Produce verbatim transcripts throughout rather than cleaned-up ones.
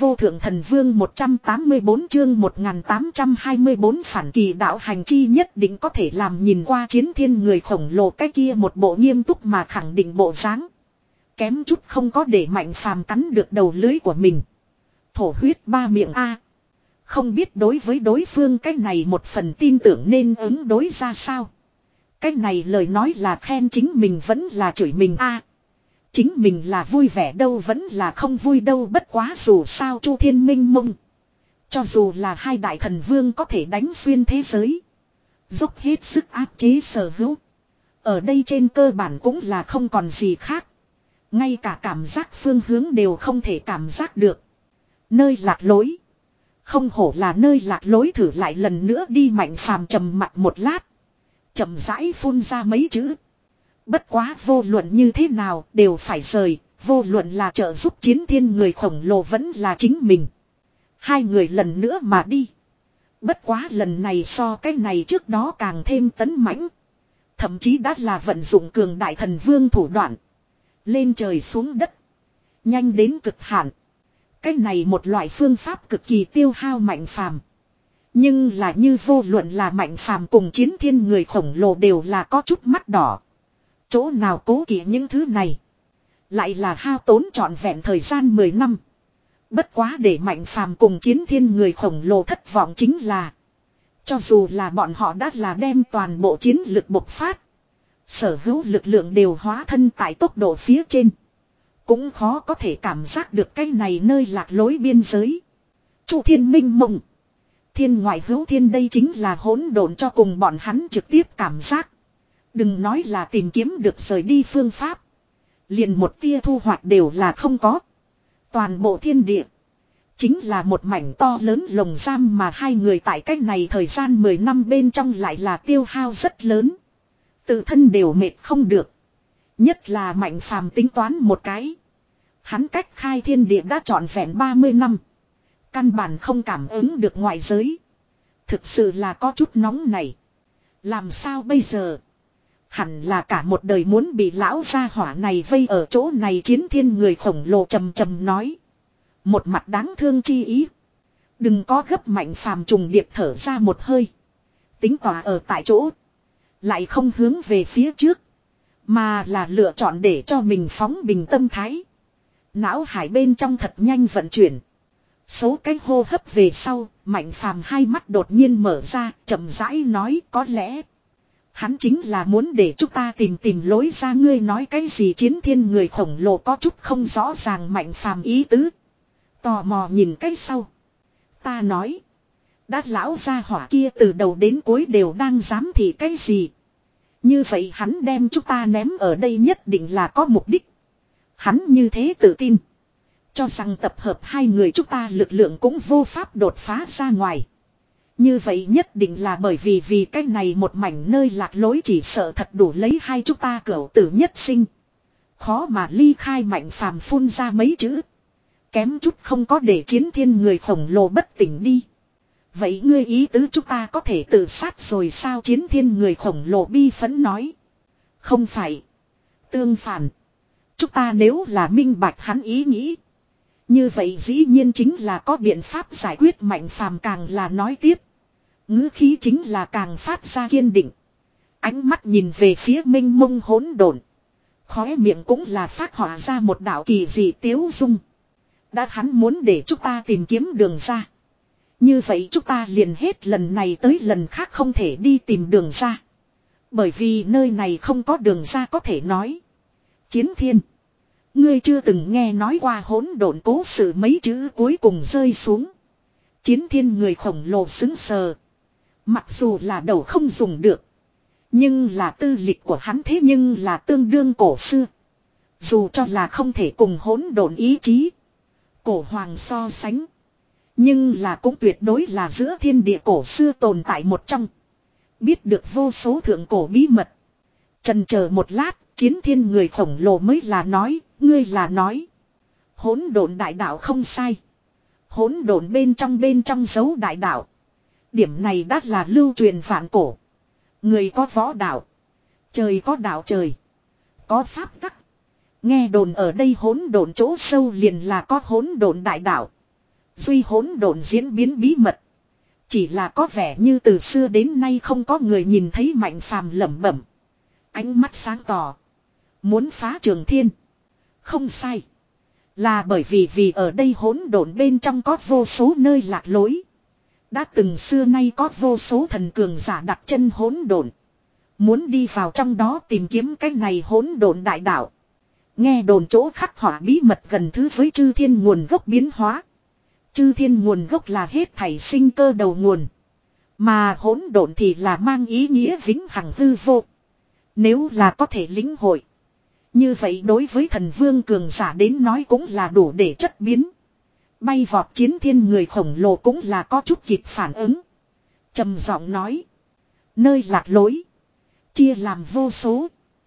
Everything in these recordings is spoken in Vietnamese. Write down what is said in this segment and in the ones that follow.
vô thượng thần vương một trăm tám mươi bốn chương một nghìn tám trăm hai mươi bốn phản kỳ đạo hành chi nhất định có thể làm nhìn qua chiến thiên người khổng lồ cái kia một bộ nghiêm túc mà khẳng định bộ dáng. Kém chút không có để Mạnh Phàm cắn được đầu lưới của mình. Thổ huyết ba miệng A. Không biết đối với đối phương cái này một phần tin tưởng nên ứng đối ra sao. Cái này lời nói là khen chính mình vẫn là chửi mình A. Chính mình là vui vẻ đâu vẫn là không vui đâu, bất quá dù sao Chu Thiên Minh mông. Cho dù là hai đại thần vương có thể đánh xuyên thế giới. Dốc hết sức áp chế sở hữu. Ở đây trên cơ bản cũng là không còn gì khác. Ngay cả cảm giác phương hướng đều không thể cảm giác được. Nơi lạc lối. Không hổ là nơi lạc lối, thử lại lần nữa đi. Mạnh Phàm trầm mặt một lát. Chậm rãi phun ra mấy chữ. Bất quá vô luận như thế nào đều phải rời. Vô luận là trợ giúp chiến thiên người khổng lồ vẫn là chính mình. Hai người lần nữa mà đi. Bất quá lần này so cái này trước đó càng thêm tấn mãnh. Thậm chí đã là vận dụng cường đại thần vương thủ đoạn. Lên trời xuống đất. Nhanh đến cực hạn. Cái này một loại phương pháp cực kỳ tiêu hao Mạnh Phàm. Nhưng là như vô luận là Mạnh Phàm cùng chiến thiên người khổng lồ đều là có chút mắt đỏ. Chỗ nào cố kỵ những thứ này. Lại là hao tốn trọn vẹn thời gian mười năm. Bất quá để Mạnh Phàm cùng chiến thiên người khổng lồ thất vọng chính là. Cho dù là bọn họ đã là đem toàn bộ chiến lực bộc phát. Sở hữu lực lượng đều hóa thân tại tốc độ phía trên. Cũng khó có thể cảm giác được cái này nơi lạc lối biên giới. Chu Thiên Minh mộng. Thiên ngoại hữu thiên, đây chính là hỗn độn cho cùng bọn hắn trực tiếp cảm giác. Đừng nói là tìm kiếm được rời đi phương pháp. Liền một tia thu hoạch đều là không có. Toàn bộ thiên địa. Chính là một mảnh to lớn lồng giam mà hai người tại cách này thời gian mười năm bên trong lại là tiêu hao rất lớn. Tự thân đều mệt không được. Nhất là Mạnh Phàm tính toán một cái. Hắn cách khai thiên địa đã trọn vẹn ba mươi năm. Căn bản không cảm ứng được ngoại giới. Thực sự là có chút nóng này. Làm sao bây giờ? Hẳn là cả một đời muốn bị lão gia hỏa này vây ở chỗ này, chiến thiên người khổng lồ trầm trầm nói. Một mặt đáng thương chi ý. Đừng có gấp. Mạnh Phàm trùng điệp thở ra một hơi. Tính tỏa ở tại chỗ. Lại không hướng về phía trước. Mà là lựa chọn để cho mình phóng bình tâm thái. Não hải bên trong thật nhanh vận chuyển. Số cái hô hấp về sau, Mạnh Phàm hai mắt đột nhiên mở ra, chậm rãi nói có lẽ. Hắn chính là muốn để chúng ta tìm tìm lối ra. Ngươi nói cái gì? Chiến thiên người khổng lồ có chút không rõ ràng Mạnh Phàm ý tứ. Tò mò nhìn cái sau. Ta nói. Đã lão gia hỏa kia từ đầu đến cuối đều đang giám thị cái gì. Như vậy hắn đem chúng ta ném ở đây nhất định là có mục đích. Hắn như thế tự tin. Cho rằng tập hợp hai người chúng ta lực lượng cũng vô pháp đột phá ra ngoài. Như vậy nhất định là bởi vì vì cái này một mảnh nơi lạc lối chỉ sợ thật đủ lấy hai chúng ta cửu tử nhất sinh. Khó mà ly khai. Mạnh Phàm phun ra mấy chữ. Kém chút không có để chiến thiên người khổng lồ bất tỉnh đi. Vậy ngươi ý tứ chúng ta có thể tự sát rồi sao? Chiến thiên người khổng lồ bi phẫn nói. Không phải. Tương phản. Chúng ta nếu là minh bạch hắn ý nghĩ. Như vậy dĩ nhiên chính là có biện pháp giải quyết. Mạnh Phàm càng là nói tiếp. Ngữ khí chính là càng phát ra kiên định. Ánh mắt nhìn về phía mênh mông hỗn độn. Khóe miệng cũng là phát họa ra một đạo kỳ dị tiếu dung. Đã hắn muốn để chúng ta tìm kiếm đường ra. Như vậy chúng ta liền hết lần này tới lần khác không thể đi tìm đường ra. Bởi vì nơi này không có đường ra có thể nói. Chiến thiên. Ngươi chưa từng nghe nói qua hỗn độn cố sự mấy chữ cuối cùng rơi xuống. Chiến thiên người khổng lồ xứng sờ. Mặc dù là đầu không dùng được. Nhưng là tư lịch của hắn thế nhưng là tương đương cổ xưa. Dù cho là không thể cùng hỗn độn ý chí. Cổ hoàng so sánh. Nhưng là cũng tuyệt đối là giữa thiên địa cổ xưa tồn tại một trong. Biết được vô số thượng cổ bí mật. Chần chờ một lát, chiến thiên người khổng lồ mới là nói, ngươi là nói. Hỗn độn đại đạo không sai. Hỗn độn bên trong bên trong dấu đại đạo. Điểm này đã là lưu truyền vạn cổ. Người có võ đạo. Trời có đạo trời. Có pháp tắc. Nghe đồn ở đây hỗn độn chỗ sâu liền là có hỗn độn đại đạo. Duy hỗn độn diễn biến bí mật. Chỉ là có vẻ như từ xưa đến nay không có người nhìn thấy Mạnh Phàm lẩm bẩm. Ánh mắt sáng tỏ. Muốn phá trường thiên. Không sai. Là bởi vì vì ở đây hỗn độn bên trong có vô số nơi lạc lối. Đã từng xưa nay có vô số thần cường giả đặt chân hỗn độn. Muốn đi vào trong đó tìm kiếm cái này hỗn độn đại đạo. Nghe đồn chỗ khắc họa bí mật gần thứ với chư thiên nguồn gốc biến hóa. Chư thiên nguồn gốc là hết thảy sinh cơ đầu nguồn. Mà hỗn độn thì là mang ý nghĩa vĩnh hằng hư vô. Nếu là có thể lĩnh hội. Như vậy đối với thần vương cường giả đến nói cũng là đủ để chất biến. Bay vọt chiến thiên người khổng lồ cũng là có chút kịp phản ứng. Trầm giọng nói. Nơi lạc lối. Chia làm vô số.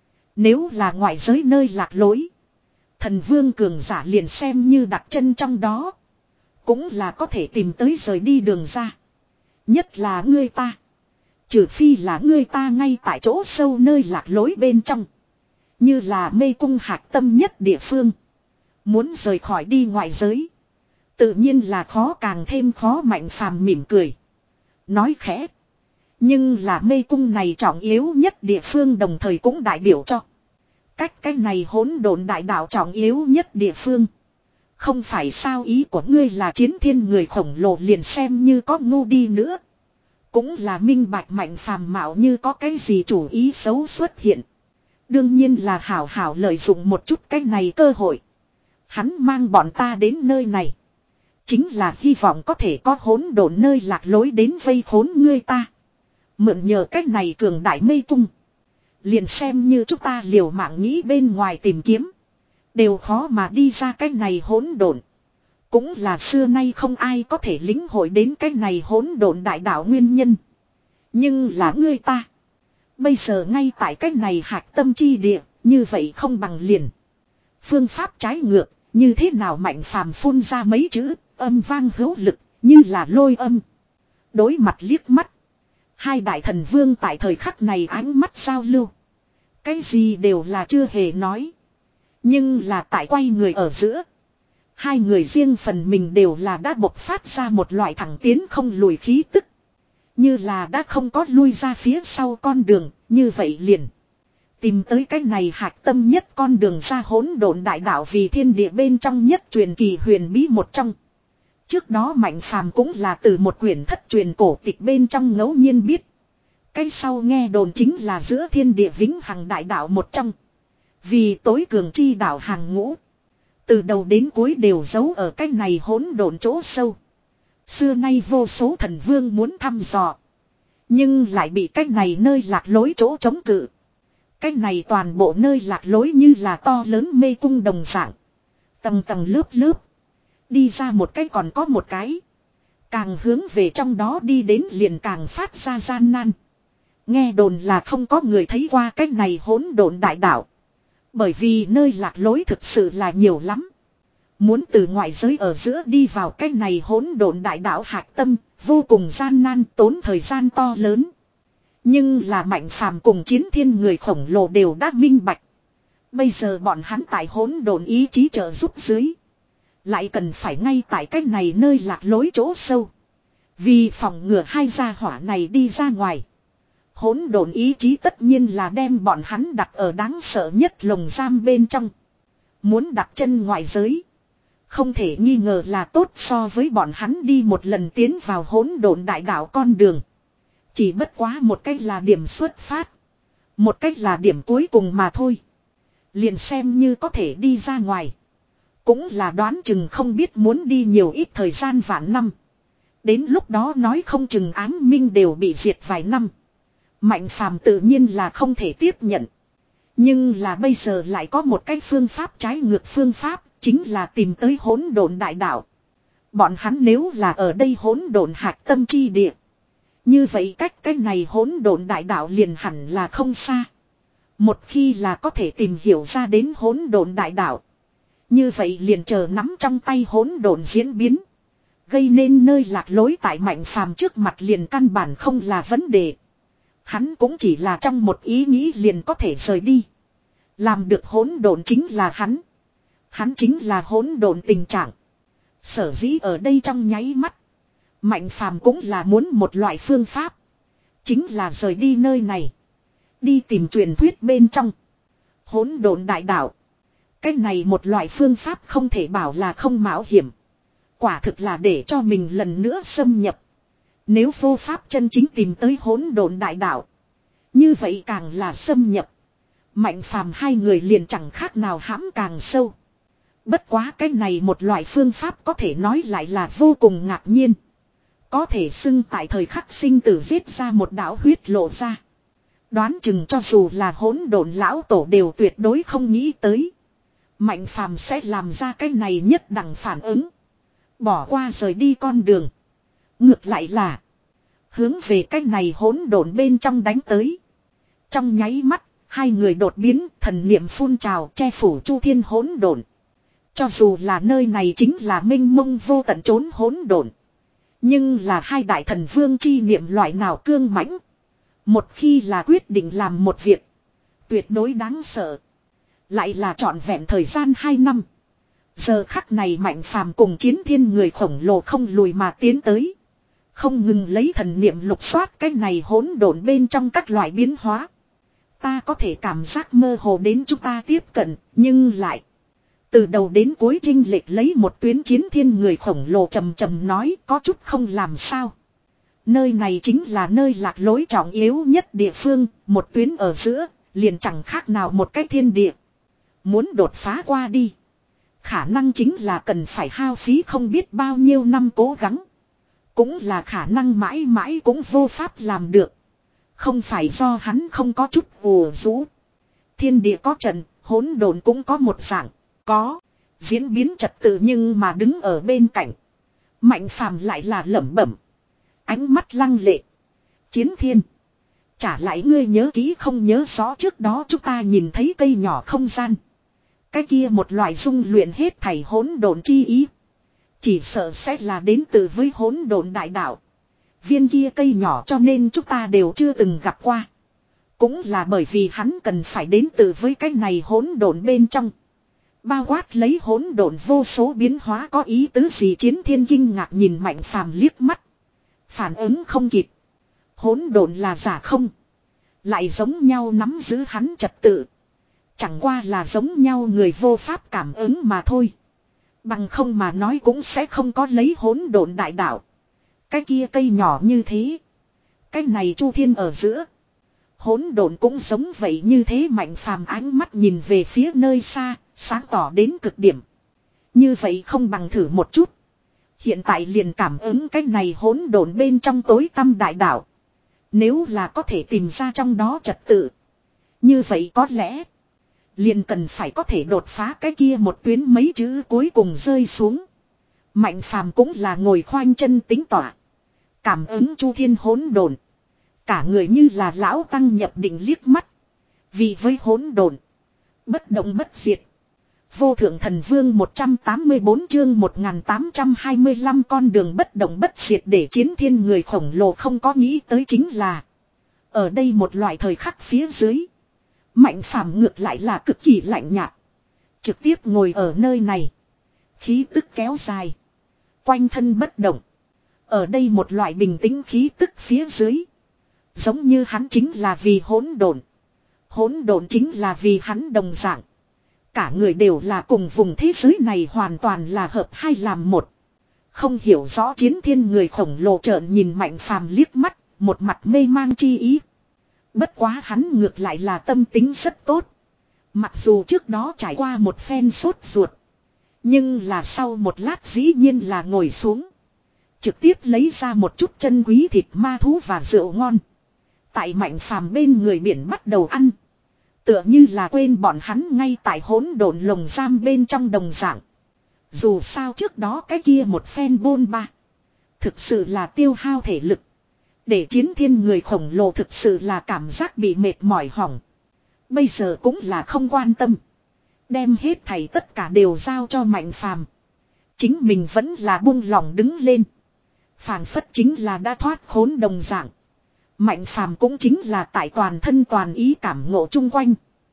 Nếu là ngoại giới nơi lạc lối. Thần vương cường giả liền xem như đặt chân trong đó. Cũng là có thể tìm tới rời đi đường ra. Nhất là ngươi ta. Trừ phi là ngươi ta ngay tại chỗ sâu nơi lạc lối bên trong. Như là mê cung hạc tâm nhất địa phương. Muốn rời khỏi đi ngoại giới. Tự nhiên là khó càng thêm khó. Mạnh Phàm mỉm cười. Nói khẽ. Nhưng là mê cung này trọng yếu nhất địa phương đồng thời cũng đại biểu cho. Cách cái này hỗn độn đại đạo trọng yếu nhất địa phương. Không phải sao ý của ngươi là chiến thiên người khổng lồ liền xem như có ngu đi nữa. Cũng là minh bạch Mạnh Phàm mạo như có cái gì chủ ý xấu xuất hiện. Đương nhiên là hảo hảo lợi dụng một chút cái này cơ hội. Hắn mang bọn ta đến nơi này. Chính là hy vọng có thể có hỗn độn nơi lạc lối đến vây khốn ngươi ta. Mượn nhờ cách này cường đại mê cung. Liền xem như chúng ta liều mạng nghĩ bên ngoài tìm kiếm. Đều khó mà đi ra cái này hỗn độn. Cũng là xưa nay không ai có thể lĩnh hội đến cái này hỗn độn đại đạo nguyên nhân. Nhưng là ngươi ta. Bây giờ ngay tại cái này hạc tâm chi địa. Như vậy không bằng liền. Phương pháp trái ngược. Như thế nào Mạnh Phàm phun ra mấy chữ. Âm vang hữu lực. Như là lôi âm. Đối mặt liếc mắt. Hai đại thần vương tại thời khắc này ánh mắt giao lưu. Cái gì đều là chưa hề nói. Nhưng là tại quay người ở giữa. Hai người riêng phần mình đều là đã bộc phát ra một loại thẳng tiến không lùi khí tức. Như là đã không có lui ra phía sau con đường. Như vậy liền. Tìm tới cái này hạc tâm nhất con đường ra hỗn độn đại đạo vì thiên địa bên trong nhất truyền kỳ huyền bí một trong. Trước đó Mạnh Phàm cũng là từ một quyển thất truyền cổ tịch bên trong ngẫu nhiên biết. Cái sau nghe đồn chính là giữa thiên địa vĩnh hằng đại đạo một trong. Vì tối cường chi đạo hàng ngũ. Từ đầu đến cuối đều giấu ở cái này hỗn độn chỗ sâu. Xưa nay vô số thần vương muốn thăm dò. Nhưng lại bị cái này nơi lạc lối chỗ chống cự. Cái này toàn bộ nơi lạc lối như là to lớn mê cung đồng dạng. Tầng tầng lớp lớp. Đi ra một cái còn có một cái. Càng hướng về trong đó đi đến liền càng phát ra gian nan. Nghe đồn là không có người thấy qua cái này hỗn độn đại đạo. Bởi vì nơi lạc lối thực sự là nhiều lắm. Muốn từ ngoại giới ở giữa đi vào cái này hỗn độn đại đạo hạc tâm, vô cùng gian nan tốn thời gian to lớn. Nhưng là Mạnh Phàm cùng chiến thiên người khổng lồ đều đã minh bạch. Bây giờ bọn hắn tại hỗn độn ý chí trợ giúp dưới. Lại cần phải ngay tại cái này nơi lạc lối chỗ sâu. Vì phòng ngừa hai gia hỏa này đi ra ngoài. Hỗn độn ý chí tất nhiên là đem bọn hắn đặt ở đáng sợ nhất lồng giam bên trong. Muốn đặt chân ngoại giới. Không thể nghi ngờ là tốt so với bọn hắn đi một lần tiến vào hỗn độn đại đạo con đường. Chỉ bất quá một cách là điểm xuất phát. Một cách là điểm cuối cùng mà thôi. Liền xem như có thể đi ra ngoài. Cũng là đoán chừng không biết muốn đi nhiều ít thời gian vạn năm. Đến lúc đó nói không chừng ám minh đều bị diệt vài năm. Mạnh Phàm tự nhiên là không thể tiếp nhận. Nhưng là bây giờ lại có một cái phương pháp trái ngược phương pháp. Chính là tìm tới hỗn độn đại đạo. Bọn hắn nếu là ở đây hỗn độn hạc tâm chi địa. Như vậy cách cái này hỗn độn đại đạo liền hẳn là không xa. Một khi là có thể tìm hiểu ra đến hỗn độn đại đạo. Như vậy liền chờ nắm trong tay hỗn độn diễn biến. Gây nên nơi lạc lối tại Mạnh Phàm trước mặt liền căn bản không là vấn đề. Hắn cũng chỉ là trong một ý nghĩ liền có thể rời đi. Làm được hỗn độn chính là hắn. Hắn chính là hỗn độn tình trạng. Sở dĩ ở đây trong nháy mắt. Mạnh phàm cũng là muốn một loại phương pháp. Chính là rời đi nơi này. Đi tìm truyền thuyết bên trong. Hỗn độn đại đạo. Cái này một loại phương pháp không thể bảo là không mạo hiểm. Quả thực là để cho mình lần nữa xâm nhập. Nếu vô pháp chân chính tìm tới hỗn độn đại đạo. Như vậy càng là xâm nhập. Mạnh phàm hai người liền chẳng khác nào hãm càng sâu. Bất quá cái này một loại phương pháp có thể nói lại là vô cùng ngạc nhiên. Có thể xưng tại thời khắc sinh tử giết ra một đạo huyết lộ ra. Đoán chừng cho dù là hỗn độn lão tổ đều tuyệt đối không nghĩ tới. Mạnh phàm sẽ làm ra cái này nhất đẳng phản ứng. Bỏ qua rời đi con đường. Ngược lại là hướng về cái này hỗn độn bên trong đánh tới. Trong nháy mắt, hai người đột biến, thần niệm phun trào che phủ chu thiên hỗn độn. Cho dù là nơi này chính là mênh mông vô tận trốn hỗn độn. Nhưng là hai đại thần vương chi niệm loại nào cương mãnh. Một khi là quyết định làm một việc. Tuyệt đối đáng sợ. Lại là trọn vẹn thời gian hai năm. Giờ khắc này Mạnh phàm cùng chiến thiên người khổng lồ không lùi mà tiến tới. Không ngừng lấy thần niệm lục soát cái này hỗn độn bên trong các loại biến hóa. Ta có thể cảm giác mơ hồ đến chúng ta tiếp cận, nhưng lại. Từ đầu đến cuối chênh lệch lấy một tuyến chiến thiên người khổng lồ trầm trầm nói có chút không làm sao. Nơi này chính là nơi lạc lối trọng yếu nhất địa phương, một tuyến ở giữa, liền chẳng khác nào một cái thiên địa. Muốn đột phá qua đi. Khả năng chính là cần phải hao phí không biết bao nhiêu năm cố gắng. Cũng là khả năng mãi mãi cũng vô pháp làm được. Không phải do hắn không có chút ù rũ. Thiên địa có trận, hỗn độn cũng có một dạng. Có, diễn biến trật tự nhưng mà đứng ở bên cạnh. Mạnh phàm lại là lẩm bẩm. Ánh mắt lăng lệ. Chiến thiên. Trả lại ngươi nhớ kỹ không nhớ rõ trước đó chúng ta nhìn thấy cây nhỏ không gian. Cái kia một loại dung luyện hết thảy hỗn độn chi ý. Chỉ sợ sẽ là đến từ với hỗn độn đại đạo. Viên kia cây nhỏ cho nên chúng ta đều chưa từng gặp qua. Cũng là bởi vì hắn cần phải đến từ với cái này hỗn độn bên trong. Bao quát lấy hỗn độn vô số biến hóa có ý tứ gì chiến thiên kinh ngạc nhìn Mạnh phàm liếc mắt. Phản ứng không kịp. Hỗn độn là giả không. Lại giống nhau nắm giữ hắn trật tự. Chẳng qua là giống nhau người vô pháp cảm ứng mà thôi. Bằng không mà nói cũng sẽ không có lấy hỗn độn đại đạo. Cái kia cây nhỏ như thế. Cái này chu thiên ở giữa. Hỗn độn cũng giống vậy như thế Mạnh phàm ánh mắt nhìn về phía nơi xa, sáng tỏ đến cực điểm. Như vậy không bằng thử một chút. Hiện tại liền cảm ứng cái này hỗn độn bên trong tối tăm đại đạo. Nếu là có thể tìm ra trong đó trật tự. Như vậy có lẽ. Liền cần phải có thể đột phá cái kia một tuyến mấy chữ cuối cùng rơi xuống. Mạnh phàm cũng là ngồi khoanh chân tính tỏa. Cảm ứng chu thiên hỗn độn. Cả người như là lão tăng nhập định liếc mắt. Vì với hỗn độn. Bất động bất diệt. Vô thượng thần vương một trăm tám mươi bốn chương một nghìn tám trăm hai mươi lăm con đường bất động bất diệt để chiến thiên người khổng lồ không có nghĩ tới chính là. Ở đây một loại thời khắc phía dưới. Mạnh phàm ngược lại là cực kỳ lạnh nhạt. Trực tiếp ngồi ở nơi này. Khí tức kéo dài. Quanh thân bất động. Ở đây một loại bình tĩnh khí tức phía dưới. Giống như hắn chính là vì hỗn độn. Hỗn độn chính là vì hắn đồng dạng. Cả người đều là cùng vùng thế giới này hoàn toàn là hợp hai làm một. Không hiểu rõ chiến thiên người khổng lồ trợn nhìn Mạnh phàm liếc mắt. Một mặt mê mang chi ý. Bất quá hắn ngược lại là tâm tính rất tốt. Mặc dù trước đó trải qua một phen sốt ruột. Nhưng là sau một lát dĩ nhiên là ngồi xuống. Trực tiếp lấy ra một chút chân quý thịt ma thú và rượu ngon. Tại Mạnh phàm bên người biển bắt đầu ăn. Tựa như là quên bọn hắn ngay tại hỗn độn lồng giam bên trong đồng dạng. Dù sao trước đó cái kia một phen bôn ba. Thực sự là tiêu hao thể lực. Để chiến thiên người khổng lồ thực sự là cảm giác bị mệt mỏi hỏng. Bây giờ cũng là không quan tâm. Đem hết thảy tất cả đều giao cho Mạnh phàm. Chính mình vẫn là buông lỏng đứng lên. Phảng phất chính là đã thoát khốn đồng dạng. Mạnh phàm cũng chính là tại toàn thân toàn ý cảm ngộ chung quanh.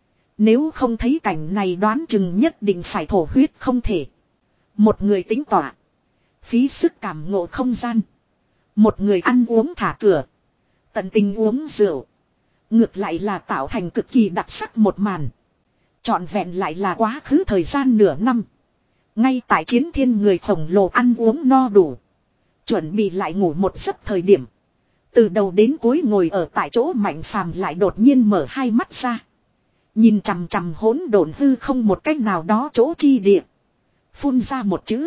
Nếu không thấy cảnh này đoán chừng nhất định phải thổ huyết không thể. Một người tính tỏa. Phí sức cảm ngộ không gian. Một người ăn uống thả cửa. Tận tình uống rượu. Ngược lại là tạo thành cực kỳ đặc sắc một màn. Trọn vẹn lại là quá khứ thời gian nửa năm. Ngay tại Chiến Thiên người khổng lồ ăn uống no đủ. Chuẩn bị lại ngủ một giấc thời điểm. Từ đầu đến cuối ngồi ở tại chỗ Mạnh Phàm lại đột nhiên mở hai mắt ra. Nhìn chằm chằm hỗn độn hư không một cách nào đó chỗ chi địa. Phun ra một chữ.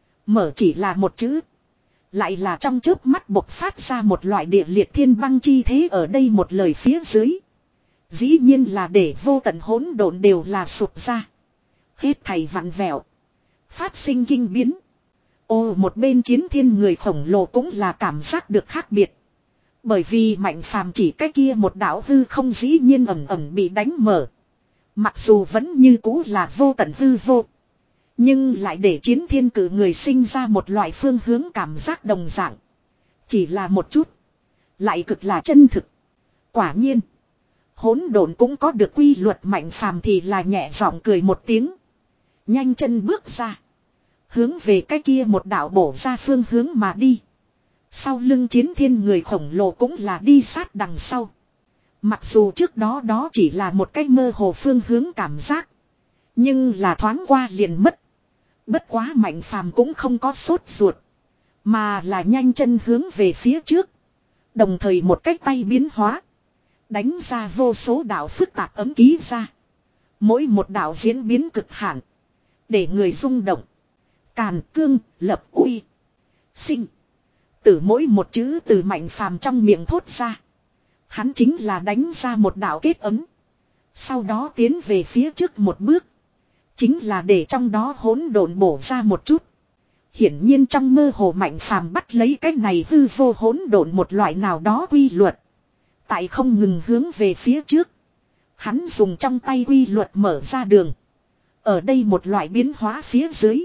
Mở chỉ là một chữ. Lại là trong chớp mắt bộc phát ra một loại địa liệt thiên băng chi thế ở đây một lời phía dưới. Dĩ nhiên là để vô tận hỗn độn đều là sụp ra. Hết thảy vặn vẹo. Phát sinh kinh biến. Ô một bên Chiến Thiên người khổng lồ cũng là cảm giác được khác biệt. Bởi vì Mạnh Phàm chỉ cái kia một đạo hư không dĩ nhiên ẩm ẩm bị đánh mở. Mặc dù vẫn như cũ là vô tận hư vô. Nhưng lại để Chiến Thiên cử người sinh ra một loại phương hướng cảm giác đồng dạng. Chỉ là một chút. Lại cực là chân thực. Quả nhiên. Hỗn độn cũng có được quy luật. Mạnh Phàm thì là nhẹ giọng cười một tiếng. Nhanh chân bước ra. Hướng về cái kia một đạo bổ ra phương hướng mà đi. Sau lưng Chiến Thiên người khổng lồ cũng là đi sát đằng sau. Mặc dù trước đó đó chỉ là một cái mơ hồ phương hướng cảm giác. Nhưng là thoáng qua liền mất. Bất quá Mạnh Phàm cũng không có sốt ruột. Mà là nhanh chân hướng về phía trước. Đồng thời một cái tay biến hóa. Đánh ra vô số đạo phức tạp ấm ký ra. Mỗi một đạo diễn biến cực hạn. Để người rung động. Càn cương, lập uy. Sinh. Từ mỗi một chữ từ Mạnh Phàm trong miệng thốt ra. Hắn chính là đánh ra một đạo kết ấm. Sau đó tiến về phía trước một bước. Chính là để trong đó hỗn độn bổ ra một chút. Hiển nhiên trong mơ hồ Mạnh Phàm bắt lấy cái này hư vô hỗn độn một loại nào đó quy luật. Tại không ngừng hướng về phía trước. Hắn dùng trong tay quy luật mở ra đường. Ở đây một loại biến hóa phía dưới.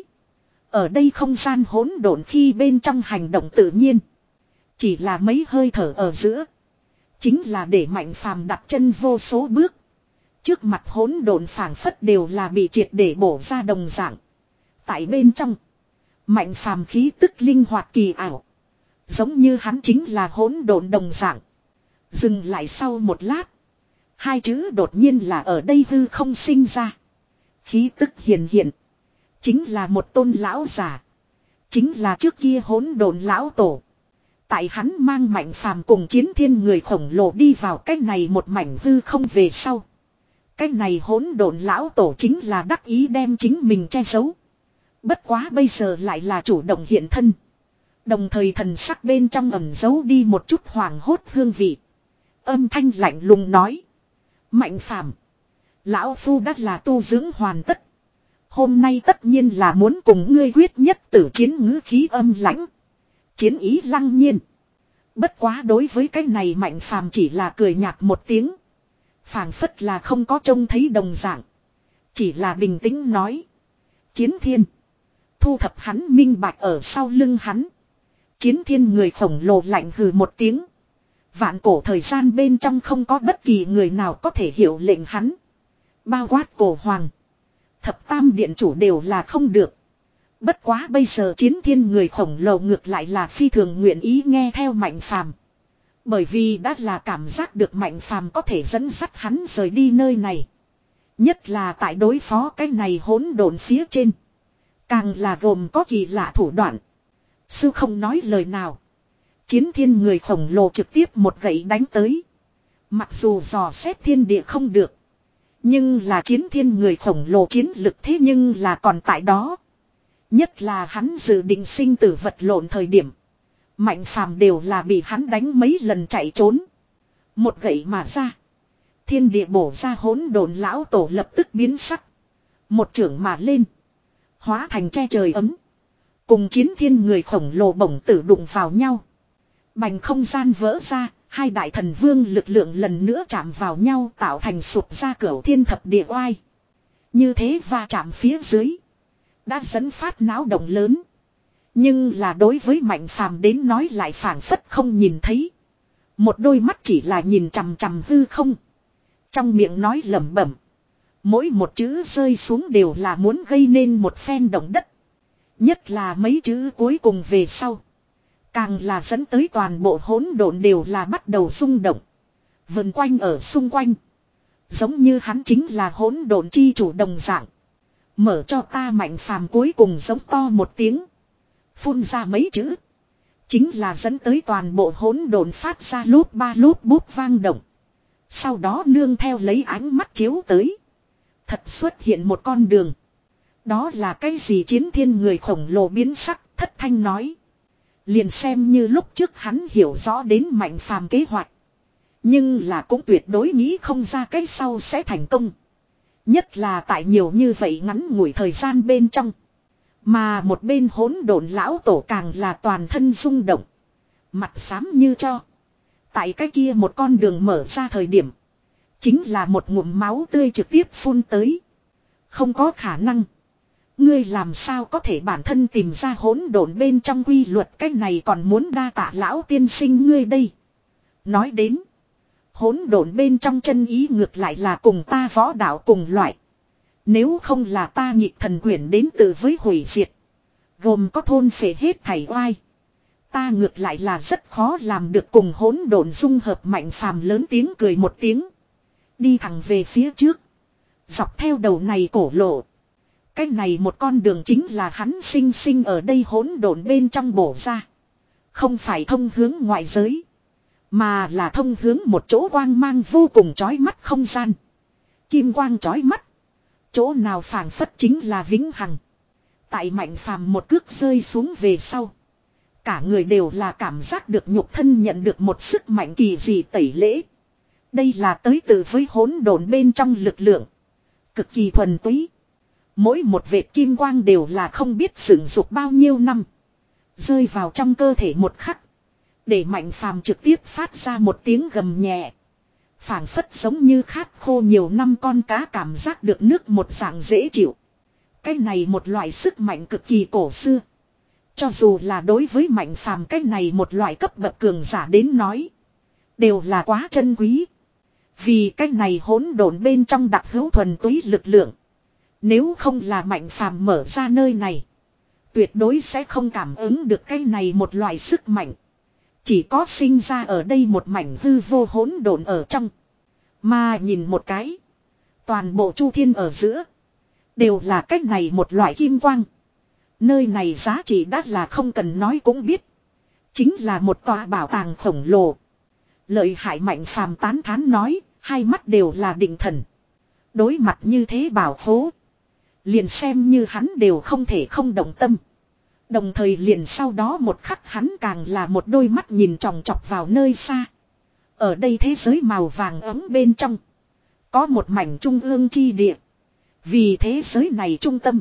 Ở đây không gian hỗn độn khi bên trong hành động tự nhiên. Chỉ là mấy hơi thở ở giữa. Chính là để Mạnh Phàm đặt chân vô số bước. Trước mặt hỗn độn phảng phất đều là bị triệt để bổ ra đồng dạng. Tại bên trong. Mạnh Phàm khí tức linh hoạt kỳ ảo. Giống như hắn chính là hỗn độn đồng dạng. Dừng lại sau một lát. Hai chữ đột nhiên là ở đây hư không sinh ra. Khí tức hiền hiện. Chính là một tôn lão giả. Chính là trước kia hỗn độn lão tổ. Tại hắn mang Mạnh Phàm cùng Chiến Thiên người khổng lồ đi vào cái này một mảnh hư không về sau. Cái này hỗn độn lão tổ chính là đắc ý đem chính mình che giấu. Bất quá bây giờ lại là chủ động hiện thân. Đồng thời thần sắc bên trong ẩn giấu đi một chút hoàng hốt hương vị. Âm thanh lạnh lùng nói. Mạnh Phàm, lão phu đã là tu dưỡng hoàn tất. Hôm nay tất nhiên là muốn cùng ngươi quyết nhất tử chiến ngữ khí âm lãnh. Chiến ý lăng nhiên. Bất quá đối với cái này Mạnh Phàm chỉ là cười nhạt một tiếng. Phảng phất là không có trông thấy đồng dạng. Chỉ là bình tĩnh nói. Chiến Thiên. Thu thập hắn minh bạch ở sau lưng hắn. Chiến Thiên người khổng lồ lạnh hừ một tiếng. Vạn cổ thời gian bên trong không có bất kỳ người nào có thể hiểu lệnh hắn. Bao quát cổ hoàng. Thập tam điện chủ đều là không được. Bất quá bây giờ Chiến Thiên người khổng lồ ngược lại là phi thường nguyện ý nghe theo Mạnh Phàm. Bởi vì đã là cảm giác được Mạnh Phàm có thể dẫn dắt hắn rời đi nơi này. Nhất là tại đối phó cái này hỗn độn phía trên. Càng là gồm có kỳ lạ thủ đoạn. Sư không nói lời nào. Chiến Thiên người khổng lồ trực tiếp một gậy đánh tới. Mặc dù dò xét thiên địa không được. Nhưng là Chiến Thiên người khổng lồ chiến lực thế nhưng là còn tại đó. Nhất là hắn dự định sinh tử vật lộn thời điểm. Mạnh Phàm đều là bị hắn đánh mấy lần chạy trốn. Một gậy mà ra. Thiên địa bổ ra hỗn độn lão tổ lập tức biến sắc. Một trưởng mà lên. Hóa thành che trời ấm. Cùng Chiến Thiên người khổng lồ bổng tử đụng vào nhau. Bành không gian vỡ ra. Hai đại thần vương lực lượng lần nữa chạm vào nhau tạo thành sụp ra cửu thiên thập địa oai. Như thế va chạm phía dưới. Đã dẫn phát náo động lớn. Nhưng là đối với Mạnh Phàm đến nói lại phảng phất không nhìn thấy. Một đôi mắt chỉ là nhìn chằm chằm hư không. Trong miệng nói lẩm bẩm. Mỗi một chữ rơi xuống đều là muốn gây nên một phen động đất. Nhất là mấy chữ cuối cùng về sau. Càng là dẫn tới toàn bộ hỗn độn đều là bắt đầu rung động. Vần quanh ở xung quanh. Giống như hắn chính là hỗn độn chi chủ đồng dạng. Mở cho ta Mạnh Phàm cuối cùng giống to một tiếng. Phun ra mấy chữ. Chính là dẫn tới toàn bộ hỗn độn phát ra lốp ba lốp bút vang động. Sau đó nương theo lấy ánh mắt chiếu tới. Thật xuất hiện một con đường. Đó là cái gì chiến thiên người khổng lồ biến sắc thất thanh nói. Liền xem như lúc trước hắn hiểu rõ đến Mạnh Phàm kế hoạch. Nhưng là cũng tuyệt đối nghĩ không ra cái sau sẽ thành công. Nhất là tại nhiều như vậy ngắn ngủi thời gian bên trong. Mà một bên hỗn độn lão tổ càng là toàn thân rung động. Mặt xám như cho. Tại cái kia một con đường mở ra thời điểm. Chính là một ngụm máu tươi trực tiếp phun tới. Không có khả năng. Ngươi làm sao có thể bản thân tìm ra hỗn độn bên trong quy luật cái này còn muốn đa tạ lão tiên sinh ngươi đây. Nói đến. Hỗn độn bên trong chân ý ngược lại là cùng ta võ đạo cùng loại. Nếu không là ta nhịp thần quyển đến từ với hủy diệt. Gồm có thôn phệ hết thảy oai. Ta ngược lại là rất khó làm được cùng hỗn độn dung hợp Mạnh Phàm lớn tiếng cười một tiếng. Đi thẳng về phía trước. Dọc theo đầu này cổ lộ. Cái này một con đường chính là hắn sinh sinh ở đây hỗn độn bên trong bổ ra. Không phải thông hướng ngoại giới. Mà là thông hướng một chỗ quang mang vô cùng chói mắt không gian. Kim quang chói mắt. Chỗ nào phảng phất chính là vĩnh hằng. Tại Mạnh Phàm một cước rơi xuống về sau. Cả người đều là cảm giác được nhục thân nhận được một sức mạnh kỳ dị tẩy lễ. Đây là tới từ với hỗn độn bên trong lực lượng. Cực kỳ thuần túy. Mỗi một vệt kim quang đều là không biết sử dụng bao nhiêu năm. Rơi vào trong cơ thể một khắc. Để Mạnh Phàm trực tiếp phát ra một tiếng gầm nhẹ. Phảng phất giống như khát khô nhiều năm con cá cảm giác được nước một dạng dễ chịu. Cái này một loại sức mạnh cực kỳ cổ xưa. Cho dù là đối với Mạnh Phàm cái này một loại cấp bậc cường giả đến nói. Đều là quá chân quý. Vì cái này hỗn độn bên trong đặc hữu thuần túy lực lượng. Nếu không là Mạnh Phàm mở ra nơi này. Tuyệt đối sẽ không cảm ứng được cái này một loại sức mạnh. Chỉ có sinh ra ở đây một mảnh hư vô hỗn độn ở trong. Mà nhìn một cái. Toàn bộ chu thiên ở giữa. Đều là cách này một loại kim quang. Nơi này giá trị đắt là không cần nói cũng biết. Chính là một tòa bảo tàng khổng lồ. Lợi hại Mạnh Phàm tán thán nói. Hai mắt đều là định thần. Đối mặt như thế bảo khố. Liền xem như hắn đều không thể không động tâm. Đồng thời liền sau đó một khắc hắn càng là một đôi mắt nhìn tròng trọc vào nơi xa. Ở đây thế giới màu vàng ấm bên trong. Có một mảnh trung ương chi địa. Vì thế giới này trung tâm.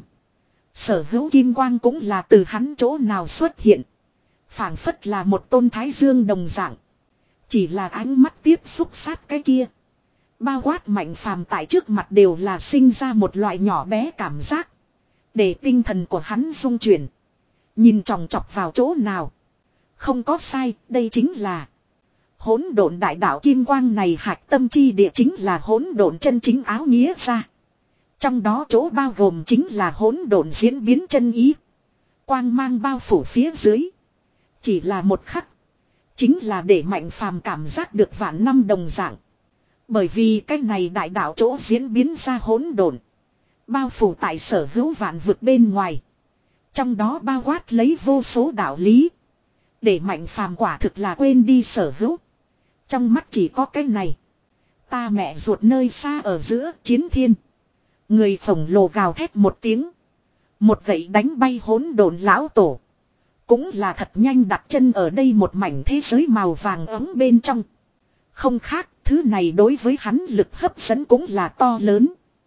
Sở hữu kim quang cũng là từ hắn chỗ nào xuất hiện. Phảng phất là một tôn thái dương đồng dạng. Chỉ là ánh mắt tiếp xúc sát cái kia. Bao quát Mạnh Phàm tại trước mặt đều là sinh ra một loại nhỏ bé cảm giác. Để tinh thần của hắn rung chuyển. Nhìn tròng trọc vào chỗ nào. Không có sai, đây chính là hỗn độn đại đạo kim quang này hạch tâm chi địa chính là hỗn độn chân chính áo nghĩa ra. Trong đó chỗ bao gồm chính là hỗn độn diễn biến chân ý. Quang mang bao phủ phía dưới. Chỉ là một khắc. Chính là để Mạnh Phàm cảm giác được vạn năm đồng dạng. Bởi vì cái này đại đạo chỗ diễn biến ra hỗn độn. Bao phủ tại sở hữu vạn vực bên ngoài. Trong đó bao quát lấy vô số đạo lý. Để Mạnh Phàm quả thực là quên đi sở hữu. Trong mắt chỉ có cái này. Ta mẹ ruột nơi xa ở giữa chiến thiên. Người khổng lồ gào thét một tiếng. Một gậy đánh bay hỗn độn lão tổ. Cũng là thật nhanh đặt chân ở đây một mảnh thế giới màu vàng ấm bên trong. Không khác, thứ này đối với hắn lực hấp dẫn cũng là to lớn.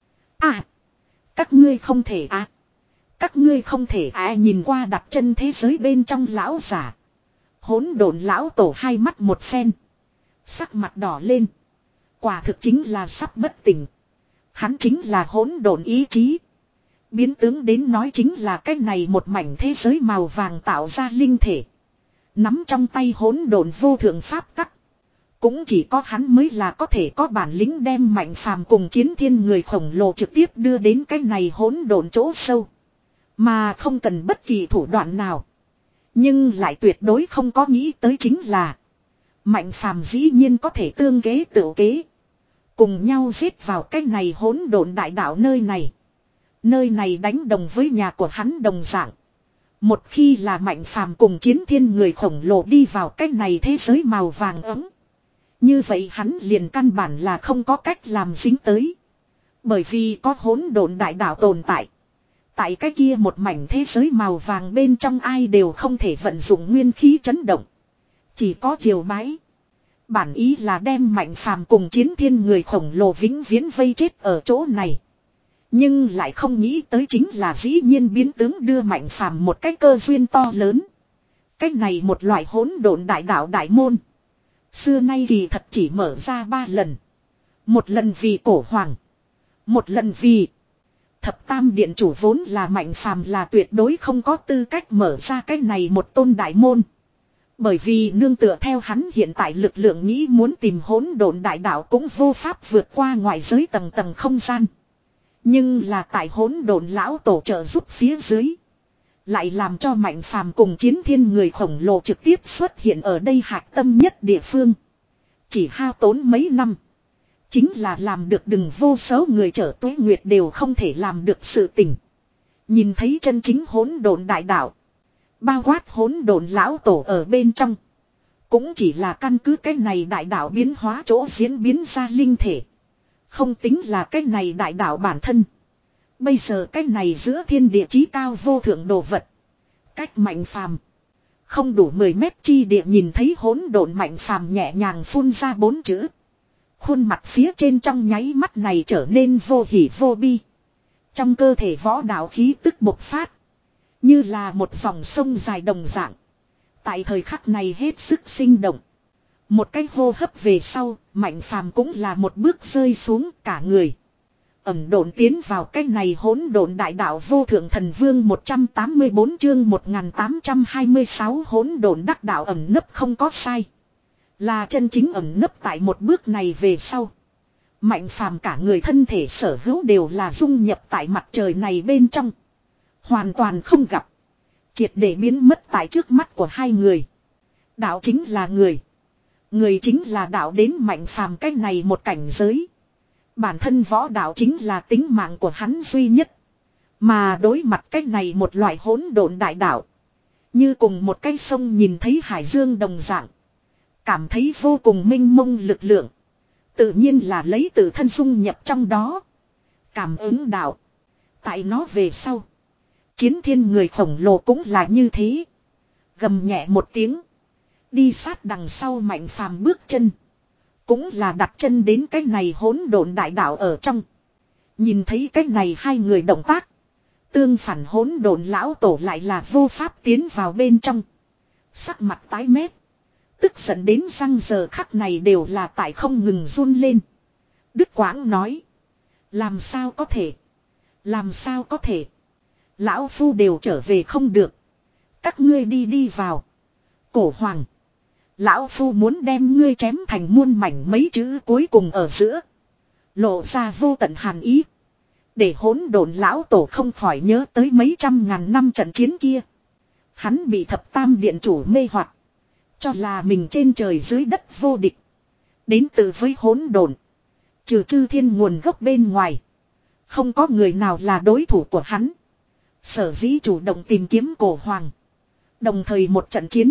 À! Các ngươi không thể à! Các ngươi không thể à nhìn qua đặt chân thế giới bên trong lão giả. Hỗn độn lão tổ hai mắt một phen. Sắc mặt đỏ lên. Quả thực chính là sắp bất tỉnh. Hắn chính là hỗn độn ý chí. Biến tướng đến nói chính là cái này một mảnh thế giới màu vàng tạo ra linh thể. Nắm trong tay hỗn độn vô thượng pháp tắc. Cũng chỉ có hắn mới là có thể có bản lĩnh đem Mạnh Phàm cùng chiến thiên người khổng lồ trực tiếp đưa đến cái này hỗn độn chỗ sâu. Mà không cần bất kỳ thủ đoạn nào. Nhưng lại tuyệt đối không có nghĩ tới chính là Mạnh Phàm dĩ nhiên có thể tương kế tự kế. Cùng nhau giết vào cái này hỗn độn đại đạo nơi này. Nơi này đánh đồng với nhà của hắn đồng dạng. Một khi là Mạnh Phàm cùng Chiến Thiên người khổng lồ đi vào cái này thế giới màu vàng ấm. Như vậy hắn liền căn bản là không có cách làm dính tới. Bởi vì có hỗn độn đại đạo tồn tại. Tại cái kia một mảnh thế giới màu vàng bên trong ai đều không thể vận dụng nguyên khí chấn động. Chỉ có triều bái. Bản ý là đem Mạnh Phàm cùng Chiến Thiên người khổng lồ vĩnh viễn vây chết ở chỗ này. Nhưng lại không nghĩ tới chính là dĩ nhiên biến tướng đưa Mạnh Phàm một cái cơ duyên to lớn. Cái này một loại hỗn độn đại đạo đại môn. Xưa nay kỳ thật chỉ mở ra ba lần. Một lần vì cổ hoàng. Một lần vì Thập Tam Điện chủ vốn là Mạnh Phàm là tuyệt đối không có tư cách mở ra cái này một tôn đại môn. Bởi vì nương tựa theo hắn hiện tại lực lượng nghĩ muốn tìm hỗn độn đại đạo cũng vô pháp vượt qua ngoại giới tầng tầng không gian. Nhưng là tại hỗn độn lão tổ trợ giúp phía dưới. Lại làm cho Mạnh Phàm cùng Chiến Thiên người khổng lồ trực tiếp xuất hiện ở đây hạch tâm nhất địa phương. Chỉ hao tốn mấy năm. Chính là làm được đừng vô số người trở tuế nguyệt đều không thể làm được sự tình. Nhìn thấy chân chính hỗn độn đại đạo. Bao quát hỗn độn lão tổ ở bên trong. Cũng chỉ là căn cứ cái này đại đạo biến hóa chỗ diễn biến ra linh thể. Không tính là cái này đại đạo bản thân. Bây giờ cái này giữa thiên địa chí cao vô thượng đồ vật. Cách Mạnh Phàm không đủ mười mét chi địa nhìn thấy hỗn độn Mạnh Phàm nhẹ nhàng phun ra bốn chữ. Khuôn mặt phía trên trong nháy mắt này trở nên vô hỉ vô bi. Trong cơ thể võ đạo khí tức bộc phát. Như là một dòng sông dài đồng dạng. Tại thời khắc này hết sức sinh động. Một cái hô hấp về sau, Mạnh Phàm cũng là một bước rơi xuống cả người. Ẩm độn tiến vào cái này hỗn độn đại đạo vô thượng thần vương một trăm tám mươi bốn chương một nghìn tám trăm hai mươi sáu hỗn độn đắc đạo ẩm nấp không có sai. Là chân chính ẩm nấp tại một bước này về sau. Mạnh Phàm cả người thân thể sở hữu đều là dung nhập tại mặt trời này bên trong. Hoàn toàn không gặp. Triệt để biến mất tại trước mắt của hai người. Đạo chính là người. Người chính là đạo đến Mạnh Phàm cái này một cảnh giới. Bản thân võ đạo chính là tính mạng của hắn duy nhất. Mà đối mặt cái này một loại hỗn độn đại đạo. Như cùng một cái sông nhìn thấy hải dương đồng dạng. Cảm thấy vô cùng mênh mông lực lượng. Tự nhiên là lấy tự thân dung nhập trong đó. Cảm ứng đạo. Tại nó về sau. Chiến Thiên người khổng lồ cũng là như thế. Gầm nhẹ một tiếng. Đi sát đằng sau Mạnh Phàm bước chân. Cũng là đặt chân đến cái này hỗn độn đại đạo ở trong. Nhìn thấy cái này hai người động tác. Tương phản hỗn độn lão tổ lại là vô pháp tiến vào bên trong. Sắc mặt tái mét. Tức giận đến răng giờ khắc này đều là tại không ngừng run lên. Đức Quãng nói. Làm sao có thể. Làm sao có thể. Lão Phu đều trở về không được. Các ngươi đi đi vào. Cổ Hoàng. Lão Phu muốn đem ngươi chém thành muôn mảnh mấy chữ cuối cùng ở giữa. Lộ ra vô tận hàn ý. Để hỗn độn lão tổ không khỏi nhớ tới mấy trăm ngàn năm trận chiến kia. Hắn bị thập tam điện chủ mê hoặc. Cho là mình trên trời dưới đất vô địch. Đến từ với hỗn độn. Trừ chư thiên nguồn gốc bên ngoài. Không có người nào là đối thủ của hắn. Sở dĩ chủ động tìm kiếm cổ hoàng. Đồng thời một trận chiến.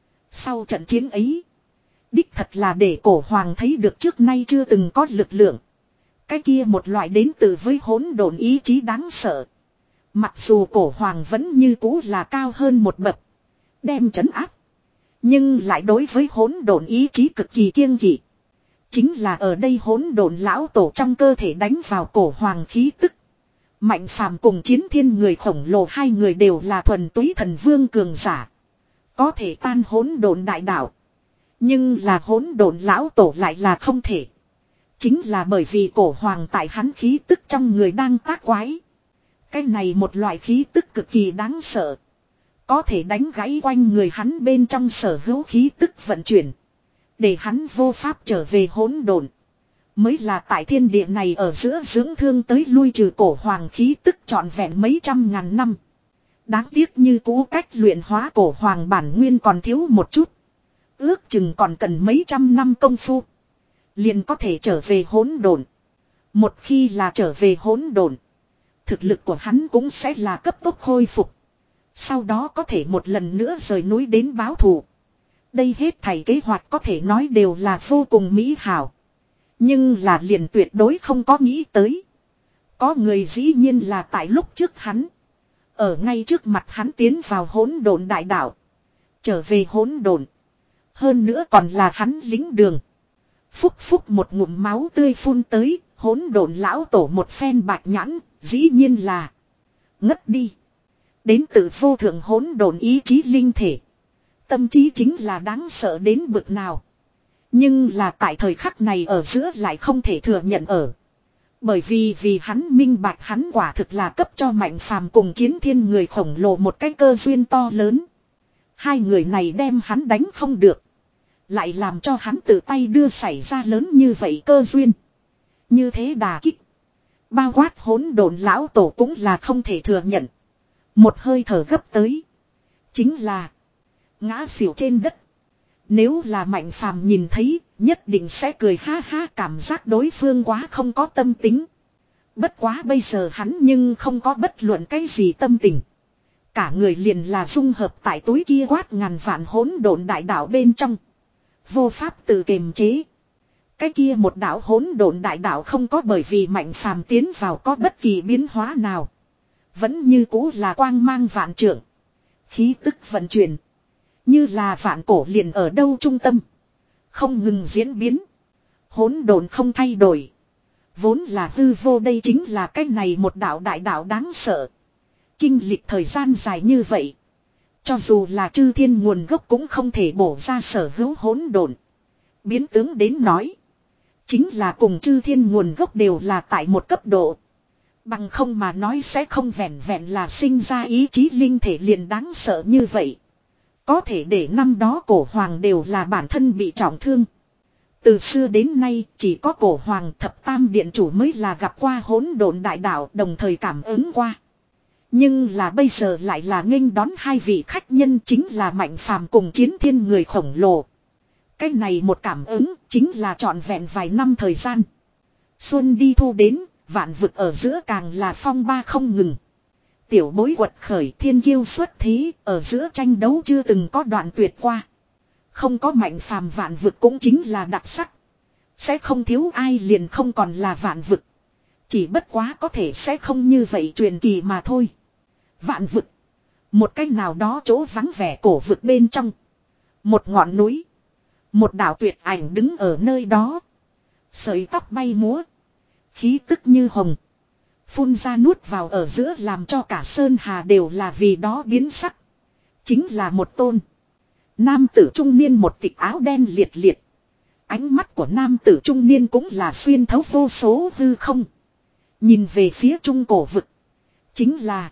Sau trận chiến ấy. Đích thật là để cổ hoàng thấy được trước nay chưa từng có lực lượng. Cái kia một loại đến từ với hỗn độn ý chí đáng sợ. Mặc dù cổ hoàng vẫn như cũ là cao hơn một bậc. Đem trấn áp. Nhưng lại đối với hỗn độn ý chí cực kỳ kiêng kỵ. Chính là ở đây hỗn độn lão tổ trong cơ thể đánh vào cổ hoàng khí tức. Mạnh Phàm cùng Chiến Thiên người khổng lồ hai người đều là thuần túy thần vương cường giả. Có thể tan hỗn độn đại đạo. Nhưng là hỗn độn lão tổ lại là không thể. Chính là bởi vì cổ hoàng tại hắn khí tức trong người đang tác quái. Cái này một loại khí tức cực kỳ đáng sợ. Có thể đánh gãy quanh người hắn bên trong sở hữu khí tức vận chuyển. Để hắn vô pháp trở về hỗn độn. Mới là tại thiên địa này ở giữa dưỡng thương tới lui trừ cổ hoàng khí tức trọn vẹn mấy trăm ngàn năm. Đáng tiếc như cũ cách luyện hóa cổ hoàng bản nguyên còn thiếu một chút. Ước chừng còn cần mấy trăm năm công phu. Liền có thể trở về hỗn độn. Một khi là trở về hỗn độn, thực lực của hắn cũng sẽ là cấp tốc khôi phục. Sau đó có thể một lần nữa rời núi đến báo thù. Đây hết thảy kế hoạch có thể nói đều là vô cùng mỹ hảo. Nhưng là liền tuyệt đối không có nghĩ tới. Có người dĩ nhiên là tại lúc trước hắn. Ở ngay trước mặt hắn tiến vào hỗn độn đại đạo. Trở về hỗn độn. Hơn nữa còn là hắn lính đường. Phúc phúc một ngụm máu tươi phun tới. Hỗn độn lão tổ một phen bạch nhãn. Dĩ nhiên là ngất đi. Đến từ vô thượng hỗn độn ý chí linh thể. Tâm trí chính là đáng sợ đến bực nào. Nhưng là tại thời khắc này ở giữa lại không thể thừa nhận ở. Bởi vì vì hắn minh bạch hắn quả thực là cấp cho Mạnh Phàm cùng Chiến Thiên người khổng lồ một cái cơ duyên to lớn. Hai người này đem hắn đánh không được. Lại làm cho hắn tự tay đưa xảy ra lớn như vậy cơ duyên. Như thế đà kích. Bao quát hỗn độn lão tổ cũng là không thể thừa nhận. Một hơi thở gấp tới. Chính là ngã xỉu trên đất. Nếu là Mạnh Phàm nhìn thấy, nhất định sẽ cười ha ha, cảm giác đối phương quá không có tâm tính. Bất quá bây giờ hắn nhưng không có bất luận cái gì tâm tình. Cả người liền là dung hợp tại túi kia quát ngàn vạn hỗn độn đại đạo bên trong. Vô pháp tự kiềm chế. Cái kia một đạo hỗn độn đại đạo không có bởi vì Mạnh Phàm tiến vào có bất kỳ biến hóa nào. Vẫn như cũ là quang mang vạn trượng. Khí tức vận chuyển. Như là vạn cổ liền ở đâu trung tâm. Không ngừng diễn biến. Hỗn độn không thay đổi. Vốn là hư vô, đây chính là cái này một đạo đại đạo đáng sợ. Kinh lịch thời gian dài như vậy. Cho dù là chư thiên nguồn gốc cũng không thể bổ ra sở hữu hỗn độn. Biến tướng đến nói. Chính là cùng chư thiên nguồn gốc đều là tại một cấp độ. Bằng không mà nói sẽ không vẹn vẹn là sinh ra ý chí linh thể liền đáng sợ như vậy. Có thể để năm đó cổ hoàng đều là bản thân bị trọng thương. Từ xưa đến nay chỉ có cổ hoàng thập tam điện chủ mới là gặp qua hỗn độn đại đạo, đồng thời cảm ứng qua. Nhưng là bây giờ lại là nghênh đón hai vị khách nhân, chính là Mạnh Phàm cùng Chiến Thiên người khổng lồ. Cái này một cảm ứng chính là trọn vẹn vài năm thời gian. Xuân đi thu đến, vạn vực ở giữa càng là phong ba không ngừng. Tiểu bối quật khởi, thiên kiêu xuất thế, ở giữa tranh đấu chưa từng có đoạn tuyệt qua. Không có Mạnh Phàm, vạn vực cũng chính là đặc sắc. Sẽ không thiếu ai liền không còn là vạn vực. Chỉ bất quá có thể sẽ không như vậy truyền kỳ mà thôi. Vạn vực. Một cách nào đó chỗ vắng vẻ cổ vực bên trong. Một ngọn núi. Một đảo tuyệt ảnh đứng ở nơi đó. Sợi tóc bay múa. Khí tức như hồng. Phun ra nuốt vào ở giữa làm cho cả sơn hà đều là vì đó biến sắc. Chính là một tôn. Nam tử trung niên một tịch áo đen liệt liệt. Ánh mắt của nam tử trung niên cũng là xuyên thấu vô số hư không. Nhìn về phía trung cổ vực. Chính là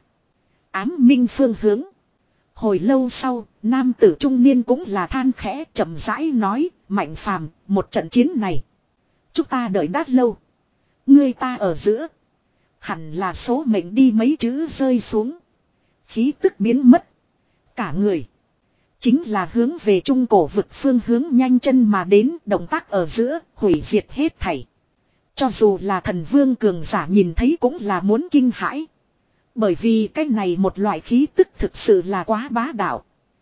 ám minh phương hướng. Hồi lâu sau, nam tử trung niên cũng là than khẽ chậm rãi nói, Mạnh Phàm, một trận chiến này. Chúng ta đợi đã lâu. Ngươi ta ở giữa. Hẳn là số mệnh đi, mấy chữ rơi xuống. Khí tức biến mất. Cả người. Chính là hướng về trung cổ vực phương hướng nhanh chân mà đến, động tác ở giữa, hủy diệt hết thảy. Cho dù là thần vương cường giả nhìn thấy cũng là muốn kinh hãi. Bởi vì cái này một loại khí tức thực sự là quá bá đạo.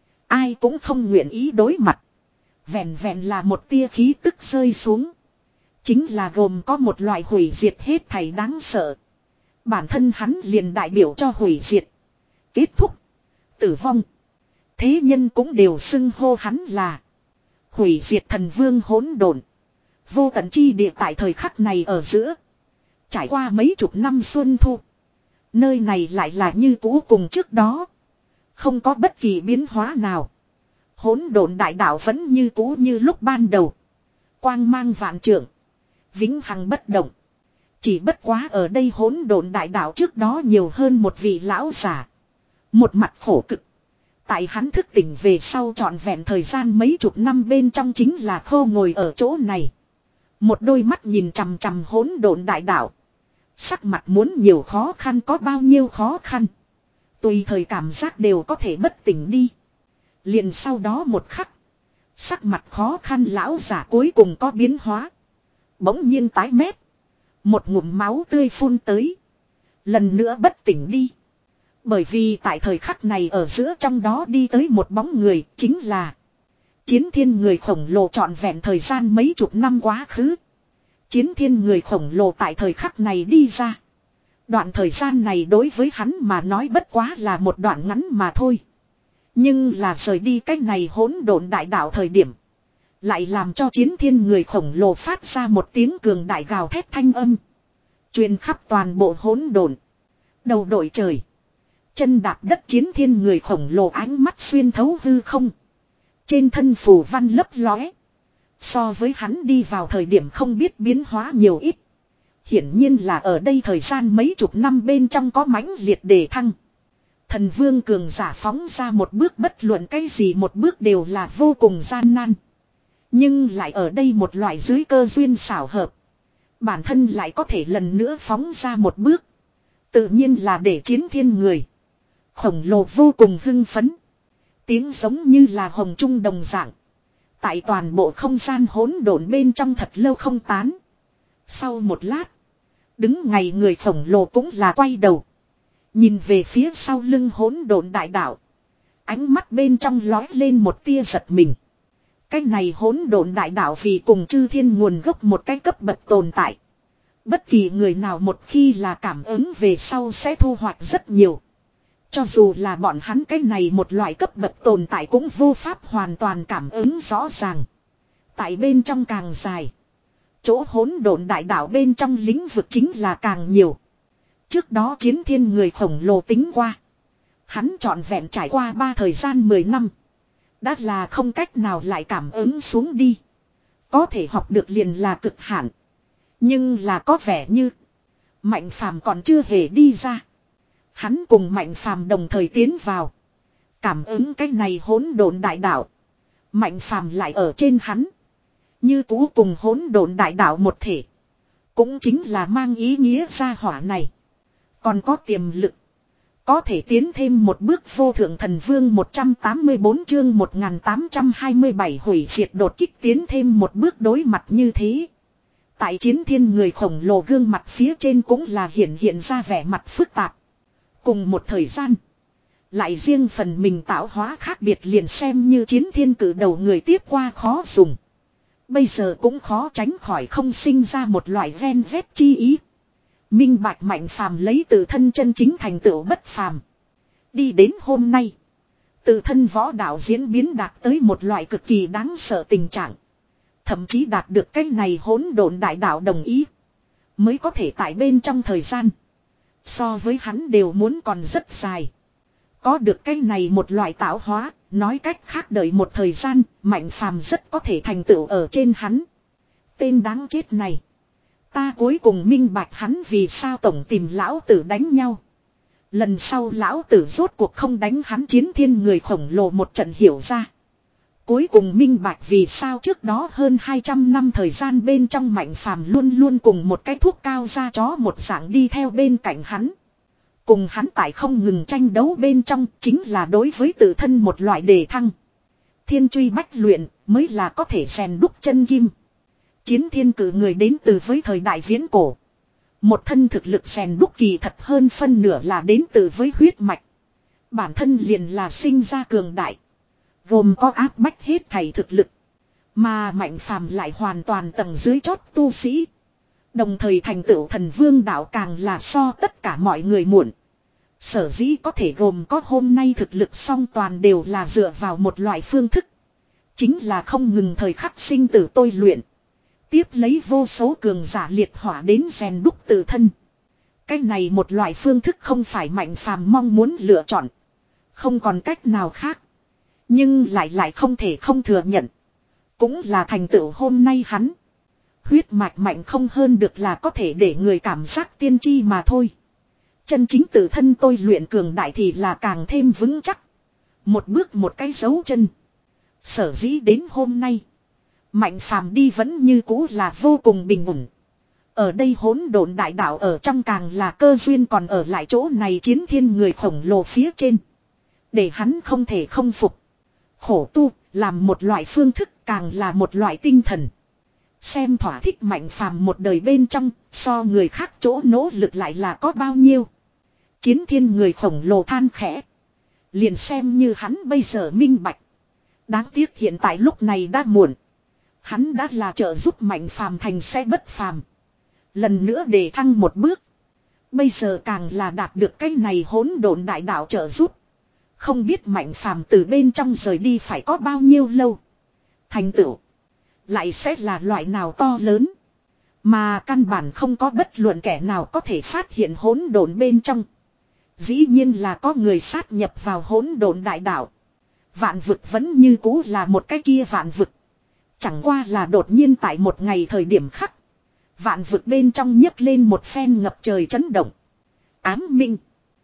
Ai cũng không nguyện ý đối mặt. Vẹn vẹn là một tia khí tức rơi xuống. Chính là gồm có một loại hủy diệt hết thảy đáng sợ. Bản thân hắn liền đại biểu cho hủy diệt. Kết thúc. Tử vong. Thế nhân cũng đều xưng hô hắn là hủy diệt thần vương hỗn độn. Vô tận chi địa tại thời khắc này ở giữa. Trải qua mấy chục năm xuân thu. Nơi này lại là như cũ cùng trước đó. Không có bất kỳ biến hóa nào. Hỗn độn đại đạo vẫn như cũ như lúc ban đầu. Quang mang vạn trượng. Vĩnh hằng bất động. Chỉ bất quá ở đây hỗn độn đại đạo trước đó nhiều hơn một vị lão giả. Một mặt khổ cực. Tại hắn thức tỉnh về sau trọn vẹn thời gian mấy chục năm bên trong chính là khô ngồi ở chỗ này. Một đôi mắt nhìn chằm chằm hỗn độn đại đạo. Sắc mặt muốn nhiều khó khăn có bao nhiêu khó khăn. Tùy thời cảm giác đều có thể bất tỉnh đi. Liền sau đó một khắc. Sắc mặt khó khăn lão giả cuối cùng có biến hóa. Bỗng nhiên tái mét. Một ngụm máu tươi phun tới. Lần nữa bất tỉnh đi. Bởi vì tại thời khắc này ở giữa trong đó đi tới một bóng người chính là Chiến Thiên người khổng lồ trọn vẹn thời gian mấy chục năm quá khứ. Chiến Thiên người khổng lồ tại thời khắc này đi ra. Đoạn thời gian này đối với hắn mà nói bất quá là một đoạn ngắn mà thôi. Nhưng là rời đi cách này hỗn độn đại đạo thời điểm. Lại làm cho Chiến Thiên người khổng lồ phát ra một tiếng cường đại gào thét thanh âm. Truyền khắp toàn bộ hỗn độn. Đầu đội trời. Chân đạp đất Chiến Thiên người khổng lồ ánh mắt xuyên thấu hư không. Trên thân phù văn lấp lóe. So với hắn đi vào thời điểm không biết biến hóa nhiều ít. Hiển nhiên là ở đây thời gian mấy chục năm bên trong có mãnh liệt đề thăng. Thần vương cường giả phóng ra một bước bất luận cái gì một bước đều là vô cùng gian nan. Nhưng lại ở đây một loại dưới cơ duyên xảo hợp. Bản thân lại có thể lần nữa phóng ra một bước. Tự nhiên là để Chiến Thiên người khổng lồ vô cùng hưng phấn. Tiếng giống như là hồng trung đồng dạng. Tại toàn bộ không gian hỗn độn bên trong thật lâu không tán. Sau một lát. Đứng ngay người khổng lồ cũng là quay đầu. Nhìn về phía sau lưng hỗn độn đại đạo. Ánh mắt bên trong lói lên một tia giật mình. Cái này hỗn độn đại đạo vì cùng chư thiên nguồn gốc một cái cấp bậc tồn tại. Bất kỳ người nào một khi là cảm ứng về sau sẽ thu hoạch rất nhiều. Cho dù là bọn hắn cái này một loại cấp bậc tồn tại cũng vô pháp hoàn toàn cảm ứng rõ ràng. Tại bên trong càng dài. Chỗ hỗn độn đại đạo bên trong lĩnh vực chính là càng nhiều. Trước đó Chiến Thiên người khổng lồ tính qua. Hắn trọn vẹn trải qua ba thời gian mười năm. Đã là không cách nào lại cảm ứng xuống đi. Có thể học được liền là cực hạn. Nhưng là có vẻ như Mạnh Phàm còn chưa hề đi ra. Hắn cùng Mạnh Phàm đồng thời tiến vào. Cảm ứng cái này hỗn độn đại đạo. Mạnh Phàm lại ở trên hắn. Như cũ cùng hỗn độn đại đạo một thể. Cũng chính là mang ý nghĩa ra hỏa này. Còn có tiềm lực. Có thể tiến thêm một bước vô thượng thần vương một trăm tám mươi bốn chương một nghìn tám trăm hai mươi bảy hủy diệt đột kích tiến thêm một bước đối mặt như thế. Tại Chiến Thiên người khổng lồ gương mặt phía trên cũng là hiện hiện ra vẻ mặt phức tạp. Cùng một thời gian. Lại riêng phần mình tạo hóa khác biệt liền xem như Chiến Thiên cử đầu người tiếp qua khó dùng. Bây giờ cũng khó tránh khỏi không sinh ra một loại ven vét chi ý. Minh bạch Mạnh Phàm lấy tự thân chân chính thành tựu bất phàm. Đi đến hôm nay. Tự thân võ đạo diễn biến đạt tới một loại cực kỳ đáng sợ tình trạng. Thậm chí đạt được cái này hỗn độn đại đạo đồng ý. Mới có thể tại bên trong thời gian. So với hắn đều muốn còn rất dài. Có được cái này một loại tạo hóa. Nói cách khác đợi một thời gian. Mạnh Phàm rất có thể thành tựu ở trên hắn. Tên đáng chết này. Ta cuối cùng minh bạch hắn vì sao tổng tìm lão tử đánh nhau. Lần sau lão tử rốt cuộc không đánh hắn. Chiến Thiên người khổng lồ một trận hiểu ra. Cuối cùng minh bạch vì sao trước đó hơn hai trăm năm thời gian bên trong Mạnh Phàm luôn luôn cùng một cái thuốc cao da chó một dạng đi theo bên cạnh hắn. Cùng hắn tại không ngừng tranh đấu bên trong chính là đối với tự thân một loại đề thăng. Thiên truy bách luyện mới là có thể rèn đúc chân kim. Chiến Thiên cử người đến từ với thời đại viễn cổ. Một thân thực lực rèn đúc kỳ thật hơn phân nửa là đến từ với huyết mạch. Bản thân liền là sinh ra cường đại. Gồm có áp bách hết thảy thực lực. Mà Mạnh Phàm lại hoàn toàn tầng dưới chót tu sĩ. Đồng thời thành tựu thần vương đạo càng là so tất cả mọi người muộn. Sở dĩ có thể gồm có hôm nay thực lực song toàn đều là dựa vào một loại phương thức. Chính là không ngừng thời khắc sinh tử tôi luyện. Tiếp lấy vô số cường giả liệt hỏa đến rèn đúc tự thân. Cái này một loại phương thức không phải Mạnh Phàm mong muốn lựa chọn. Không còn cách nào khác. Nhưng lại lại không thể không thừa nhận. Cũng là thành tựu hôm nay hắn. Huyết mạch mạnh không hơn được là có thể để người cảm giác tiên tri mà thôi. Chân chính tự thân tôi luyện cường đại thì là càng thêm vững chắc. Một bước một cái dấu chân. Sở dĩ đến hôm nay. Mạnh Phàm đi vẫn như cũ là vô cùng bình ổn. Ở đây hỗn độn đại đạo ở trong càng là cơ duyên còn ở lại chỗ này chiến thiên người khổng lồ phía trên. Để hắn không thể không phục. Khổ tu, làm một loại phương thức càng là một loại tinh thần. Xem thỏa thích mạnh phàm một đời bên trong, so người khác chỗ nỗ lực lại là có bao nhiêu. Chiến thiên người khổng lồ than khẽ. Liền xem như hắn bây giờ minh bạch. Đáng tiếc hiện tại lúc này đã muộn. Hắn đã là trợ giúp mạnh phàm thành sẽ bất phàm. Lần nữa để thăng một bước. Bây giờ càng là đạt được cái này hỗn độn đại đạo trợ giúp. Không biết mạnh phàm từ bên trong rời đi phải có bao nhiêu lâu. Thành tựu. Lại sẽ là loại nào to lớn. Mà căn bản không có bất luận kẻ nào có thể phát hiện hỗn độn bên trong. Dĩ nhiên là có người sát nhập vào hỗn độn đại đạo. Vạn vực vẫn như cũ là một cái kia vạn vực. Chẳng qua là đột nhiên tại một ngày thời điểm khắc. Vạn vực bên trong nhấc lên một phen ngập trời chấn động. Ám minh.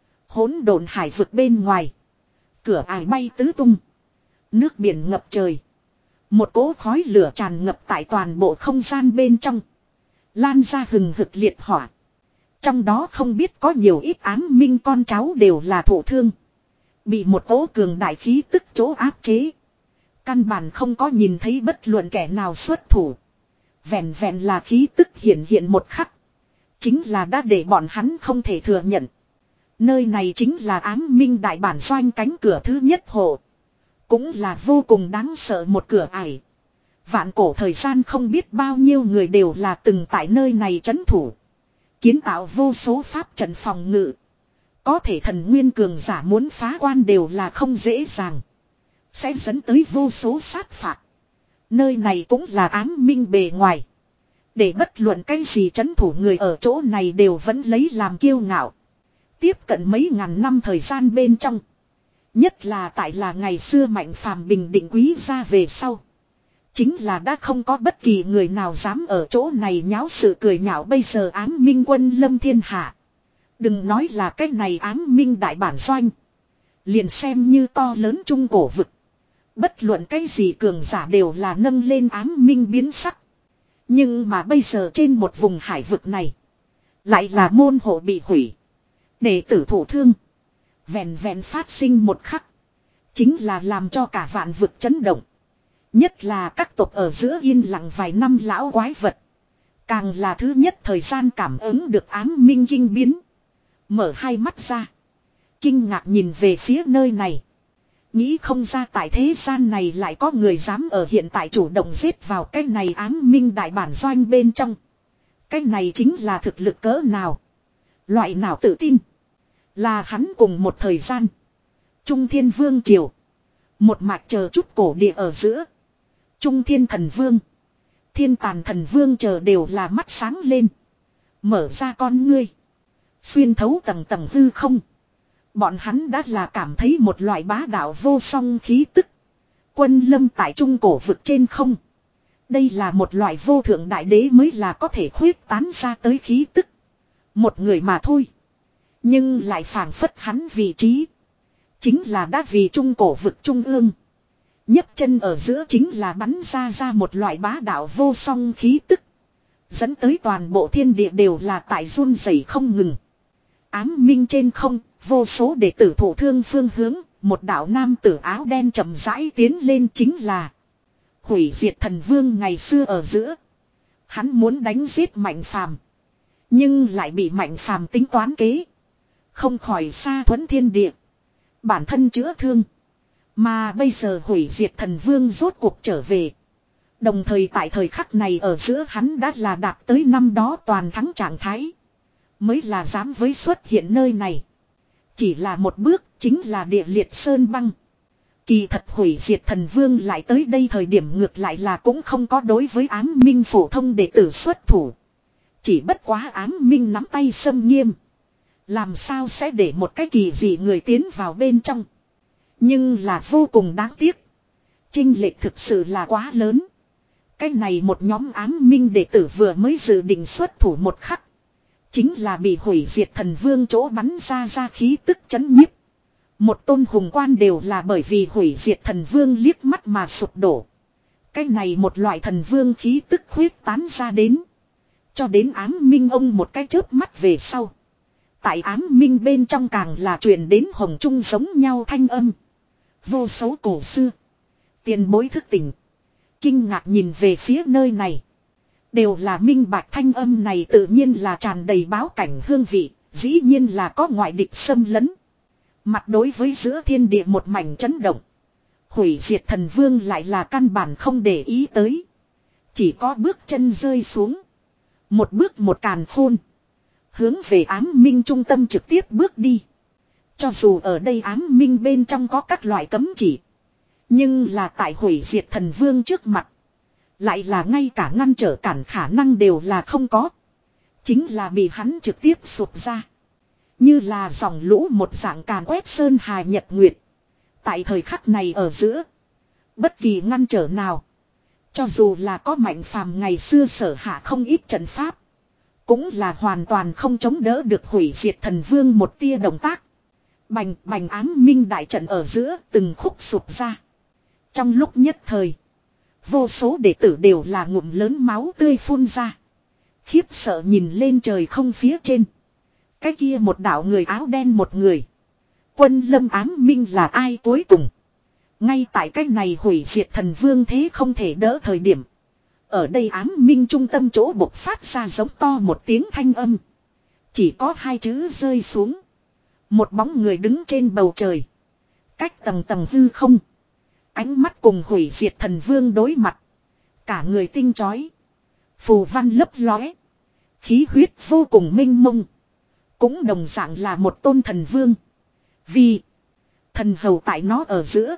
Hỗn độn hải vực bên ngoài. Cửa ải bay tứ tung. Nước biển ngập trời. Một cỗ khói lửa tràn ngập tại toàn bộ không gian bên trong. Lan ra hừng hực liệt hỏa. Trong đó không biết có nhiều ít ám minh con cháu đều là thổ thương. Bị một cỗ cường đại khí tức chỗ áp chế. Căn bản không có nhìn thấy bất luận kẻ nào xuất thủ. Vẹn vẹn là khí tức hiện hiện một khắc. Chính là đã để bọn hắn không thể thừa nhận. Nơi này chính là ám minh đại bản doanh cánh cửa thứ nhất hộ. Cũng là vô cùng đáng sợ một cửa ải. Vạn cổ thời gian không biết bao nhiêu người đều là từng tại nơi này trấn thủ. Kiến tạo vô số pháp trận phòng ngự. Có thể thần nguyên cường giả muốn phá quan đều là không dễ dàng. Sẽ dẫn tới vô số sát phạt. Nơi này cũng là ám minh bề ngoài. Để bất luận cái gì trấn thủ người ở chỗ này đều vẫn lấy làm kiêu ngạo. Tiếp cận mấy ngàn năm thời gian bên trong. Nhất là tại là ngày xưa mạnh phàm bình định quý ra về sau. Chính là đã không có bất kỳ người nào dám ở chỗ này nháo sự cười nhạo bây giờ ám minh quân lâm thiên hạ. Đừng nói là cái này ám minh đại bản doanh. Liền xem như to lớn trung cổ vực. Bất luận cái gì cường giả đều là nâng lên ám minh biến sắc. Nhưng mà bây giờ trên một vùng hải vực này. Lại là môn hộ bị hủy. Đệ tử thổ thương. Vẹn vẹn phát sinh một khắc. Chính là làm cho cả vạn vực chấn động. Nhất là các tộc ở giữa yên lặng vài năm lão quái vật. Càng là thứ nhất thời gian cảm ứng được ám minh kinh biến. Mở hai mắt ra. Kinh ngạc nhìn về phía nơi này. Nghĩ không ra tại thế gian này lại có người dám ở hiện tại chủ động giết vào cái này ám minh đại bản doanh bên trong. Cái này chính là thực lực cỡ nào. Loại nào tự tin. Là hắn cùng một thời gian. Trung Thiên Vương Triều. Một mạch chờ chút cổ địa ở giữa. Trung Thiên Thần Vương. Thiên Tàn Thần Vương chờ đều là mắt sáng lên. Mở ra con ngươi. Xuyên thấu tầng tầng hư không. Bọn hắn đã là cảm thấy một loại bá đạo vô song khí tức. Quân lâm tại trung cổ vực trên không. Đây là một loại vô thượng đại đế mới là có thể khuyết tán ra tới khí tức. Một người mà thôi. Nhưng lại phảng phất hắn vị trí. Chính là đã vì trung cổ vực trung ương. nhấc chân ở giữa chính là bắn ra ra một loại bá đạo vô song khí tức. Dẫn tới toàn bộ thiên địa đều là tại run rẩy không ngừng. Ám minh trên không, vô số đệ tử thổ thương phương hướng, một đạo nam tử áo đen chậm rãi tiến lên chính là hủy diệt thần vương ngày xưa ở giữa. Hắn muốn đánh giết mạnh phàm. Nhưng lại bị mạnh phàm tính toán kế. Không khỏi xa thuẫn thiên địa. Bản thân chữa thương. Mà bây giờ hủy diệt thần vương rốt cuộc trở về. Đồng thời tại thời khắc này ở giữa hắn đã là đạt tới năm đó toàn thắng trạng thái. Mới là dám với xuất hiện nơi này. Chỉ là một bước chính là địa liệt sơn băng. Kỳ thật hủy diệt thần vương lại tới đây thời điểm ngược lại là cũng không có đối với ám minh phổ thông đệ tử xuất thủ. Chỉ bất quá ám minh nắm tay xâm nghiêm. Làm sao sẽ để một cái kỳ dị người tiến vào bên trong. Nhưng là vô cùng đáng tiếc. Chênh lệch thực sự là quá lớn. Cái này một nhóm ám minh đệ tử vừa mới dự định xuất thủ một khắc. Chính là bị hủy diệt thần vương chỗ bắn ra ra khí tức chấn nhiếp. Một tôn hùng quan đều là bởi vì hủy diệt thần vương liếc mắt mà sụp đổ. Cái này một loại thần vương khí tức khuyết tán ra đến. Cho đến ám minh ông một cái chớp mắt về sau. Tại ám minh bên trong càng là truyền đến hồng trung giống nhau thanh âm. Vô số cổ xưa. Tiền bối thức tỉnh. Kinh ngạc nhìn về phía nơi này. Đều là minh bạch thanh âm này tự nhiên là tràn đầy báo cảnh hương vị. Dĩ nhiên là có ngoại địch xâm lấn. Mặt đối với giữa thiên địa một mảnh chấn động. Hủy diệt thần vương lại là căn bản không để ý tới. Chỉ có bước chân rơi xuống. Một bước một càn khôn. Hướng về ám minh trung tâm trực tiếp bước đi. Cho dù ở đây ám minh bên trong có các loại cấm chỉ. Nhưng là tại hủy diệt thần vương trước mặt. Lại là ngay cả ngăn trở cản khả năng đều là không có. Chính là bị hắn trực tiếp sụp ra. Như là dòng lũ một dạng càn quét sơn hà nhật nguyệt. Tại thời khắc này ở giữa. Bất kỳ ngăn trở nào. Cho dù là có mạnh phàm ngày xưa sở hạ không ít trận pháp. Cũng là hoàn toàn không chống đỡ được hủy diệt thần vương một tia động tác. Bành bành ám minh đại trận ở giữa từng khúc sụp ra. Trong lúc nhất thời. Vô số đệ tử đều là ngụm lớn máu tươi phun ra. Khiếp sợ nhìn lên trời không phía trên. Cái kia một đạo người áo đen một người. Quân lâm ám minh là ai cuối cùng. Ngay tại cái này hủy diệt thần vương thế không thể đỡ thời điểm. Ở đây ám minh trung tâm chỗ bộc phát ra giống to một tiếng thanh âm. Chỉ có hai chữ rơi xuống. Một bóng người đứng trên bầu trời. Cách tầng tầng hư không. Ánh mắt cùng hủy diệt thần vương đối mặt. Cả người tinh chói. Phù văn lấp lóe. Khí huyết vô cùng minh mông. Cũng đồng dạng là một tôn thần vương. Vì thần hầu tại nó ở giữa.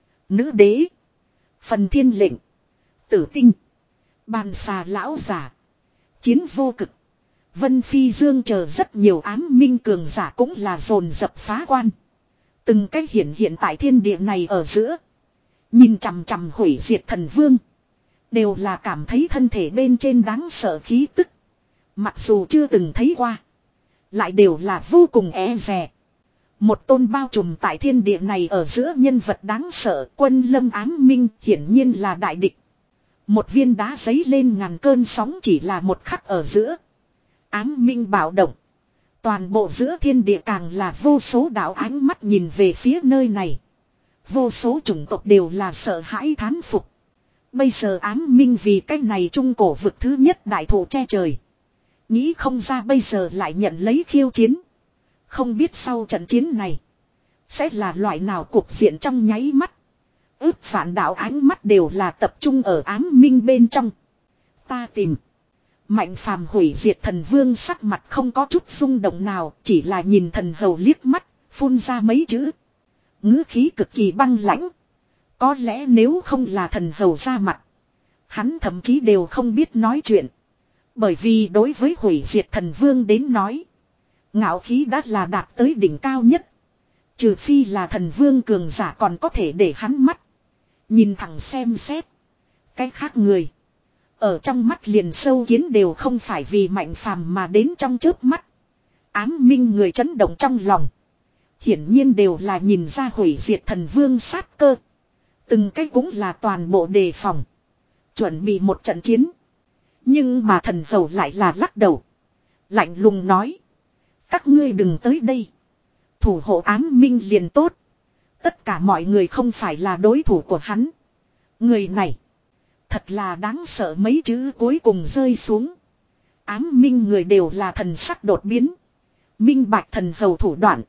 Nữ đế. Phần thiên lệnh. Tử tinh. Bàn xà lão giả. Chiến vô cực. Vân Phi Dương chờ rất nhiều ám minh cường giả cũng là dồn dập phá quan. Từng cách hiện hiện tại thiên địa này ở giữa. Nhìn chằm chằm hủy diệt thần vương. Đều là cảm thấy thân thể bên trên đáng sợ khí tức. Mặc dù chưa từng thấy qua. Lại đều là vô cùng e dè. Một tôn bao trùm tại thiên địa này ở giữa nhân vật đáng sợ. Quân lâm ám minh hiển nhiên là đại địch. Một viên đá giấy lên ngàn cơn sóng chỉ là một khắc ở giữa. Ám minh bạo động. Toàn bộ giữa thiên địa càng là vô số đạo ánh mắt nhìn về phía nơi này. Vô số chủng tộc đều là sợ hãi thán phục. Bây giờ ám minh vì cái này trung cổ vực thứ nhất đại thụ che trời. Nghĩ không ra bây giờ lại nhận lấy khiêu chiến. Không biết sau trận chiến này. Sẽ là loại nào cuộc diện trong nháy mắt. Ước phản đạo ánh mắt đều là tập trung ở ám minh bên trong. Ta tìm. Mạnh phàm hủy diệt thần vương sắc mặt không có chút rung động nào. Chỉ là nhìn thần hầu liếc mắt. Phun ra mấy chữ. Ngữ khí cực kỳ băng lãnh. Có lẽ nếu không là thần hầu ra mặt. Hắn thậm chí đều không biết nói chuyện. Bởi vì đối với hủy diệt thần vương đến nói. Ngạo khí đã là đạt tới đỉnh cao nhất. Trừ phi là thần vương cường giả còn có thể để hắn mắt. Nhìn thẳng xem xét. Cái khác người. Ở trong mắt liền sâu kiến đều không phải vì mạnh phàm mà đến trong chớp mắt. Ám minh người chấn động trong lòng. Hiển nhiên đều là nhìn ra hủy diệt thần vương sát cơ. Từng cái cũng là toàn bộ đề phòng. Chuẩn bị một trận chiến. Nhưng mà thần hầu lại là lắc đầu. Lạnh lùng nói. Các ngươi đừng tới đây. Thủ hộ ám minh liền tốt. Tất cả mọi người không phải là đối thủ của hắn. Người này. Thật là đáng sợ mấy chữ cuối cùng rơi xuống. Ám minh người đều là thần sắc đột biến. Minh bạch thần hầu thủ đoạn.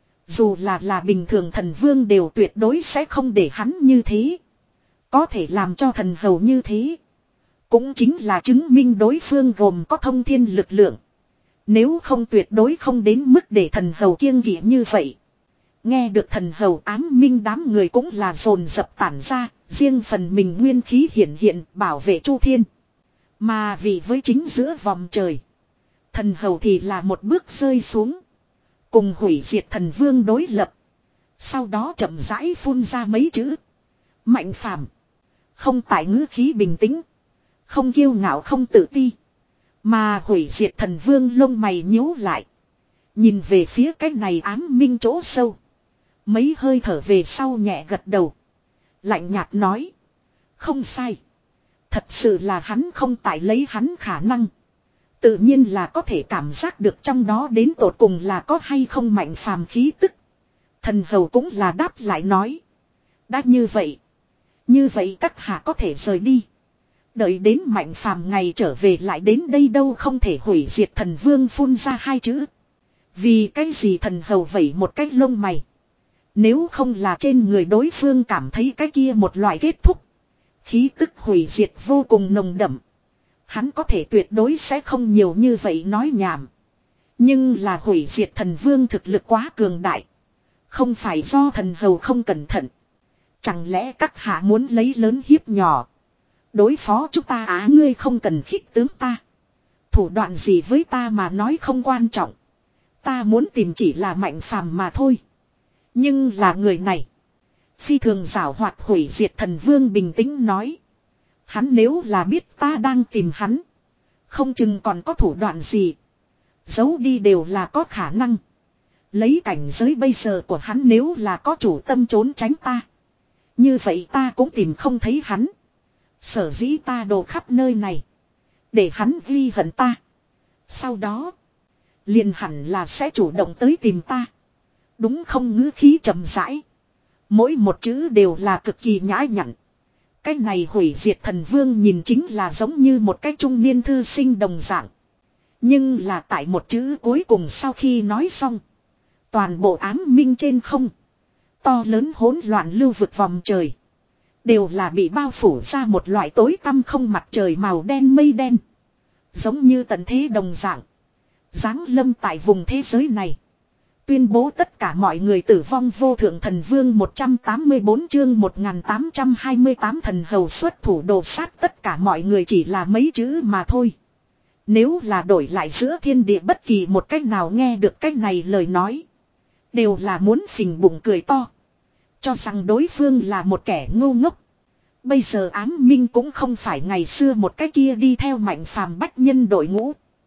Dù là là bình thường thần vương đều tuyệt đối sẽ không để hắn như thế. Có thể làm cho thần hầu như thế. Cũng chính là chứng minh đối phương gồm có thông thiên lực lượng. Nếu không tuyệt đối không đến mức để thần hầu kiêng kỵ như vậy. Nghe được thần hầu ám minh đám người cũng là dồn dập tản ra. Riêng phần mình nguyên khí hiển hiện bảo vệ Chu Thiên. Mà vì với chính giữa vòng trời. Thần hầu thì là một bước rơi xuống. Cùng hủy diệt thần vương đối lập. Sau đó chậm rãi phun ra mấy chữ. Mạnh phàm. Không tại ngữ khí bình tĩnh. Không kiêu ngạo không tự ti. Mà hủy diệt thần vương lông mày nhíu lại. Nhìn về phía cái này ám minh chỗ sâu. Mấy hơi thở về sau nhẹ gật đầu. Lạnh nhạt nói. Không sai. Thật sự là hắn không tại lấy hắn khả năng. Tự nhiên là có thể cảm giác được trong đó đến tột cùng là có hay không mạnh phàm khí tức. Thần hầu cũng là đáp lại nói. Đã như vậy. Như vậy các hạ có thể rời đi. Đợi đến mạnh phàm ngày trở về lại đến đây đâu không thể hủy diệt thần vương phun ra hai chữ. Vì cái gì thần hầu vẩy một cái lông mày. Nếu không là trên người đối phương cảm thấy cái kia một loại kết thúc. Khí tức hủy diệt vô cùng nồng đậm. Hắn có thể tuyệt đối sẽ không nhiều như vậy nói nhảm. Nhưng là hủy diệt thần vương thực lực quá cường đại. Không phải do thần hầu không cẩn thận. Chẳng lẽ các hạ muốn lấy lớn hiếp nhỏ. Đối phó chúng ta á ngươi không cần khích tướng ta. Thủ đoạn gì với ta mà nói không quan trọng. Ta muốn tìm chỉ là mạnh phàm mà thôi. Nhưng là người này. Phi thường giảo hoạt hủy diệt thần vương bình tĩnh nói. Hắn nếu là biết ta đang tìm hắn. Không chừng còn có thủ đoạn gì. Giấu đi đều là có khả năng. Lấy cảnh giới bây giờ của hắn nếu là có chủ tâm trốn tránh ta. Như vậy ta cũng tìm không thấy hắn. Sở dĩ ta đổ khắp nơi này. Để hắn ghi hận ta. Sau đó. Liền hẳn là sẽ chủ động tới tìm ta. Đúng không ngữ khí trầm rãi. Mỗi một chữ đều là cực kỳ nhã nhặn. Cái này hủy diệt thần vương nhìn chính là giống như một cái trung niên thư sinh đồng dạng. Nhưng là tại một chữ cuối cùng sau khi nói xong. Toàn bộ ám minh trên không. To lớn hỗn loạn lưu vực vòng trời. Đều là bị bao phủ ra một loại tối tăm không mặt trời màu đen mây đen. Giống như tận thế đồng dạng. Giáng lâm tại vùng thế giới này. Tuyên bố tất cả mọi người tử vong vô thượng thần vương một trăm tám mươi tư chương một nghìn tám trăm hai mươi tám thần hầu xuất thủ đồ sát tất cả mọi người chỉ là mấy chữ mà thôi. Nếu là đổi lại giữa thiên địa bất kỳ một cách nào nghe được cách này lời nói. Đều là muốn phình bụng cười to. Cho rằng đối phương là một kẻ ngu ngốc. Bây giờ ám minh cũng không phải ngày xưa một cái kia đi theo mạnh phàm bách nhân đội ngũ.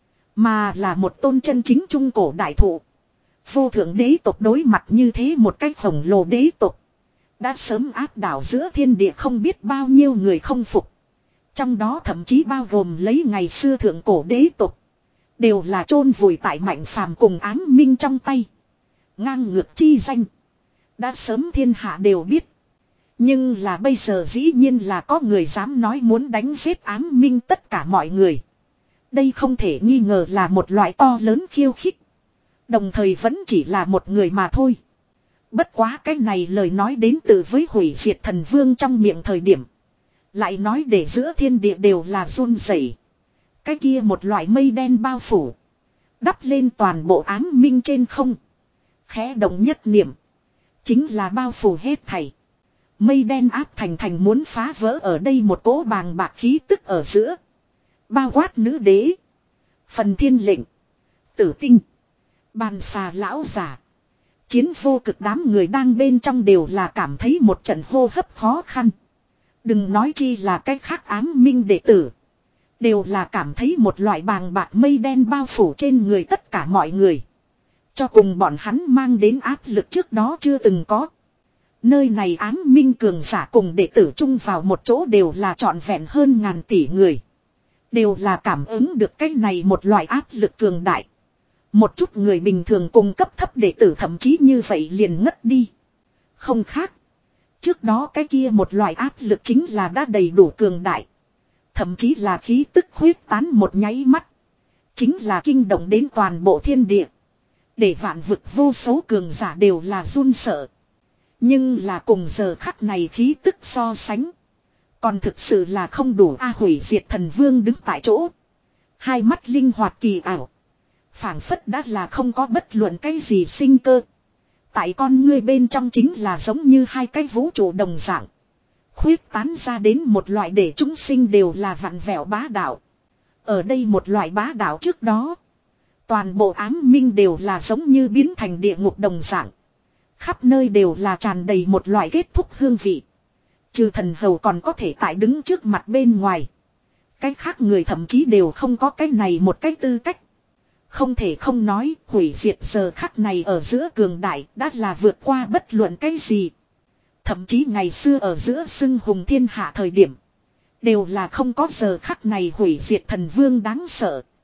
Mà là một tôn chân chính trung cổ đại thụ. Vô thượng đế tộc đối mặt như thế một cái khổng lồ đế tộc. Đã sớm áp đảo giữa thiên địa không biết bao nhiêu người không phục. Trong đó thậm chí bao gồm lấy ngày xưa thượng cổ đế tộc. Đều là chôn vùi tại mạnh phàm cùng ám minh trong tay. Ngang ngược chi danh. Đã sớm thiên hạ đều biết. Nhưng là bây giờ dĩ nhiên là có người dám nói muốn đánh giết ám minh tất cả mọi người. Đây không thể nghi ngờ là một loại to lớn khiêu khích. Đồng thời vẫn chỉ là một người mà thôi. Bất quá cái này lời nói đến từ với hủy diệt thần vương trong miệng thời điểm. Lại nói để giữa thiên địa đều là run rẩy. Cái kia một loại mây đen bao phủ. Đắp lên toàn bộ ám minh trên không. Khẽ động nhất niệm. Chính là bao phủ hết thảy. Mây đen áp thành thành muốn phá vỡ ở đây một cỗ bàng bạc khí tức ở giữa. Bao quát nữ đế. Phần thiên lệnh. Tử tinh. Bàn xà lão giả. Chiến vô cực đám người đang bên trong đều là cảm thấy một trận hô hấp khó khăn. Đừng nói chi là cách khác ám minh đệ tử. Đều là cảm thấy một loại bàng bạc mây đen bao phủ trên người tất cả mọi người. Cho cùng bọn hắn mang đến áp lực trước đó chưa từng có. Nơi này ám minh cường giả cùng đệ tử chung vào một chỗ đều là trọn vẹn hơn ngàn tỷ người. Đều là cảm ứng được cái này một loại áp lực cường đại. Một chút người bình thường cùng cấp thấp đệ tử thậm chí như vậy liền ngất đi. Không khác. Trước đó cái kia một loại áp lực chính là đã đầy đủ cường đại. Thậm chí là khí tức huyết tán một nháy mắt. Chính là kinh động đến toàn bộ thiên địa. Để vạn vực vô số cường giả đều là run sợ. Nhưng là cùng giờ khắc này khí tức so sánh. Còn thực sự là không đủ a hủy diệt thần vương đứng tại chỗ. Hai mắt linh hoạt kỳ ảo. Phảng phất đã là không có bất luận cái gì sinh cơ. Tại con ngươi bên trong chính là giống như hai cái vũ trụ đồng dạng. Khuyết tán ra đến một loại để chúng sinh đều là vặn vẹo bá đạo. Ở đây một loại bá đạo trước đó. Toàn bộ ám minh đều là giống như biến thành địa ngục đồng dạng. Khắp nơi đều là tràn đầy một loại kết thúc hương vị. Trừ thần hầu còn có thể tại đứng trước mặt bên ngoài. Cái khác người thậm chí đều không có cái này một cái tư cách. Không thể không nói hủy diệt giờ khắc này ở giữa cường đại đã là vượt qua bất luận cái gì. Thậm chí ngày xưa ở giữa xưng hùng thiên hạ thời điểm. Đều là không có giờ khắc này hủy diệt thần vương đáng sợ.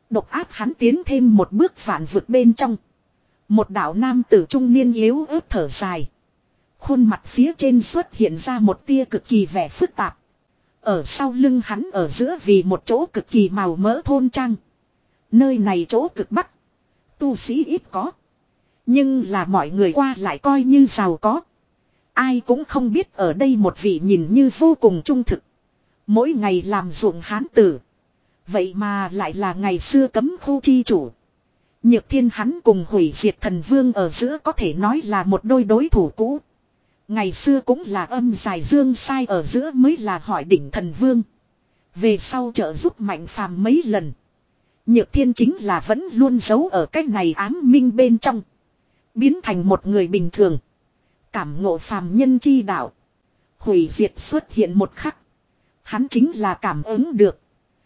Độc áp hắn tiến thêm một bước vạn vực bên trong. Một đạo nam tử trung niên yếu ớt thở dài. Khuôn mặt phía trên xuất hiện ra một tia cực kỳ vẻ phức tạp. Ở sau lưng hắn ở giữa vì một chỗ cực kỳ màu mỡ thôn trang. Nơi này chỗ cực bắc. Tu sĩ ít có. Nhưng là mọi người qua lại coi như giàu có. Ai cũng không biết ở đây một vị nhìn như vô cùng trung thực. Mỗi ngày làm ruộng hán tử. Vậy mà lại là ngày xưa cấm khu chi chủ. Nhược Thiên hắn cùng hủy diệt thần vương ở giữa có thể nói là một đôi đối thủ cũ. Ngày xưa cũng là âm dài dương sai ở giữa mới là hỏi đỉnh thần vương. Về sau trợ giúp Mạnh Phàm mấy lần. Nhược Thiên chính là vẫn luôn giấu ở cái này ám minh bên trong. Biến thành một người bình thường. Cảm ngộ phàm nhân chi đạo. Hủy diệt xuất hiện một khắc. Hắn chính là cảm ứng được.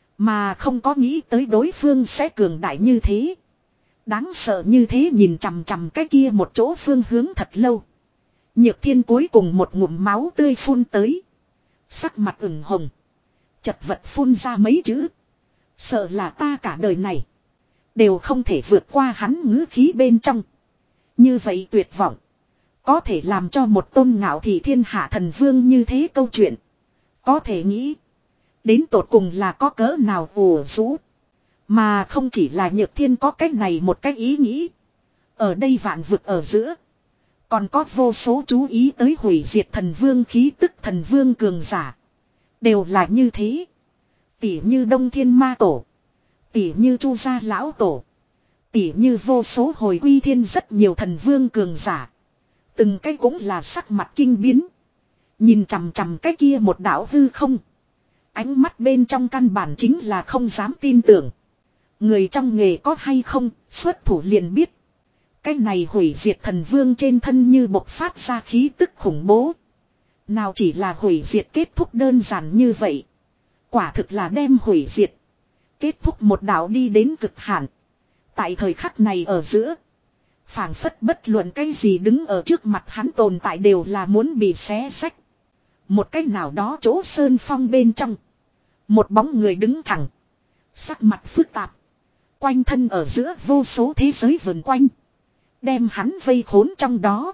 Mà không có nghĩ tới đối phương sẽ cường đại như thế. Đáng sợ như thế nhìn chằm chằm cái kia một chỗ phương hướng thật lâu. Nhược Thiên cuối cùng một ngụm máu tươi phun tới. Sắc mặt ửng hồng. Chật vật phun ra mấy chữ. Sợ là ta cả đời này. Đều không thể vượt qua hắn ngữ khí bên trong. Như vậy tuyệt vọng. Có thể làm cho một tôn ngạo thị thiên hạ thần vương như thế câu chuyện. Có thể nghĩ. Đến tột cùng là có cỡ nào ủ rũ. Mà không chỉ là Nhược Thiên có cách này một cách ý nghĩ. Ở đây vạn vực ở giữa. Còn có vô số chú ý tới hủy diệt thần vương khí tức thần vương cường giả. Đều là như thế. Tỉ như Đông Thiên Ma Tổ. Tỉ như Chu Gia Lão Tổ. Tỉ như vô số hồi quy thiên rất nhiều thần vương cường giả. Từng cái cũng là sắc mặt kinh biến. Nhìn chằm chằm cái kia một đạo hư không. Ánh mắt bên trong căn bản chính là không dám tin tưởng. Người trong nghề có hay không, xuất thủ liền biết. Cái này hủy diệt thần vương trên thân như bộc phát ra khí tức khủng bố. Nào chỉ là hủy diệt kết thúc đơn giản như vậy. Quả thực là đem hủy diệt. Kết thúc một đạo đi đến cực hạn. Tại thời khắc này ở giữa. Phảng phất bất luận cái gì đứng ở trước mặt hắn tồn tại đều là muốn bị xé xách. Một cách nào đó chỗ sơn phong bên trong. Một bóng người đứng thẳng. Sắc mặt phức tạp. Quanh thân ở giữa vô số thế giới vần quanh. Đem hắn vây khốn trong đó.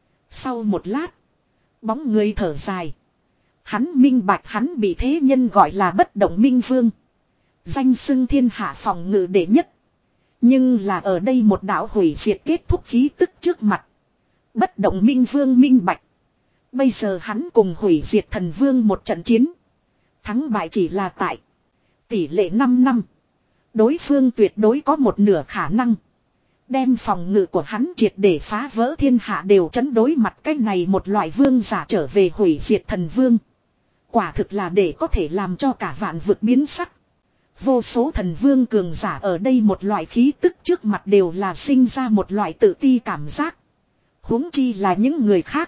Sau một lát. Bóng người thở dài. Hắn minh bạch hắn bị thế nhân gọi là bất động minh vương. Danh xưng thiên hạ phòng ngự đệ nhất. Nhưng là ở đây một đạo hủy diệt kết thúc khí tức trước mặt. Bất động minh vương minh bạch. Bây giờ hắn cùng hủy diệt thần vương một trận chiến. Thắng bại chỉ là tại tỷ lệ năm năm. Đối phương tuyệt đối có một nửa khả năng. Đem phòng ngự của hắn triệt để phá vỡ thiên hạ đều chấn đối mặt cái này một loại vương giả trở về hủy diệt thần vương. Quả thực là để có thể làm cho cả vạn vực biến sắc. Vô số thần vương cường giả ở đây một loại khí tức trước mặt đều là sinh ra một loại tự ti cảm giác. Huống chi là những người khác.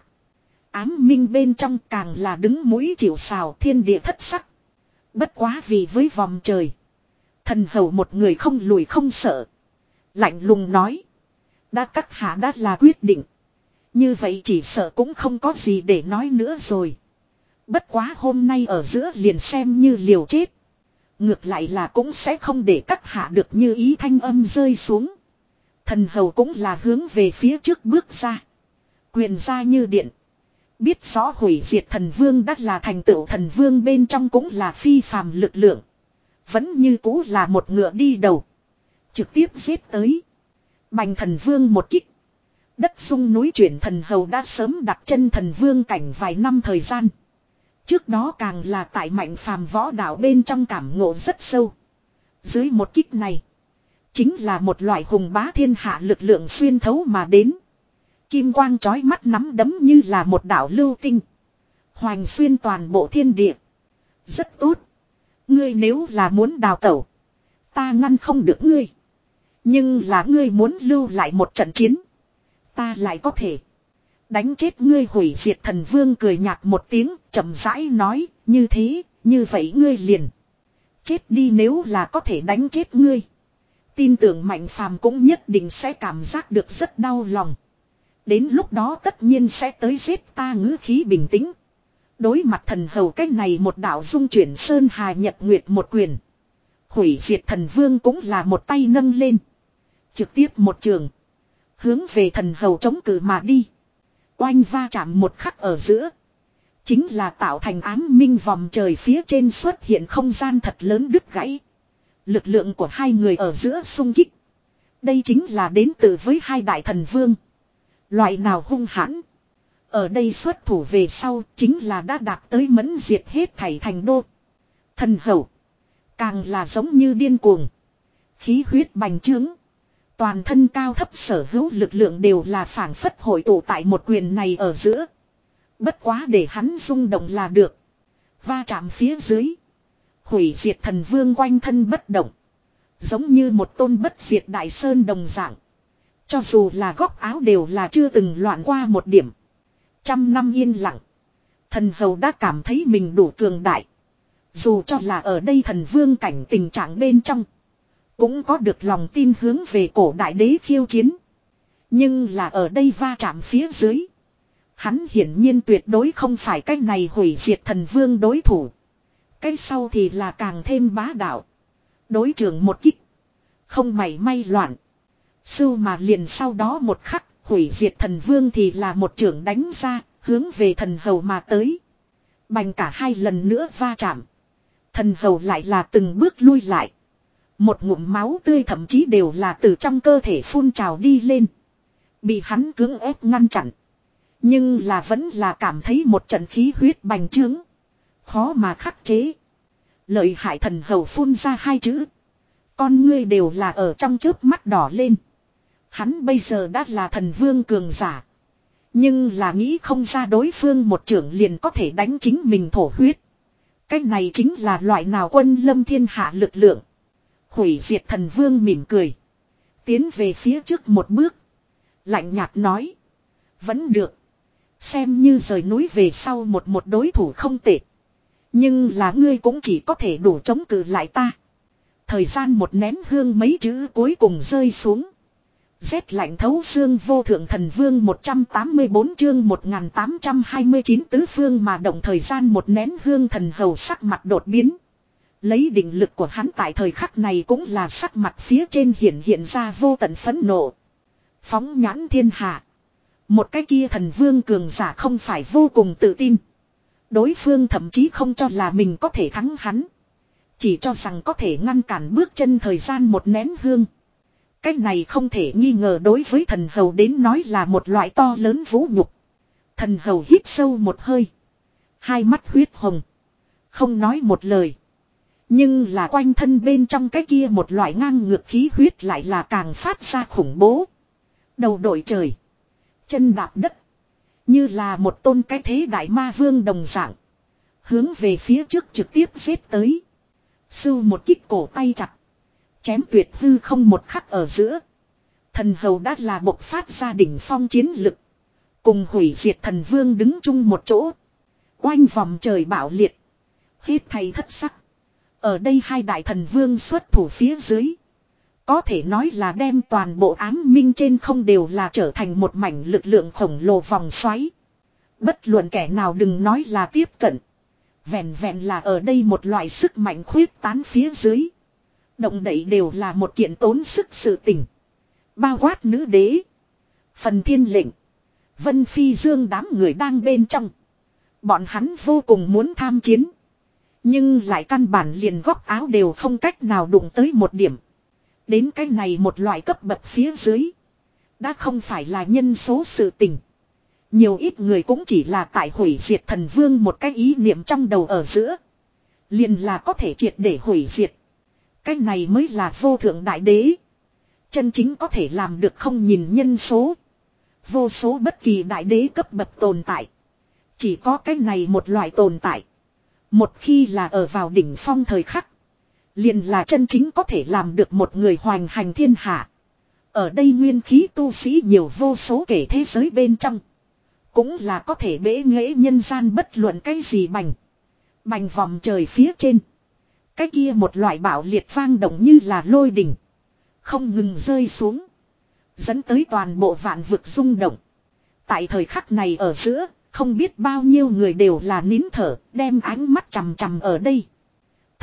Ám minh bên trong càng là đứng mũi chịu sào thiên địa thất sắc. Bất quá vì với vòng trời. Thần hầu một người không lùi không sợ. Lạnh lùng nói. Đã các hạ đã là quyết định. Như vậy chỉ sợ cũng không có gì để nói nữa rồi. Bất quá hôm nay ở giữa liền xem như liều chết. Ngược lại là cũng sẽ không để các hạ được như ý thanh âm rơi xuống. Thần hầu cũng là hướng về phía trước bước ra. Quyền ra như điện. Biết rõ hủy diệt thần vương đắt là thành tựu thần vương bên trong cũng là phi phàm lực lượng. Vẫn như cũ là một ngựa đi đầu. Trực tiếp giết tới. Bành thần vương một kích. Đất sung núi chuyển thần hầu đã sớm đặt chân thần vương cảnh vài năm thời gian. Trước đó càng là tại Mạnh Phàm võ đạo bên trong cảm ngộ rất sâu. Dưới một kích này. Chính là một loại hùng bá thiên hạ lực lượng xuyên thấu mà đến. Kim quang chói mắt nắm đấm như là một đạo lưu tinh. Hoành xuyên toàn bộ thiên địa. Rất tốt. Ngươi nếu là muốn đào tẩu. Ta ngăn không được ngươi. Nhưng là ngươi muốn lưu lại một trận chiến. Ta lại có thể. Đánh chết ngươi hủy diệt thần vương cười nhạt một tiếng. Chậm rãi nói. Như thế. Như vậy ngươi liền. Chết đi nếu là có thể đánh chết ngươi. Tin tưởng Mạnh Phàm cũng nhất định sẽ cảm giác được rất đau lòng. Đến lúc đó tất nhiên sẽ tới giết ta ngữ khí bình tĩnh. Đối mặt thần hầu cách này một đạo dung chuyển sơn hà nhật nguyệt một quyền. Hủy diệt thần vương cũng là một tay nâng lên. Trực tiếp một trường. Hướng về thần hầu chống cự mà đi. Oanh va chạm một khắc ở giữa. Chính là tạo thành ám minh vòng trời phía trên xuất hiện không gian thật lớn đứt gãy. Lực lượng của hai người ở giữa xung kích. Đây chính là đến từ với hai đại thần vương. Loại nào hung hãn. Ở đây xuất thủ về sau chính là đã đạt tới mẫn diệt hết thảy thành đô. Thần hầu. Càng là giống như điên cuồng. Khí huyết bành trướng. Toàn thân cao thấp sở hữu lực lượng đều là phảng phất hội tụ tại một quyền này ở giữa. Bất quá để hắn rung động là được. Va chạm phía dưới. Hủy diệt thần vương quanh thân bất động. Giống như một tôn bất diệt đại sơn đồng dạng. Cho dù là góc áo đều là chưa từng loạn qua một điểm. Trăm năm yên lặng. Thần hầu đã cảm thấy mình đủ cường đại. Dù cho là ở đây thần vương cảnh tình trạng bên trong. Cũng có được lòng tin hướng về cổ đại đế khiêu chiến. Nhưng là ở đây va chạm phía dưới. Hắn hiển nhiên tuyệt đối không phải cái này hủy diệt thần vương đối thủ. Cái sau thì là càng thêm bá đạo. Đối trường một kích. Không mảy may loạn. Sưu mà liền sau đó một khắc. Hủy diệt thần vương thì là một trường đánh ra. Hướng về thần hầu mà tới. Bành cả hai lần nữa va chạm. Thần hầu lại là từng bước lui lại. Một ngụm máu tươi thậm chí đều là từ trong cơ thể phun trào đi lên. Bị hắn cưỡng ép ngăn chặn. Nhưng là vẫn là cảm thấy một trận khí huyết bành trướng. Khó mà khắc chế. Lợi hại thần hầu phun ra hai chữ. Con ngươi đều là ở trong chớp mắt đỏ lên. Hắn bây giờ đã là thần vương cường giả. Nhưng là nghĩ không ra đối phương một trưởng liền có thể đánh chính mình thổ huyết. Cái này chính là loại nào quân lâm thiên hạ lực lượng. Hủy diệt thần vương mỉm cười. Tiến về phía trước một bước. Lạnh nhạt nói. Vẫn được. Xem như rời núi về sau một một đối thủ không tệ. Nhưng là ngươi cũng chỉ có thể đủ chống cự lại ta. Thời gian một nén hương mấy chữ cuối cùng rơi xuống. Rét lạnh thấu xương vô thượng thần vương một trăm tám mươi bốn chương một nghìn tám trăm hai mươi chín tứ phương mà động thời gian một nén hương thần hầu sắc mặt đột biến. Lấy định lực của hắn tại thời khắc này cũng là sắc mặt phía trên hiện hiện ra vô tận phẫn nộ. Phóng nhãn thiên hạ. Một cái kia thần vương cường giả không phải vô cùng tự tin. Đối phương thậm chí không cho là mình có thể thắng hắn. Chỉ cho rằng có thể ngăn cản bước chân thời gian một nén hương. Cái này không thể nghi ngờ đối với thần hầu đến nói là một loại to lớn vũ nhục. Thần hầu hít sâu một hơi. Hai mắt huyết hồng. Không nói một lời. Nhưng là quanh thân bên trong cái kia một loại ngang ngược khí huyết lại là càng phát ra khủng bố. Đầu đội trời. Chân đạp đất. Như là một tôn cái thế đại ma vương đồng dạng. Hướng về phía trước trực tiếp giết tới. Sưu một kích cổ tay chặt. Chém tuyệt hư không một khắc ở giữa. Thần hầu đã là bộc phát ra đỉnh phong chiến lực. Cùng hủy diệt thần vương đứng chung một chỗ. Oanh vòng trời bạo liệt. Hết thầy thất sắc. Ở đây hai đại thần vương xuất thủ phía dưới. Có thể nói là đem toàn bộ ám minh trên không đều là trở thành một mảnh lực lượng khổng lồ vòng xoáy. Bất luận kẻ nào đừng nói là tiếp cận. Vẹn vẹn là ở đây một loại sức mạnh khuyết tán phía dưới. Động đậy đều là một kiện tốn sức sự tình. Bao quát nữ đế. Phần thiên lệnh. Vân Phi Dương đám người đang bên trong. Bọn hắn vô cùng muốn tham chiến. Nhưng lại căn bản liền góc áo đều không cách nào đụng tới một điểm. Đến cái này một loại cấp bậc phía dưới. Đã không phải là nhân số sự tình. Nhiều ít người cũng chỉ là tại hủy diệt thần vương một cái ý niệm trong đầu ở giữa. Liền là có thể triệt để hủy diệt. Cái này mới là vô thượng đại đế. Chân chính có thể làm được không nhìn nhân số. Vô số bất kỳ đại đế cấp bậc tồn tại. Chỉ có cái này một loại tồn tại. Một khi là ở vào đỉnh phong thời khắc. Liền là chân chính có thể làm được một người hoành hành thiên hạ. Ở đây nguyên khí tu sĩ nhiều vô số kể thế giới bên trong. Cũng là có thể bế nghệ nhân gian bất luận cái gì bành. Bành vòng trời phía trên. Cái kia một loại bạo liệt vang động như là lôi đỉnh. Không ngừng rơi xuống. Dẫn tới toàn bộ vạn vực rung động. Tại thời khắc này ở giữa, không biết bao nhiêu người đều là nín thở, đem ánh mắt chằm chằm ở đây.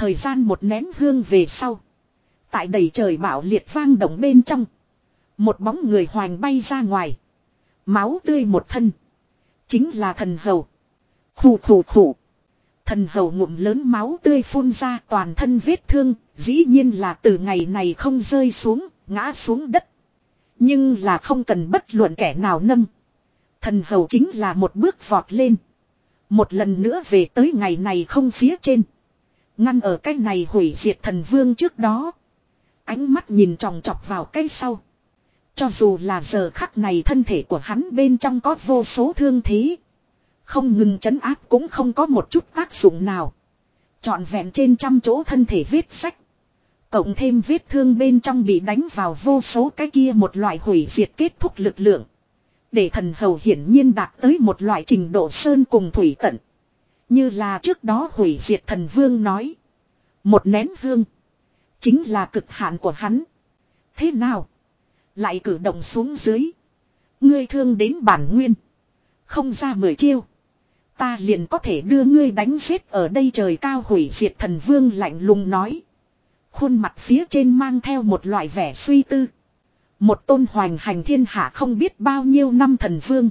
Thời gian một nén hương về sau. Tại đầy trời bão liệt vang động bên trong. Một bóng người hoành bay ra ngoài. Máu tươi một thân. Chính là thần hầu. Khủ khủ khủ. Thần hầu ngụm lớn máu tươi phun ra toàn thân vết thương. Dĩ nhiên là từ ngày này không rơi xuống, ngã xuống đất. Nhưng là không cần bất luận kẻ nào nâng. Thần hầu chính là một bước vọt lên. Một lần nữa về tới ngày này không phía trên. Ngăn ở cái này hủy diệt thần vương trước đó. Ánh mắt nhìn tròng trọc vào cái sau. Cho dù là giờ khắc này thân thể của hắn bên trong có vô số thương thế. Không ngừng trấn áp cũng không có một chút tác dụng nào. Trọn vẹn trên trăm chỗ thân thể vết sách. Cộng thêm vết thương bên trong bị đánh vào vô số cái kia một loại hủy diệt kết thúc lực lượng. Để thần hầu hiển nhiên đạt tới một loại trình độ sơn cùng thủy tận. Như là trước đó hủy diệt thần vương nói. Một nén hương. Chính là cực hạn của hắn. Thế nào? Lại cử động xuống dưới. Ngươi thương đến bản nguyên. Không ra mười chiêu. Ta liền có thể đưa ngươi đánh giết ở đây trời cao hủy diệt thần vương lạnh lùng nói. Khuôn mặt phía trên mang theo một loại vẻ suy tư. Một tôn hoành hành thiên hạ không biết bao nhiêu năm thần vương.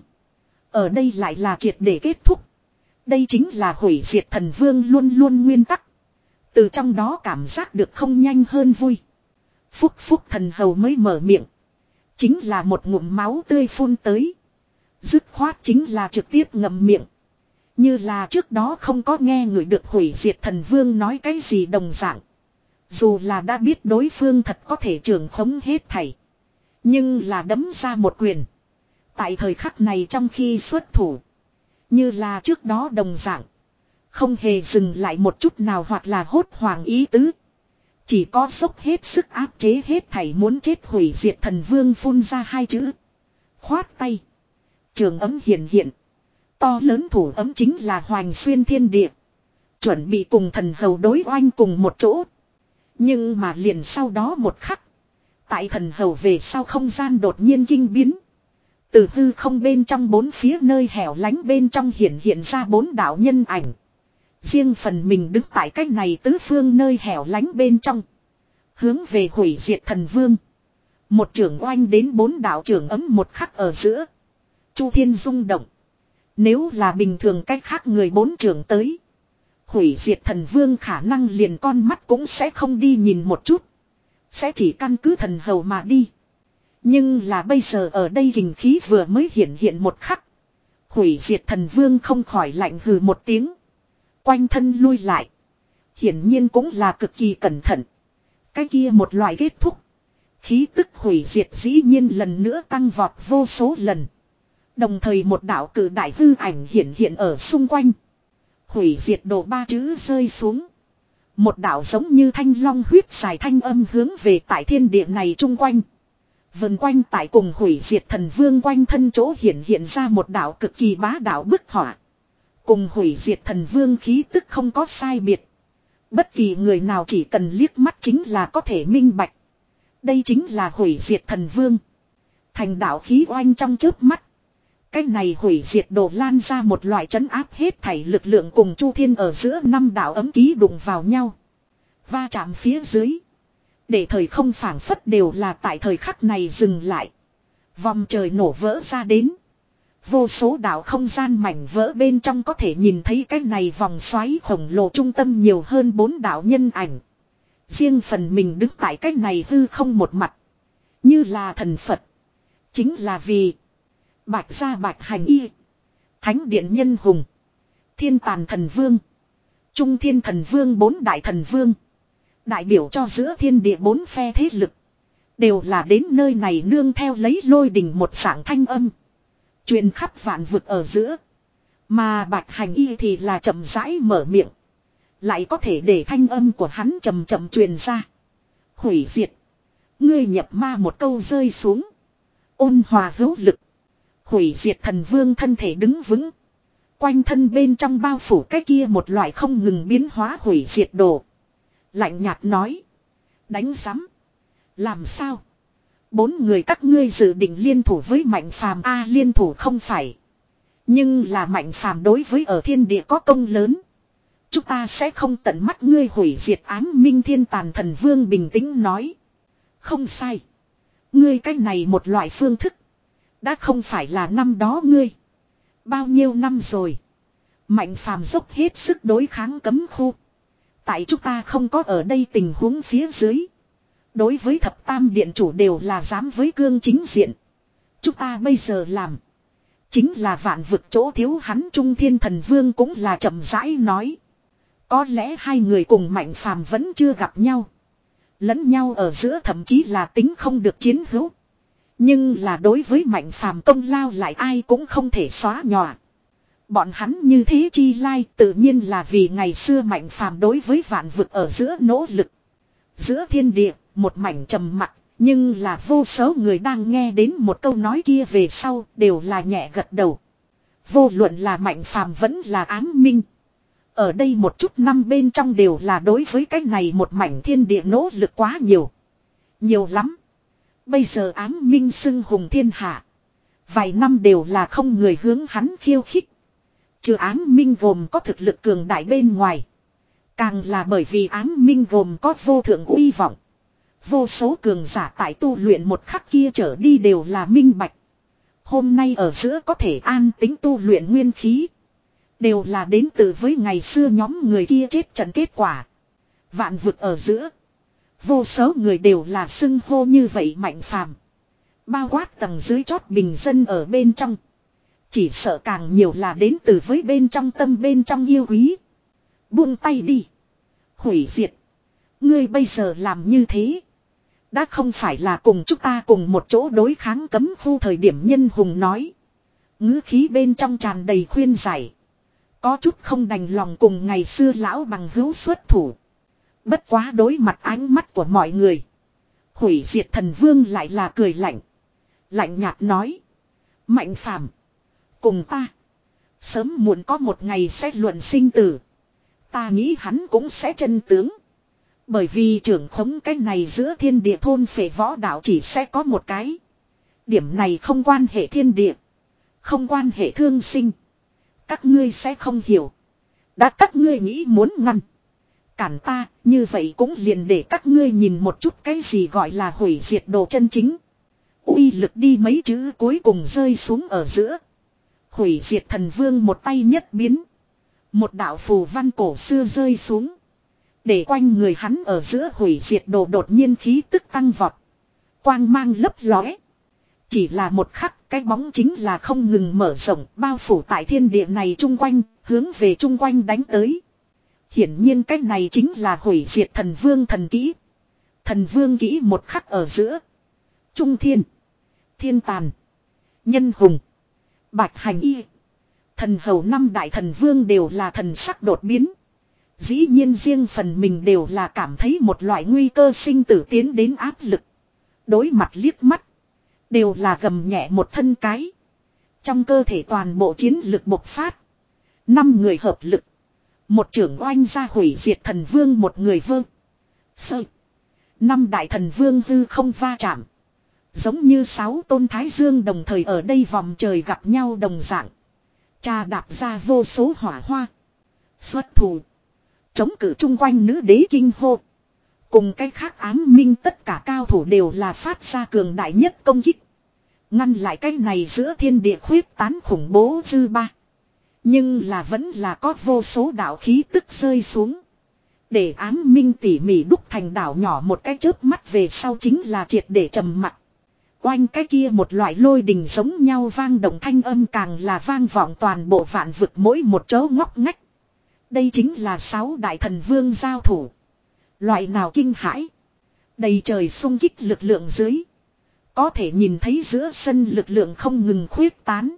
Ở đây lại là triệt để kết thúc. Đây chính là hủy diệt thần vương luôn luôn nguyên tắc. Từ trong đó cảm giác được không nhanh hơn vui. Phúc phúc thần hầu mới mở miệng. Chính là một ngụm máu tươi phun tới. Dứt khoát chính là trực tiếp ngậm miệng. Như là trước đó không có nghe người được hủy diệt thần vương nói cái gì đồng dạng. Dù là đã biết đối phương thật có thể trưởng khống hết thảy. Nhưng là đấm ra một quyền. Tại thời khắc này trong khi xuất thủ. Như là trước đó đồng dạng. Không hề dừng lại một chút nào hoặc là hốt hoảng ý tứ. Chỉ có dốc hết sức áp chế hết thảy muốn chết hủy diệt thần vương phun ra hai chữ. Khoát tay. Trường ấm hiện hiện. To lớn thủ ấm chính là hoành xuyên thiên địa. Chuẩn bị cùng thần hầu đối oanh cùng một chỗ. Nhưng mà liền sau đó một khắc. Tại thần hầu về sau không gian đột nhiên kinh biến. Từ hư không bên trong bốn phía nơi hẻo lánh bên trong hiện hiện ra bốn đạo nhân ảnh. Riêng phần mình đứng tại cách này tứ phương nơi hẻo lánh bên trong. Hướng về hủy diệt thần vương. Một trưởng oanh đến bốn đạo trưởng ấm một khắc ở giữa. Chu thiên rung động. Nếu là bình thường cách khác người bốn trưởng tới. Hủy diệt thần vương khả năng liền con mắt cũng sẽ không đi nhìn một chút. Sẽ chỉ căn cứ thần hầu mà đi. Nhưng là bây giờ ở đây hình khí vừa mới hiện hiện một khắc. Hủy diệt thần vương không khỏi lạnh hừ một tiếng. Quanh thân lui lại. Hiển nhiên cũng là cực kỳ cẩn thận. Cái kia một loại kết thúc. Khí tức hủy diệt dĩ nhiên lần nữa tăng vọt vô số lần. Đồng thời một đạo cử đại hư ảnh hiện hiện ở xung quanh. Hủy diệt đồ ba chữ rơi xuống. Một đạo giống như thanh long huyết xài thanh âm hướng về tại thiên địa này chung quanh. Vần quanh tại cùng hủy diệt thần vương quanh thân chỗ hiện hiện ra một đạo cực kỳ bá đạo bức họa. Cùng hủy diệt thần vương khí tức không có sai biệt. Bất kỳ người nào chỉ cần liếc mắt chính là có thể minh bạch. Đây chính là hủy diệt thần vương. Thành đạo khí oanh trong chớp mắt. Cái này hủy diệt đồ lan ra một loại trấn áp hết thảy lực lượng cùng chu thiên ở giữa năm đạo ấm ký đụng vào nhau. Va chạm phía dưới. Để thời không phảng phất đều là tại thời khắc này dừng lại. Vòng trời nổ vỡ ra đến. Vô số đạo không gian mảnh vỡ bên trong có thể nhìn thấy cái này vòng xoáy khổng lồ trung tâm nhiều hơn bốn đạo nhân ảnh. Riêng phần mình đứng tại cái này hư không một mặt. Như là thần Phật. Chính là vì Bạch Gia Bạch Hành Y, Thánh Điện Nhân Hùng, Thiên Tàn Thần Vương, Trung Thiên Thần Vương bốn đại thần vương. Đại biểu cho giữa thiên địa bốn phe thế lực. Đều là đến nơi này nương theo lấy lôi đình một dạng thanh âm. Truyền khắp vạn vực ở giữa. Mà Bạch Hành Y thì là chậm rãi mở miệng. Lại có thể để thanh âm của hắn chậm chậm truyền ra. Hủy diệt. Ngươi nhập ma một câu rơi xuống. Ôn hòa hữu lực. Hủy diệt thần vương thân thể đứng vững. Quanh thân bên trong bao phủ cái kia một loại không ngừng biến hóa hủy diệt đồ. Lạnh nhạt nói. Đánh giám. Làm sao? Bốn người các ngươi dự định liên thủ với Mạnh Phàm a liên thủ không phải. Nhưng là Mạnh Phàm đối với ở thiên địa có công lớn. Chúng ta sẽ không tận mắt ngươi hủy diệt ám minh thiên tàn thần vương bình tĩnh nói. Không sai. Ngươi cách này một loại phương thức. Đã không phải là năm đó ngươi. Bao nhiêu năm rồi. Mạnh phàm dốc hết sức đối kháng cấm khu. Tại chúng ta không có ở đây tình huống phía dưới. Đối với thập tam điện chủ đều là dám với cương chính diện. Chúng ta bây giờ làm. Chính là vạn vực chỗ thiếu hắn trung thiên thần vương cũng là chậm rãi nói. Có lẽ hai người cùng mạnh phàm vẫn chưa gặp nhau. Lẫn nhau ở giữa thậm chí là tính không được chiến hữu. Nhưng là đối với mạnh phàm công lao lại ai cũng không thể xóa nhòa. Bọn hắn như thế chi lai tự nhiên là vì ngày xưa mạnh phàm đối với vạn vực ở giữa nỗ lực. Giữa thiên địa, một mảnh trầm mặc, nhưng là vô số người đang nghe đến một câu nói kia về sau đều là nhẹ gật đầu. Vô luận là mạnh phàm vẫn là ám minh. Ở đây một chút năm bên trong đều là đối với cái này một mảnh thiên địa nỗ lực quá nhiều. Nhiều lắm. Bây giờ ám minh xưng hùng thiên hạ. Vài năm đều là không người hướng hắn khiêu khích. Trừ ám minh gồm có thực lực cường đại bên ngoài. Càng là bởi vì ám minh gồm có vô thượng uy vọng. Vô số cường giả tại tu luyện một khắc kia trở đi đều là minh bạch. Hôm nay ở giữa có thể an tính tu luyện nguyên khí. Đều là đến từ với ngày xưa nhóm người kia chết trận kết quả. Vạn vực ở giữa. Vô số người đều là xưng hô như vậy mạnh phàm. Bao quát tầng dưới chót bình dân ở bên trong. Chỉ sợ càng nhiều là đến từ với bên trong tâm bên trong yêu quý. Buông tay đi. Hủy diệt. Ngươi bây giờ làm như thế. Đã không phải là cùng chúng ta cùng một chỗ đối kháng cấm khu thời điểm nhân hùng nói. Ngữ khí bên trong tràn đầy khuyên giải. Có chút không đành lòng cùng ngày xưa lão bằng hữu xuất thủ. Bất quá đối mặt ánh mắt của mọi người. Hủy diệt thần vương lại là cười lạnh. Lạnh nhạt nói. Mạnh phàm. Cùng ta. Sớm muộn có một ngày sẽ luận sinh tử. Ta nghĩ hắn cũng sẽ chân tướng. Bởi vì trưởng khống cái này giữa thiên địa thôn phệ võ đạo chỉ sẽ có một cái. Điểm này không quan hệ thiên địa. Không quan hệ thương sinh. Các ngươi sẽ không hiểu. Đã các ngươi nghĩ muốn ngăn. Cản ta, như vậy cũng liền để các ngươi nhìn một chút cái gì gọi là hủy diệt đồ chân chính. Uy lực đi mấy chữ cuối cùng rơi xuống ở giữa. Hủy diệt thần vương một tay nhất biến. Một đạo phù văn cổ xưa rơi xuống. Để quanh người hắn ở giữa hủy diệt đồ đột nhiên khí tức tăng vọt. Quang mang lấp lóe. Chỉ là một khắc cái bóng chính là không ngừng mở rộng bao phủ tại thiên địa này chung quanh, hướng về chung quanh đánh tới. Hiển nhiên cái này chính là hủy diệt thần vương thần kỹ. Thần vương kỹ một khắc ở giữa. Trung thiên. Thiên tàn. Nhân hùng. Bạch hành y. Thần hầu năm đại thần vương đều là thần sắc đột biến. Dĩ nhiên riêng phần mình đều là cảm thấy một loại nguy cơ sinh tử tiến đến áp lực. Đối mặt liếc mắt. Đều là gầm nhẹ một thân cái. Trong cơ thể toàn bộ chiến lực bộc phát. Năm người hợp lực. Một trưởng oanh ra hủy diệt thần vương một người vơ. Sơ. Năm đại thần vương hư không va chạm. Giống như sáu tôn thái dương đồng thời ở đây vòng trời gặp nhau đồng dạng. Trà đạp ra vô số hỏa hoa. Xuất thủ. Chống cự chung quanh nữ đế kinh hô. Cùng cái khác ám minh tất cả cao thủ đều là phát ra cường đại nhất công kích. Ngăn lại cái này giữa thiên địa khuyết tán khủng bố dư ba. Nhưng là vẫn là có vô số đạo khí tức rơi xuống. Để ám minh tỉ mỉ đúc thành đảo nhỏ một cái chớp mắt về sau chính là triệt để trầm mặc. Oanh cái kia một loại lôi đình giống nhau vang động thanh âm càng là vang vọng toàn bộ vạn vực mỗi một chỗ ngóc ngách. Đây chính là sáu đại thần vương giao thủ. Loại nào kinh hãi. Đầy trời xung kích lực lượng dưới. Có thể nhìn thấy giữa sân lực lượng không ngừng khuyết tán.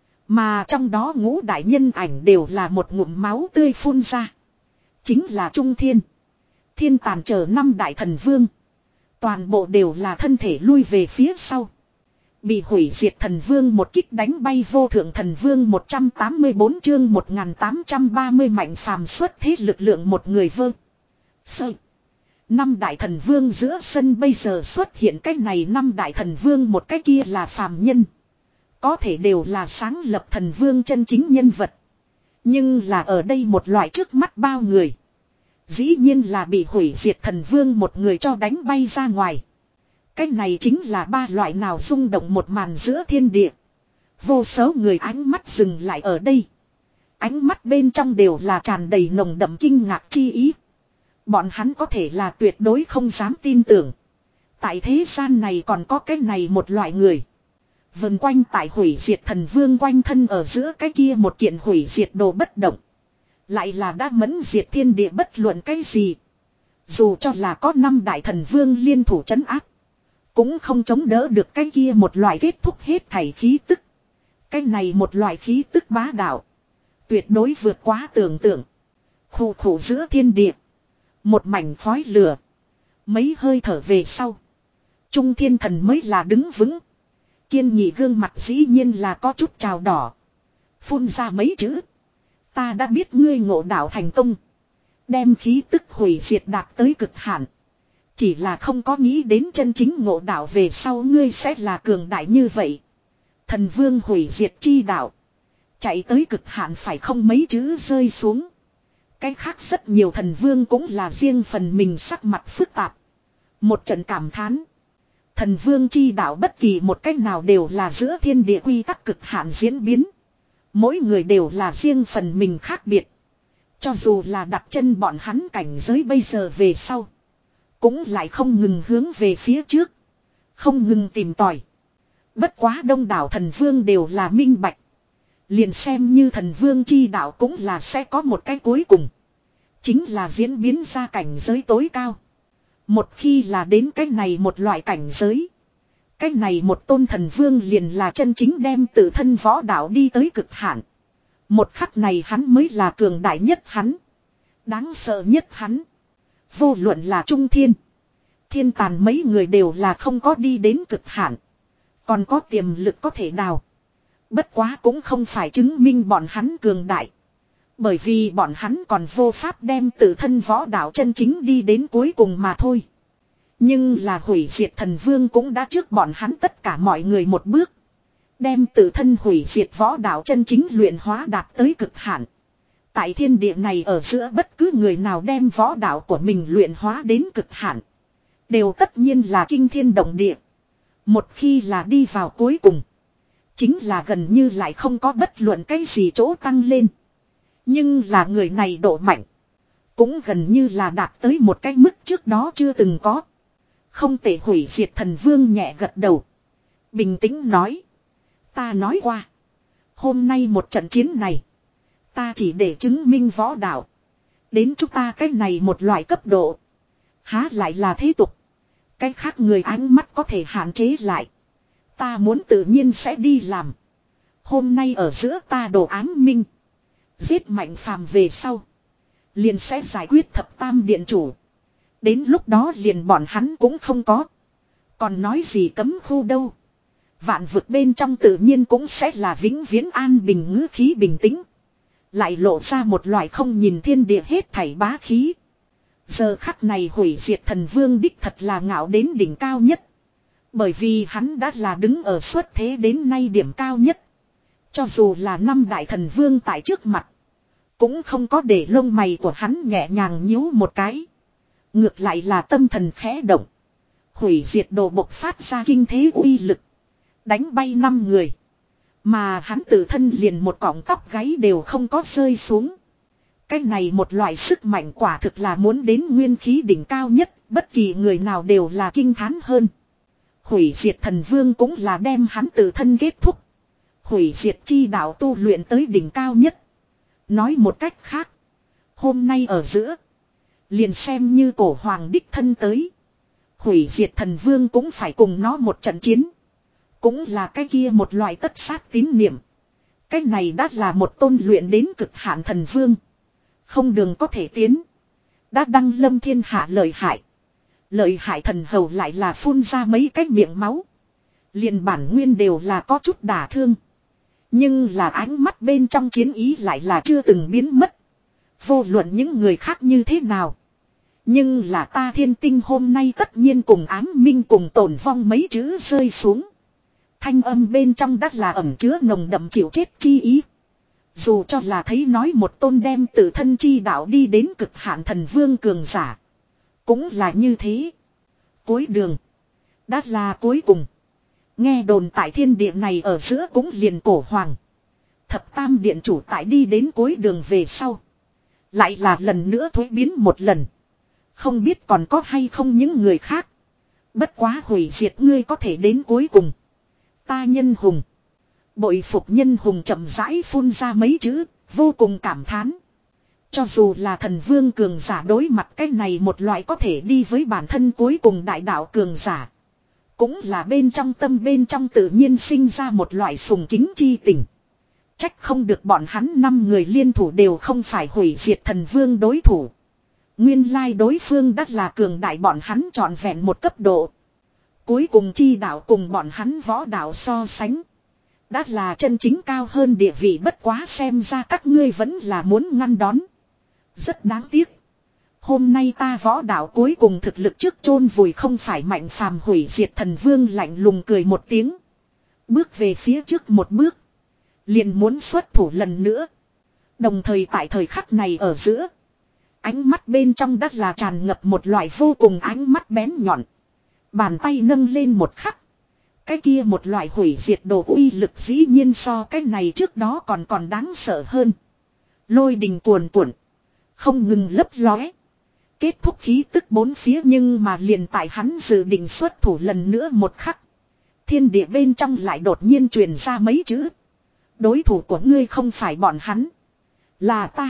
Mà trong đó ngũ đại nhân ảnh đều là một ngụm máu tươi phun ra. Chính là Trung Thiên. Thiên tàn chờ năm đại thần vương. Toàn bộ đều là thân thể lui về phía sau. Bị hủy diệt thần vương một kích đánh bay vô thượng thần vương một trăm tám mươi tư chương một nghìn tám trăm ba mươi mạnh phàm xuất thế lực lượng một người vơ. Sơ. Năm đại thần vương giữa sân bây giờ xuất hiện cái này năm đại thần vương một cái kia là phàm nhân. Có thể đều là sáng lập thần vương chân chính nhân vật. Nhưng là ở đây một loại trước mắt bao người. Dĩ nhiên là bị hủy diệt thần vương một người cho đánh bay ra ngoài. Cái này chính là ba loại nào rung động một màn giữa thiên địa. Vô số người ánh mắt dừng lại ở đây. Ánh mắt bên trong đều là tràn đầy nồng đậm kinh ngạc chi ý. Bọn hắn có thể là tuyệt đối không dám tin tưởng. Tại thế gian này còn có cái này một loại người. Vần quanh tại hủy diệt thần vương quanh thân ở giữa cái kia một kiện hủy diệt đồ bất động. Lại là đã mẫn diệt thiên địa bất luận cái gì. Dù cho là có năm đại thần vương liên thủ trấn áp. Cũng không chống đỡ được cái kia một loại kết thúc hết thảy khí tức. Cái này một loại khí tức bá đạo. Tuyệt đối vượt quá tưởng tượng. Khủ khủ giữa thiên địa. Một mảnh khói lửa. Mấy hơi thở về sau. Trung thiên thần mới là đứng vững. Kiên nhị gương mặt dĩ nhiên là có chút trào đỏ. Phun ra mấy chữ. Ta đã biết ngươi ngộ đạo thành công. Đem khí tức hủy diệt đạt tới cực hạn. Chỉ là không có nghĩ đến chân chính ngộ đạo về sau ngươi sẽ là cường đại như vậy. Thần vương hủy diệt chi đạo. Chạy tới cực hạn phải không mấy chữ rơi xuống. Cái khác rất nhiều thần vương cũng là riêng phần mình sắc mặt phức tạp. Một trận cảm thán. Thần vương chi đạo bất kỳ một cách nào đều là giữa thiên địa quy tắc cực hạn diễn biến. Mỗi người đều là riêng phần mình khác biệt. Cho dù là đặt chân bọn hắn cảnh giới bây giờ về sau. Cũng lại không ngừng hướng về phía trước. Không ngừng tìm tòi. Bất quá đông đảo thần vương đều là minh bạch. Liền xem như thần vương chi đạo cũng là sẽ có một cái cuối cùng. Chính là diễn biến ra cảnh giới tối cao. Một khi là đến cái này một loại cảnh giới. Cái này một tôn thần vương liền là chân chính đem tự thân võ đạo đi tới cực hạn. Một khắc này hắn mới là cường đại nhất hắn. Đáng sợ nhất hắn. Vô luận là trung thiên. Thiên tàn mấy người đều là không có đi đến cực hạn. Còn có tiềm lực có thể đào. Bất quá cũng không phải chứng minh bọn hắn cường đại. Bởi vì bọn hắn còn vô pháp đem tự thân võ đạo chân chính đi đến cuối cùng mà thôi. Nhưng là hủy diệt thần vương cũng đã trước bọn hắn tất cả mọi người một bước. Đem tự thân hủy diệt võ đạo chân chính luyện hóa đạt tới cực hạn. Tại thiên địa này ở giữa bất cứ người nào đem võ đạo của mình luyện hóa đến cực hạn. Đều tất nhiên là kinh thiên động địa. Một khi là đi vào cuối cùng. Chính là gần như lại không có bất luận cái gì chỗ tăng lên. Nhưng là người này độ mạnh. Cũng gần như là đạt tới một cái mức trước đó chưa từng có. Không thể hủy diệt thần vương nhẹ gật đầu. Bình tĩnh nói. Ta nói qua. Hôm nay một trận chiến này. Ta chỉ để chứng minh võ đạo. Đến chúng ta cái này một loại cấp độ. Há lại là thế tục. Cái khác người ánh mắt có thể hạn chế lại. Ta muốn tự nhiên sẽ đi làm. Hôm nay ở giữa ta đồ ám minh. Giết mạnh phàm về sau. Liền sẽ giải quyết thập tam điện chủ. Đến lúc đó liền bọn hắn cũng không có. Còn nói gì cấm khu đâu. Vạn vực bên trong tự nhiên cũng sẽ là vĩnh viễn an bình ngữ khí bình tĩnh. Lại lộ ra một loại không nhìn thiên địa hết thảy bá khí. Giờ khắc này hủy diệt thần vương đích thật là ngạo đến đỉnh cao nhất. Bởi vì hắn đã là đứng ở xuất thế đến nay điểm cao nhất. Cho dù là năm đại thần vương tại trước mặt. Cũng không có để lông mày của hắn nhẹ nhàng nhíu một cái. Ngược lại là tâm thần khẽ động. Hủy diệt đồ bộc phát ra kinh thế uy lực. Đánh bay năm người. Mà hắn tự thân liền một cọng tóc gáy đều không có rơi xuống. Cái này một loại sức mạnh quả thực là muốn đến nguyên khí đỉnh cao nhất. Bất kỳ người nào đều là kinh thán hơn. Hủy diệt thần vương cũng là đem hắn tự thân kết thúc. Hủy diệt chi đạo tu luyện tới đỉnh cao nhất. Nói một cách khác. Hôm nay ở giữa. Liền xem như cổ hoàng đích thân tới. Hủy diệt thần vương cũng phải cùng nó một trận chiến. Cũng là cái kia một loại tất sát tín niệm. Cái này đã là một tôn luyện đến cực hạn thần vương. Không đường có thể tiến. Đã đăng lâm thiên hạ lợi hại. Lợi hại thần hầu lại là phun ra mấy cái miệng máu. Liền bản nguyên đều là có chút đả thương. Nhưng là ánh mắt bên trong chiến ý lại là chưa từng biến mất. Vô luận những người khác như thế nào. Nhưng là ta thiên tinh hôm nay tất nhiên cùng ám minh cùng tổn vong mấy chữ rơi xuống. Thanh âm bên trong đắt là ẩm chứa nồng đậm chịu chết chi ý. Dù cho là thấy nói một tôn đem tự thân chi đạo đi đến cực hạn thần vương cường giả. Cũng là như thế. Cuối đường. Đã là cuối cùng. Nghe đồn tại thiên địa này ở giữa cũng liền cổ hoàng. Thập tam điện chủ tại đi đến cuối đường về sau. Lại là lần nữa thối biến một lần. Không biết còn có hay không những người khác. Bất quá hủy diệt ngươi có thể đến cuối cùng. Ta nhân hùng. Bội phục nhân hùng chậm rãi phun ra mấy chữ. Vô cùng cảm thán. Cho dù là thần vương cường giả đối mặt cái này một loại có thể đi với bản thân cuối cùng đại đạo cường giả. Cũng là bên trong tâm bên trong tự nhiên sinh ra một loại sùng kính chi tình. Trách không được bọn hắn năm người liên thủ đều không phải hủy diệt thần vương đối thủ. Nguyên lai đối phương đắt là cường đại bọn hắn trọn vẹn một cấp độ. Cuối cùng chi đạo cùng bọn hắn võ đạo so sánh. Đắt là chân chính cao hơn địa vị bất quá xem ra các ngươi vẫn là muốn ngăn đón. Rất đáng tiếc. Hôm nay ta võ đạo cuối cùng thực lực trước chôn vùi không phải mạnh phàm hủy diệt thần vương lạnh lùng cười một tiếng. Bước về phía trước một bước. Liền muốn xuất thủ lần nữa. Đồng thời tại thời khắc này ở giữa. Ánh mắt bên trong đất là tràn ngập một loại vô cùng ánh mắt bén nhọn. Bàn tay nâng lên một khắc. Cái kia một loại hủy diệt đồ uy lực dĩ nhiên so cái này trước đó còn còn đáng sợ hơn. Lôi đình cuồn cuộn. Không ngừng lấp lóe. Kết thúc khí tức bốn phía nhưng mà liền tại hắn dự định xuất thủ lần nữa một khắc. Thiên địa bên trong lại đột nhiên truyền ra mấy chữ. Đối thủ của ngươi không phải bọn hắn. Là ta.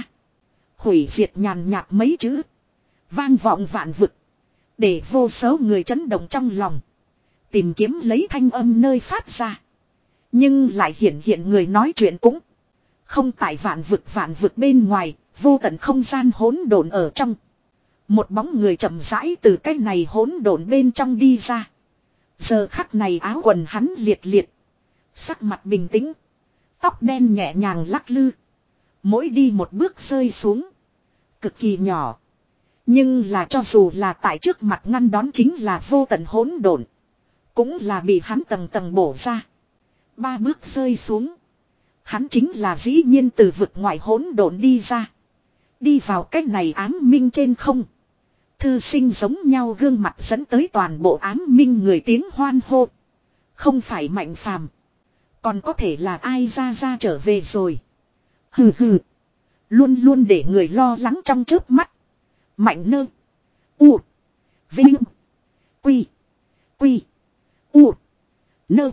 Hủy diệt nhàn nhạt mấy chữ. Vang vọng vạn vực. Để vô số người chấn động trong lòng. Tìm kiếm lấy thanh âm nơi phát ra. Nhưng lại hiện hiện người nói chuyện cũng. Không tại vạn vực vạn vực bên ngoài. Vô tận không gian hỗn độn ở trong. Một bóng người chậm rãi từ cái này hỗn độn bên trong đi ra. Giờ khắc này áo quần hắn liệt liệt. Sắc mặt bình tĩnh. Tóc đen nhẹ nhàng lắc lư. Mỗi đi một bước rơi xuống. Cực kỳ nhỏ. Nhưng là cho dù là tại trước mặt ngăn đón chính là vô tận hỗn độn. Cũng là bị hắn tầng tầng bổ ra. Ba bước rơi xuống. Hắn chính là dĩ nhiên từ vực ngoài hỗn độn đi ra. Đi vào cách này ám minh trên không. Thư sinh giống nhau gương mặt dẫn tới toàn bộ ám minh người tiếng hoan hô. Không phải mạnh phàm. Còn có thể là ai ra ra trở về rồi. Hừ hừ. Luôn luôn để người lo lắng trong chớp mắt. Mạnh nơ. U. Vinh. Quy. Quy. U. Nơ.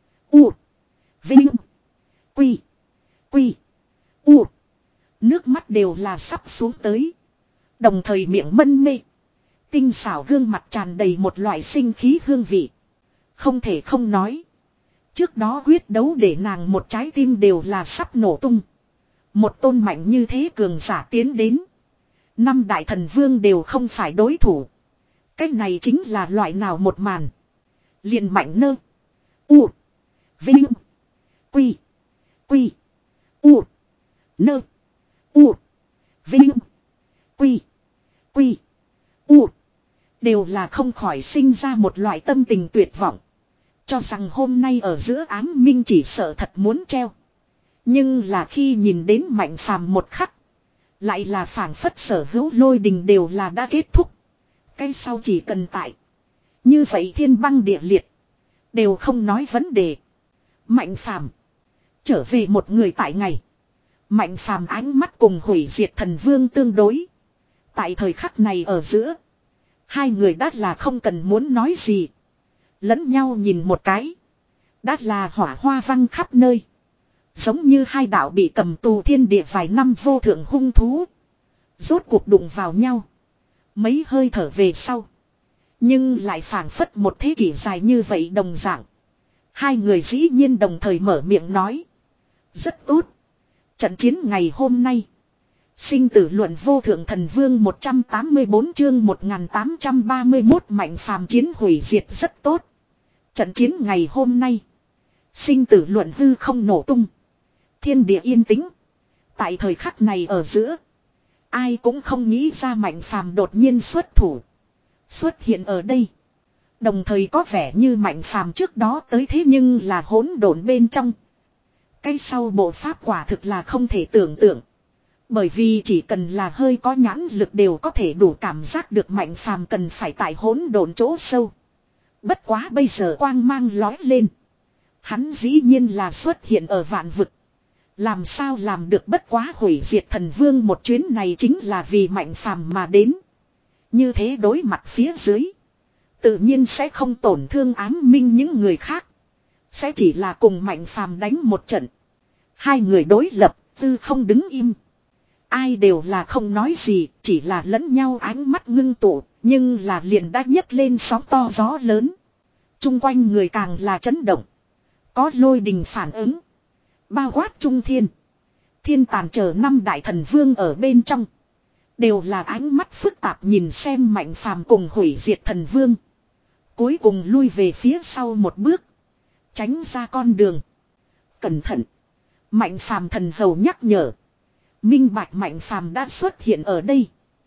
U. Vinh. Quy. Quy. U. Nước mắt đều là sắp xuống tới. Đồng thời miệng mân mê. Tinh xảo gương mặt tràn đầy một loại sinh khí hương vị. Không thể không nói. Trước đó quyết đấu để nàng một trái tim đều là sắp nổ tung. Một tôn mạnh như thế cường giả tiến đến. Năm đại thần vương đều không phải đối thủ. Cái này chính là loại nào một màn. Liền mạnh nơ. U. Vinh. Quy. Quy. U. Nơ. U. Vinh. Quy. Quy. U. Đều là không khỏi sinh ra một loại tâm tình tuyệt vọng. Cho rằng hôm nay ở giữa ám minh chỉ sợ thật muốn treo. Nhưng là khi nhìn đến mạnh phàm một khắc. Lại là phảng phất sở hữu lôi đình đều là đã kết thúc. Cái sau chỉ cần tại. Như vậy thiên băng địa liệt. Đều không nói vấn đề. Mạnh phàm. Trở về một người tại ngày. Mạnh phàm ánh mắt cùng hủy diệt thần vương tương đối. Tại thời khắc này ở giữa. Hai người đã là không cần muốn nói gì. Lẫn nhau nhìn một cái. Đã là hỏa hoa văng khắp nơi. Giống như hai đạo bị cầm tù thiên địa vài năm vô thượng hung thú. Rốt cuộc đụng vào nhau. Mấy hơi thở về sau. Nhưng lại phảng phất một thế kỷ dài như vậy đồng dạng. Hai người dĩ nhiên đồng thời mở miệng nói. Rất tốt. Trận chiến ngày hôm nay. Sinh tử luận vô thượng thần vương một trăm tám mươi tư chương một nghìn tám trăm ba mươi mốt mạnh phàm chiến hủy diệt rất tốt. Trận chiến ngày hôm nay. Sinh tử luận hư không nổ tung. Thiên địa yên tĩnh. Tại thời khắc này ở giữa. Ai cũng không nghĩ ra mạnh phàm đột nhiên xuất thủ. Xuất hiện ở đây. Đồng thời có vẻ như mạnh phàm trước đó tới thế nhưng là hỗn độn bên trong. Cái sau bộ pháp quả thực là không thể tưởng tượng. Bởi vì chỉ cần là hơi có nhãn lực đều có thể đủ cảm giác được Mạnh Phàm cần phải tại hỗn độn chỗ sâu. Bất quá bây giờ quang mang lói lên. Hắn dĩ nhiên là xuất hiện ở vạn vực. Làm sao làm được, bất quá hủy diệt thần vương một chuyến này chính là vì Mạnh Phàm mà đến. Như thế đối mặt phía dưới. Tự nhiên sẽ không tổn thương ám minh những người khác. Sẽ chỉ là cùng Mạnh Phàm đánh một trận. Hai người đối lập, tư không đứng im. Ai đều là không nói gì, chỉ là lẫn nhau ánh mắt ngưng tụ, nhưng là liền đã nhấc lên sóng to gió lớn. Trung quanh người càng là chấn động. Có lôi đình phản ứng. Bao quát trung thiên. Thiên tàn chờ năm đại thần vương ở bên trong. Đều là ánh mắt phức tạp nhìn xem Mạnh Phàm cùng hủy diệt thần vương. Cuối cùng lui về phía sau một bước. Tránh ra con đường. Cẩn thận. Mạnh Phàm thần hầu nhắc nhở. Minh bạch Mạnh Phàm đã xuất hiện ở đây.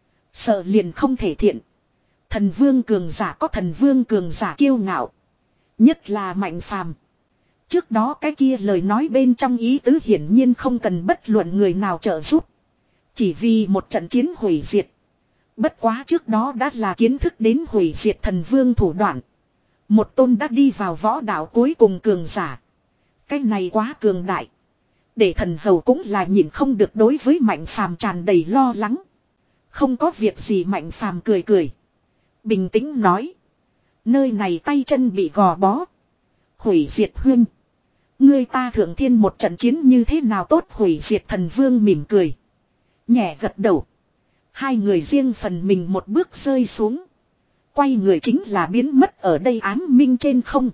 Sợ liền không thể thiện. Thần vương cường giả có thần vương cường giả kiêu ngạo. Nhất là Mạnh Phàm. Trước đó cái kia lời nói bên trong ý tứ hiển nhiên không cần bất luận người nào trợ giúp. Chỉ vì một trận chiến hủy diệt. Bất quá trước đó đã là kiến thức đến hủy diệt thần vương thủ đoạn. Một tôn đã đi vào võ đạo cuối cùng cường giả. Cái này quá cường đại. Để thần hầu cũng là nhìn không được, đối với Mạnh Phàm tràn đầy lo lắng. Không có việc gì, Mạnh Phàm cười cười. Bình tĩnh nói. Nơi này tay chân bị gò bó. Hủy diệt huynh. Ngươi ta thượng thiên một trận chiến như thế nào tốt, hủy diệt thần vương mỉm cười. Nhẹ gật đầu. Hai người riêng phần mình một bước rơi xuống. Quay người chính là biến mất ở đây ám minh trên không.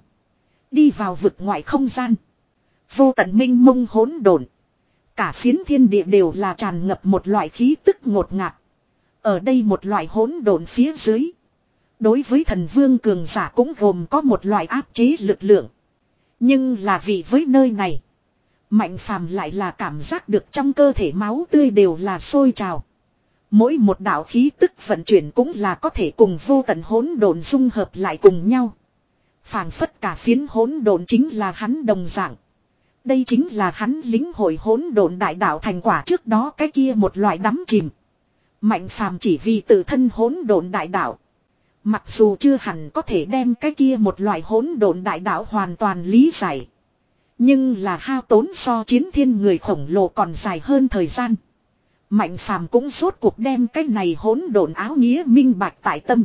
Đi vào vực ngoại không gian. Vô tận minh mông hỗn độn. Cả phiến thiên địa đều là tràn ngập một loại khí tức ngột ngạt. Ở đây một loại hỗn độn phía dưới. Đối với thần vương cường giả cũng gồm có một loại áp chế lực lượng. Nhưng là vì với nơi này. Mạnh Phàm lại là cảm giác được trong cơ thể máu tươi đều là sôi trào. Mỗi một đạo khí tức vận chuyển cũng là có thể cùng vô tận hỗn độn dung hợp lại cùng nhau. Phảng phất cả phiến hỗn độn chính là hắn đồng dạng. Đây chính là hắn lính hội hỗn độn đại đạo thành quả trước đó cái kia một loại đắm chìm. Mạnh Phàm chỉ vì tự thân hỗn độn đại đạo. Mặc dù chưa hẳn có thể đem cái kia một loại hỗn độn đại đạo hoàn toàn lý giải. Nhưng là hao tốn so chiến thiên người khổng lồ còn dài hơn thời gian. Mạnh Phàm cũng rốt cuộc đem cái này hỗn độn áo nghĩa minh bạch tại tâm.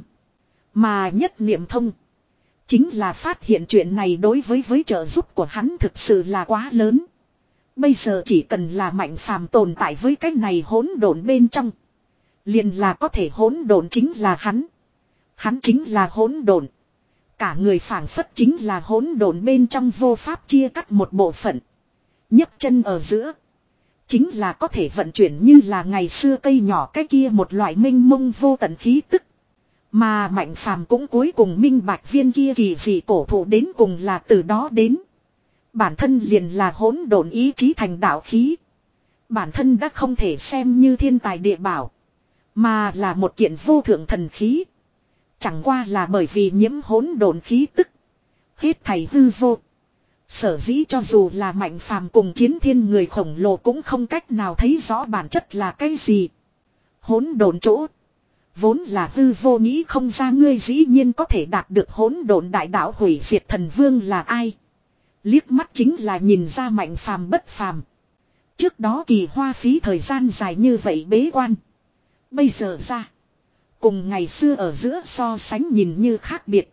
Mà nhất niệm thông. Chính là phát hiện chuyện này đối với với trợ giúp của hắn thực sự là quá lớn. Bây giờ chỉ cần là Mạnh Phàm tồn tại với cái này hỗn độn bên trong. Liền là có thể hỗn độn chính là hắn. Hắn chính là hỗn độn. Cả người phảng phất chính là hỗn độn bên trong vô pháp chia cắt một bộ phận. nhấc chân ở giữa. Chính là có thể vận chuyển như là ngày xưa cây nhỏ cái kia một loại minh mông vô tận khí tức. Mà Mạnh Phàm cũng cuối cùng minh bạch viên kia kỳ dị cổ thụ đến cùng là từ đó đến. Bản thân liền là hỗn độn ý chí thành đạo khí. Bản thân đã không thể xem như thiên tài địa bảo. Mà là một kiện vô thượng thần khí. Chẳng qua là bởi vì nhiễm hỗn độn khí tức. Hết thảy hư vô. Sở dĩ cho dù là Mạnh Phàm cùng chiến thiên người khổng lồ cũng không cách nào thấy rõ bản chất là cái gì. Hỗn độn chỗ. Vốn là hư vô, nghĩ không ra ngươi dĩ nhiên có thể đạt được hỗn độn đại đạo. Hủy diệt thần vương là ai? Liếc mắt chính là nhìn ra Mạnh Phàm bất phàm. Trước đó kỳ hoa phí thời gian dài như vậy bế quan. Bây giờ ra. Cùng ngày xưa ở giữa so sánh nhìn như khác biệt.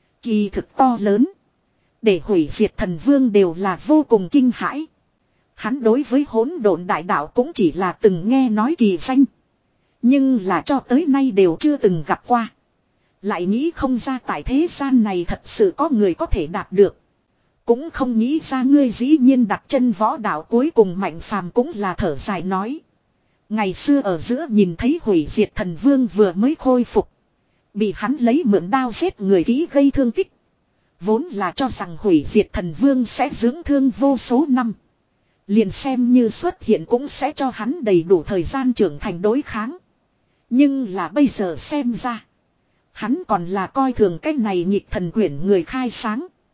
Kỳ thực to lớn. Để hủy diệt thần vương đều là vô cùng kinh hãi. Hắn đối với hỗn độn đại đạo cũng chỉ là từng nghe nói kỳ danh. Nhưng là cho tới nay đều chưa từng gặp qua. Lại nghĩ không ra tại thế gian này thật sự có người có thể đạt được. Cũng không nghĩ ra ngươi dĩ nhiên đặt chân võ đạo. Cuối cùng Mạnh Phàm cũng là thở dài nói. Ngày xưa ở giữa nhìn thấy hủy diệt thần vương vừa mới khôi phục. Bị hắn lấy mượn đao giết người kỹ gây thương tích. Vốn là cho rằng hủy diệt thần vương sẽ dưỡng thương vô số năm. Liền xem như xuất hiện cũng sẽ cho hắn đầy đủ thời gian trưởng thành đối kháng. Nhưng là bây giờ xem ra. Hắn còn là coi thường cái này nhịp thần quyển người khai sáng.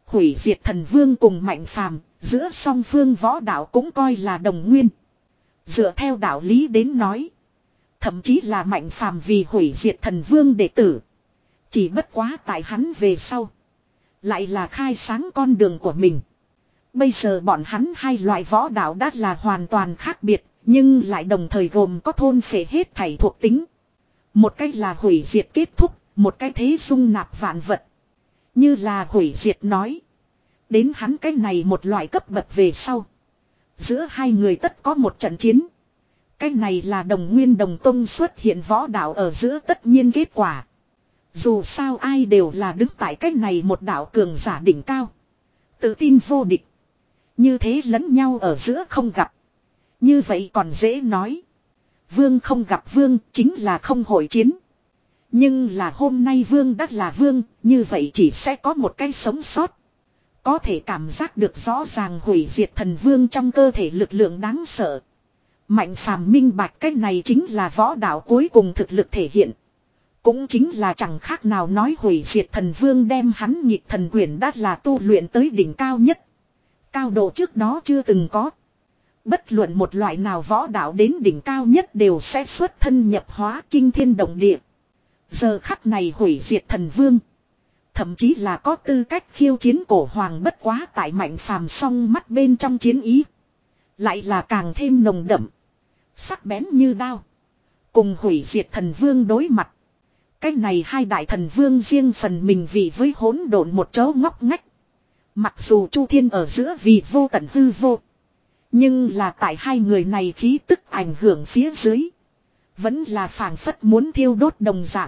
Hủy diệt thần vương cùng Mạnh Phàm, giữa song phương võ đạo cũng coi là đồng nguyên. Dựa theo đạo lý đến nói, thậm chí là Mạnh Phàm vì hủy diệt thần vương đệ tử. Chỉ bất quá tại hắn về sau, lại là khai sáng con đường của mình. Bây giờ bọn hắn hai loại võ đạo đã là hoàn toàn khác biệt, nhưng lại đồng thời gồm có thôn phệ hết thảy thuộc tính. Một cách là hủy diệt kết thúc, một cái thế dung nạp vạn vật. Như là hủy diệt nói. Đến hắn cái này một loại cấp bậc về sau. Giữa hai người tất có một trận chiến. Cái này là đồng nguyên đồng tông xuất hiện võ đạo ở giữa tất nhiên kết quả. Dù sao ai đều là đứng tại cái này một đạo cường giả đỉnh cao. Tự tin vô địch. Như thế lẫn nhau ở giữa không gặp. Như vậy còn dễ nói. Vương không gặp vương chính là không hội chiến. Nhưng là hôm nay vương đã là vương, như vậy chỉ sẽ có một cái sống sót. Có thể cảm giác được rõ ràng hủy diệt thần vương trong cơ thể lực lượng đáng sợ. Mạnh Phàm minh bạch cái này chính là võ đạo cuối cùng thực lực thể hiện. Cũng chính là chẳng khác nào nói hủy diệt thần vương đem hắn nhịp thần quyển đã là tu luyện tới đỉnh cao nhất. Cao độ trước đó chưa từng có. Bất luận một loại nào võ đạo đến đỉnh cao nhất đều sẽ xuất thân nhập hóa kinh thiên động địa. Giờ khắc này hủy diệt thần vương. Thậm chí là có tư cách khiêu chiến cổ hoàng, bất quá tại Mạnh Phàm song mắt bên trong chiến ý. Lại là càng thêm nồng đậm. Sắc bén như đao. Cùng hủy diệt thần vương đối mặt. Cái này hai đại thần vương riêng phần mình vì với hỗn độn một chỗ ngóc ngách. Mặc dù Chu Thiên ở giữa vì vô tận hư vô. Nhưng là tại hai người này khí tức ảnh hưởng phía dưới. Vẫn là phảng phất muốn thiêu đốt đồng dạng.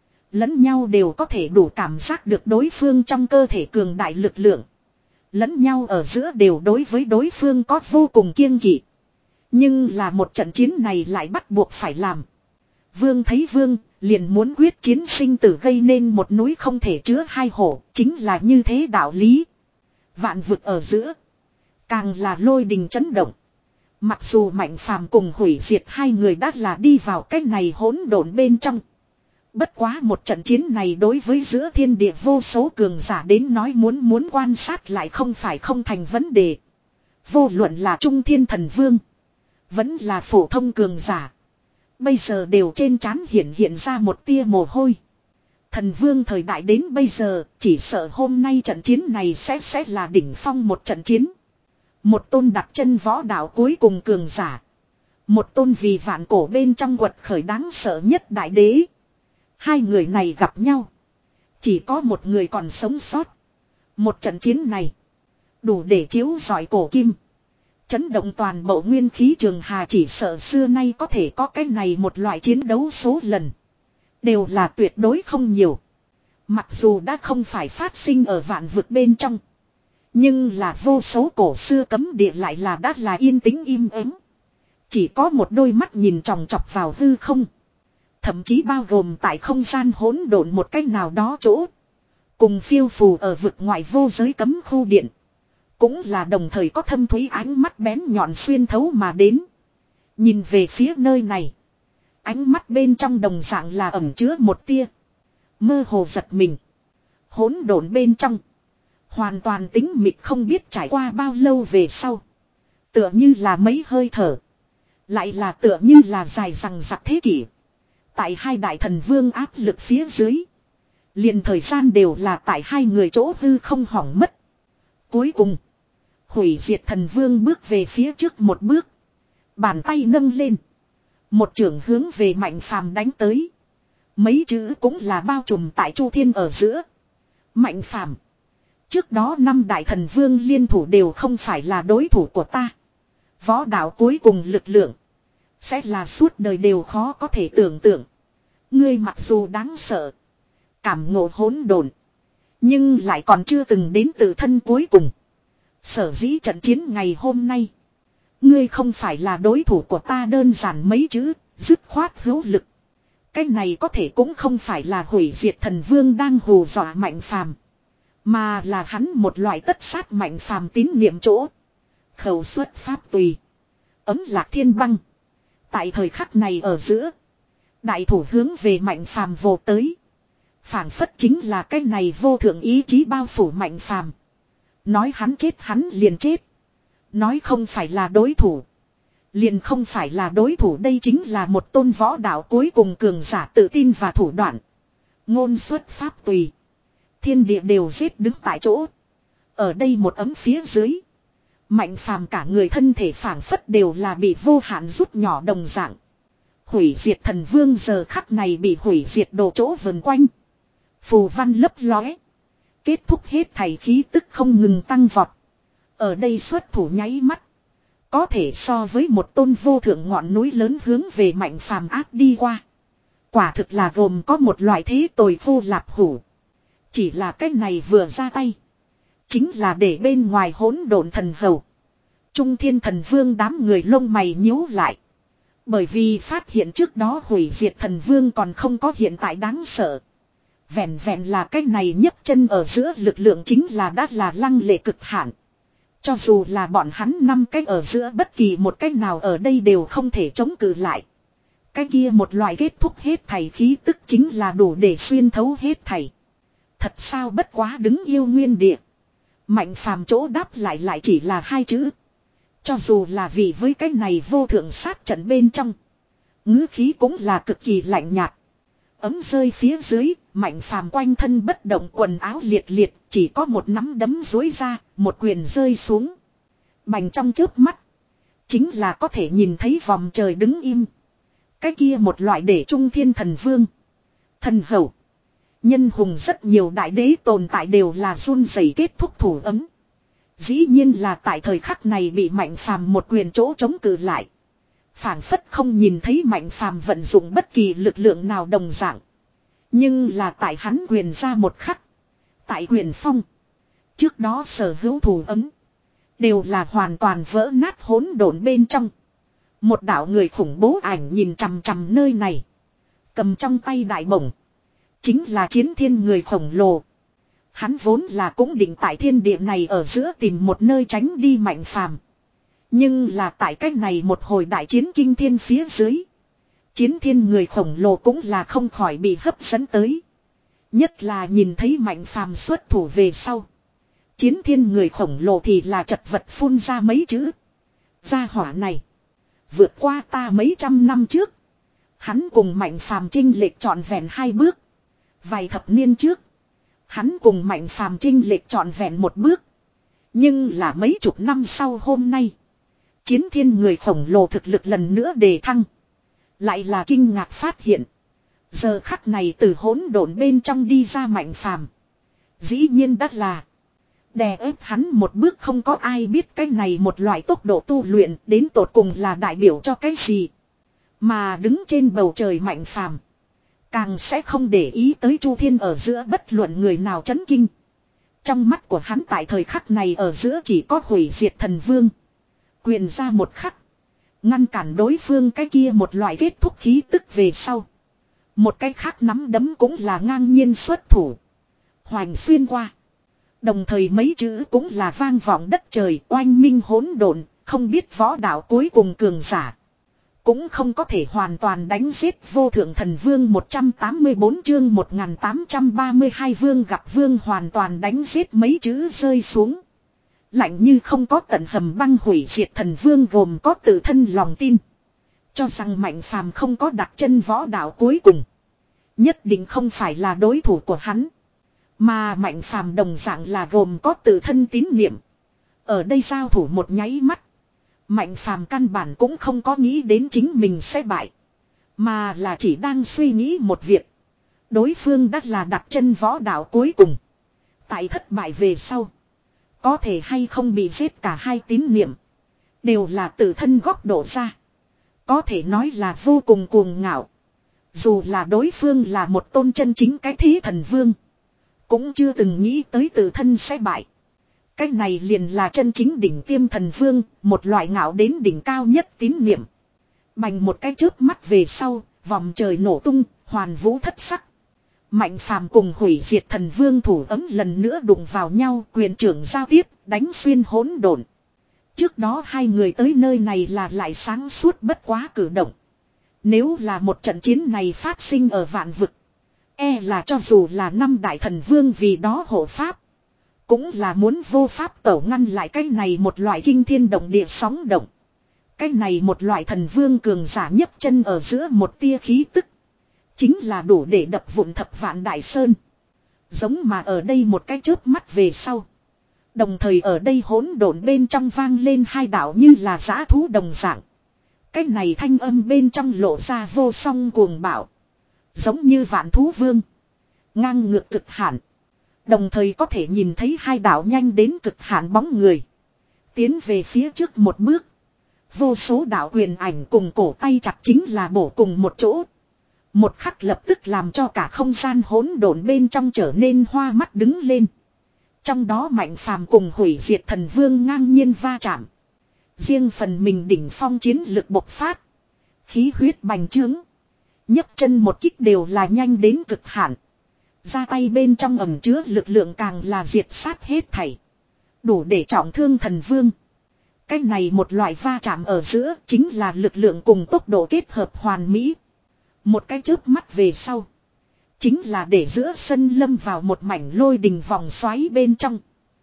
Lẫn nhau đều có thể đủ cảm giác được đối phương trong cơ thể cường đại lực lượng. Lẫn nhau ở giữa đều đối với đối phương có vô cùng kiêng kỵ. Nhưng là một trận chiến này lại bắt buộc phải làm. Vương thấy vương, liền muốn quyết chiến sinh tử, gây nên một núi không thể chứa hai hổ, chính là như thế đạo lý. Vạn vực ở giữa, càng là lôi đình chấn động. Mặc dù Mạnh Phàm cùng hủy diệt hai người đã là đi vào cái này hỗn độn bên trong. Bất quá một trận chiến này đối với giữa thiên địa vô số cường giả đến nói muốn muốn quan sát lại không phải không thành vấn đề. Vô luận là Trung Thiên Thần Vương, vẫn là phổ thông cường giả. Bây giờ đều trên trán hiện hiện ra một tia mồ hôi. Thần Vương thời đại đến bây giờ, chỉ sợ hôm nay trận chiến này sẽ sẽ là đỉnh phong một trận chiến. Một tôn đặt chân võ đạo cuối cùng cường giả. Một tôn vì vạn cổ bên trong quật khởi đáng sợ nhất đại đế. Hai người này gặp nhau. Chỉ có một người còn sống sót. Một trận chiến này đủ để chiếu rọi cổ kim. Chấn động toàn bộ nguyên khí trường hà, chỉ sợ xưa nay có thể có cái này một loại chiến đấu số lần. Đều là tuyệt đối không nhiều. Mặc dù đã không phải phát sinh ở vạn vực bên trong. Nhưng là vô số cổ xưa cấm địa lại là đã là yên tĩnh im ắng. Chỉ có một đôi mắt nhìn chòng chọc vào hư không. Thậm chí bao gồm tại không gian hỗn độn một cách nào đó chỗ. Cùng phiêu phù ở vực ngoại vô giới cấm khu điện. Cũng là đồng thời có thâm thúy ánh mắt bén nhọn xuyên thấu mà đến. Nhìn về phía nơi này. Ánh mắt bên trong đồng dạng là ẩn chứa một tia. Mơ hồ giật mình. Hỗn độn bên trong. Hoàn toàn tĩnh mịch, không biết trải qua bao lâu về sau. Tựa như là mấy hơi thở. Lại là tựa như là dài rằng rặc thế kỷ. Tại hai đại thần vương áp lực phía dưới. Liền thời gian đều là tại hai người chỗ hư không hỏng mất. Cuối cùng. Hủy diệt thần vương bước về phía trước một bước. Bàn tay nâng lên. Một chưởng hướng về Mạnh Phàm đánh tới. Mấy chữ cũng là bao trùm tại Chu Thiên ở giữa. Mạnh Phàm, trước đó năm đại thần vương liên thủ đều không phải là đối thủ của ta. Võ đạo cuối cùng lực lượng. Sẽ là suốt đời đều khó có thể tưởng tượng. Ngươi mặc dù đáng sợ. Cảm ngộ hỗn độn. Nhưng lại còn chưa từng đến tự thân cuối cùng. Sở dĩ trận chiến ngày hôm nay. Ngươi không phải là đối thủ của ta, đơn giản mấy chữ, dứt khoát hữu lực. Cái này có thể cũng không phải là hủy diệt thần vương đang hù dọa Mạnh Phàm, mà là hắn một loại tất sát Mạnh Phàm tín niệm chỗ. Khẩu xuất pháp tùy. Ấm lạc thiên băng. Tại thời khắc này ở giữa. Đại thủ hướng về Mạnh Phàm vồ tới. Phảng phất chính là cái này vô thượng ý chí bao phủ Mạnh Phàm. Nói hắn chết hắn liền chết. Nói không phải là đối thủ. Liền không phải là đối thủ, đây chính là một tôn võ đạo cuối cùng cường giả tự tin và thủ đoạn. Ngôn xuất pháp tùy. Thiên địa đều giết đứng tại chỗ. Ở đây một ấm phía dưới. Mạnh phàm cả người thân thể phảng phất đều là bị vô hạn rút nhỏ đồng dạng. Hủy diệt thần vương giờ khắc này bị hủy diệt đồ chỗ vần quanh. Phù văn lấp lóe. Kết thúc hết thảy khí tức không ngừng tăng vọt. Ở đây xuất thủ nháy mắt. Có thể so với một tôn vô thượng ngọn núi lớn hướng về mạnh phàm áp đi qua. Quả thực là gồm có một loại thế tồi vô lạp hủ. Chỉ là cái này vừa ra tay. Chính là để bên ngoài hỗn độn thần hầu. Trung thiên thần vương đám người lông mày nhíu lại. Bởi vì phát hiện trước đó hủy diệt thần vương còn không có hiện tại đáng sợ. Vẹn vẹn là cái này nhấc chân ở giữa lực lượng chính là đã là lăng lệ cực hạn. Cho dù là bọn hắn năm cái ở giữa bất kỳ một cái nào ở đây đều không thể chống cự lại. Cái kia một loại kết thúc hết thảy khí tức chính là đủ để xuyên thấu hết thảy. Thật sao bất quá đứng yêu nguyên địa. Mạnh phàm chỗ đáp lại lại chỉ là hai chữ. Cho dù là vì với cái này vô thượng sát trận bên trong. Ngữ khí cũng là cực kỳ lạnh nhạt. Ấm rơi phía dưới, mạnh phàm quanh thân bất động quần áo liệt liệt, chỉ có một nắm đấm dối ra, một quyền rơi xuống. Bành trong chớp mắt. Chính là có thể nhìn thấy vòng trời đứng im. Cái kia một loại để trung thiên thần vương. Thần hầu. Nhân hùng rất nhiều đại đế tồn tại đều là run rẩy kết thúc thủ ấm. Dĩ nhiên là tại thời khắc này bị mạnh phàm một quyền chỗ chống cự lại. Phảng phất không nhìn thấy mạnh phàm vận dụng bất kỳ lực lượng nào đồng dạng. Nhưng là tại hắn quyền ra một khắc. Tại quyền phong. Trước đó sở hữu thủ ấm. Đều là hoàn toàn vỡ nát hỗn độn bên trong. Một đạo người khủng bố ảnh nhìn chằm chằm nơi này. Cầm trong tay đại bổng. Chính là chiến thiên người khổng lồ. Hắn vốn là cũng định tại thiên địa này ở giữa tìm một nơi tránh đi mạnh phàm. Nhưng là tại cách này một hồi đại chiến kinh thiên phía dưới. Chiến thiên người khổng lồ cũng là không khỏi bị hấp dẫn tới. Nhất là nhìn thấy mạnh phàm xuất thủ về sau. Chiến thiên người khổng lồ thì là chật vật phun ra mấy chữ. Gia hỏa này. Vượt qua ta mấy trăm năm trước. Hắn cùng mạnh phàm chinh lệch trọn vẹn hai bước. Vài thập niên trước. Hắn cùng mạnh phàm chinh lệch trọn vẹn một bước. Nhưng là mấy chục năm sau hôm nay. Chiến thiên người khổng lồ thực lực lần nữa đề thăng. Lại là kinh ngạc phát hiện. Giờ khắc này từ hỗn độn bên trong đi ra mạnh phàm. Dĩ nhiên đắt là. Đè ép hắn một bước không có ai biết cái này một loại tốc độ tu luyện đến tột cùng là đại biểu cho cái gì. Mà đứng trên bầu trời mạnh phàm. Càng sẽ không để ý tới Chu Thiên ở giữa bất luận người nào chấn kinh. Trong mắt của hắn tại thời khắc này ở giữa chỉ có hủy diệt thần vương. Quyền ra một khắc. Ngăn cản đối phương cái kia một loại kết thúc khí tức về sau. Một cái khác nắm đấm cũng là ngang nhiên xuất thủ. Hoành xuyên qua. Đồng thời mấy chữ cũng là vang vọng đất trời oanh minh hỗn độn. Không biết võ đạo cuối cùng cường giả. Cũng không có thể hoàn toàn đánh giết vô thượng thần vương một trăm tám mươi bốn chương một nghìn tám trăm ba mươi hai vương gặp vương hoàn toàn đánh giết mấy chữ rơi xuống. Lạnh như không có tận hầm băng hủy diệt thần vương gồm có tự thân lòng tin. Cho rằng mạnh phàm không có đặt chân võ đạo cuối cùng. Nhất định không phải là đối thủ của hắn. Mà mạnh phàm đồng dạng là gồm có tự thân tín niệm. Ở đây giao thủ một nháy mắt. Mạnh phàm căn bản cũng không có nghĩ đến chính mình sẽ bại. Mà là chỉ đang suy nghĩ một việc. Đối phương đã là đặt chân võ đạo cuối cùng. Tại thất bại về sau. Có thể hay không bị giết cả hai tín niệm. Đều là tự thân góc độ ra. Có thể nói là vô cùng cuồng ngạo. Dù là đối phương là một tôn chân chính cái thế thần vương. Cũng chưa từng nghĩ tới tự thân sẽ bại. Cái này liền là chân chính đỉnh tiêm thần vương, một loại ngạo đến đỉnh cao nhất tín niệm. Bành một cái chớp mắt về sau, vòng trời nổ tung, hoàn vũ thất sắc. Mạnh phàm cùng hủy diệt thần vương thủ ấm lần nữa đụng vào nhau, quyền trưởng giao tiếp, đánh xuyên hỗn độn. Trước đó hai người tới nơi này là lại sáng suốt bất quá cử động. Nếu là một trận chiến này phát sinh ở vạn vực. E là cho dù là năm đại thần vương vì đó hộ pháp. Cũng là muốn vô pháp tẩu ngăn lại cái này một loại kinh thiên động địa sóng động. Cái này một loại thần vương cường giả nhấc chân ở giữa một tia khí tức. Chính là đủ để đập vụn thập vạn đại sơn. Giống mà ở đây một cái chớp mắt về sau. Đồng thời ở đây hỗn độn bên trong vang lên hai đạo như là giã thú đồng dạng. Cái này thanh âm bên trong lộ ra vô song cuồng bạo. Giống như vạn thú vương. Ngang ngược cực hạn. Đồng thời có thể nhìn thấy hai đạo nhanh đến cực hạn bóng người. Tiến về phía trước một bước. Vô số đạo quyền ảnh cùng cổ tay chặt chính là bổ cùng một chỗ. Một khắc lập tức làm cho cả không gian hỗn độn bên trong trở nên hoa mắt đứng lên. Trong đó Mạnh Phàm cùng hủy diệt thần vương ngang nhiên va chạm. Riêng phần mình đỉnh phong chiến lực bộc phát. Khí huyết bành trướng. nhấc chân một kích đều là nhanh đến cực hạn. Ra tay bên trong ẩm chứa lực lượng càng là diệt sát hết thảy. Đủ để trọng thương thần vương. Cái này một loại va chạm ở giữa chính là lực lượng cùng tốc độ kết hợp hoàn mỹ. Một cái chớp mắt về sau. Chính là để giữa sân lâm vào một mảnh lôi đình vòng xoáy bên trong.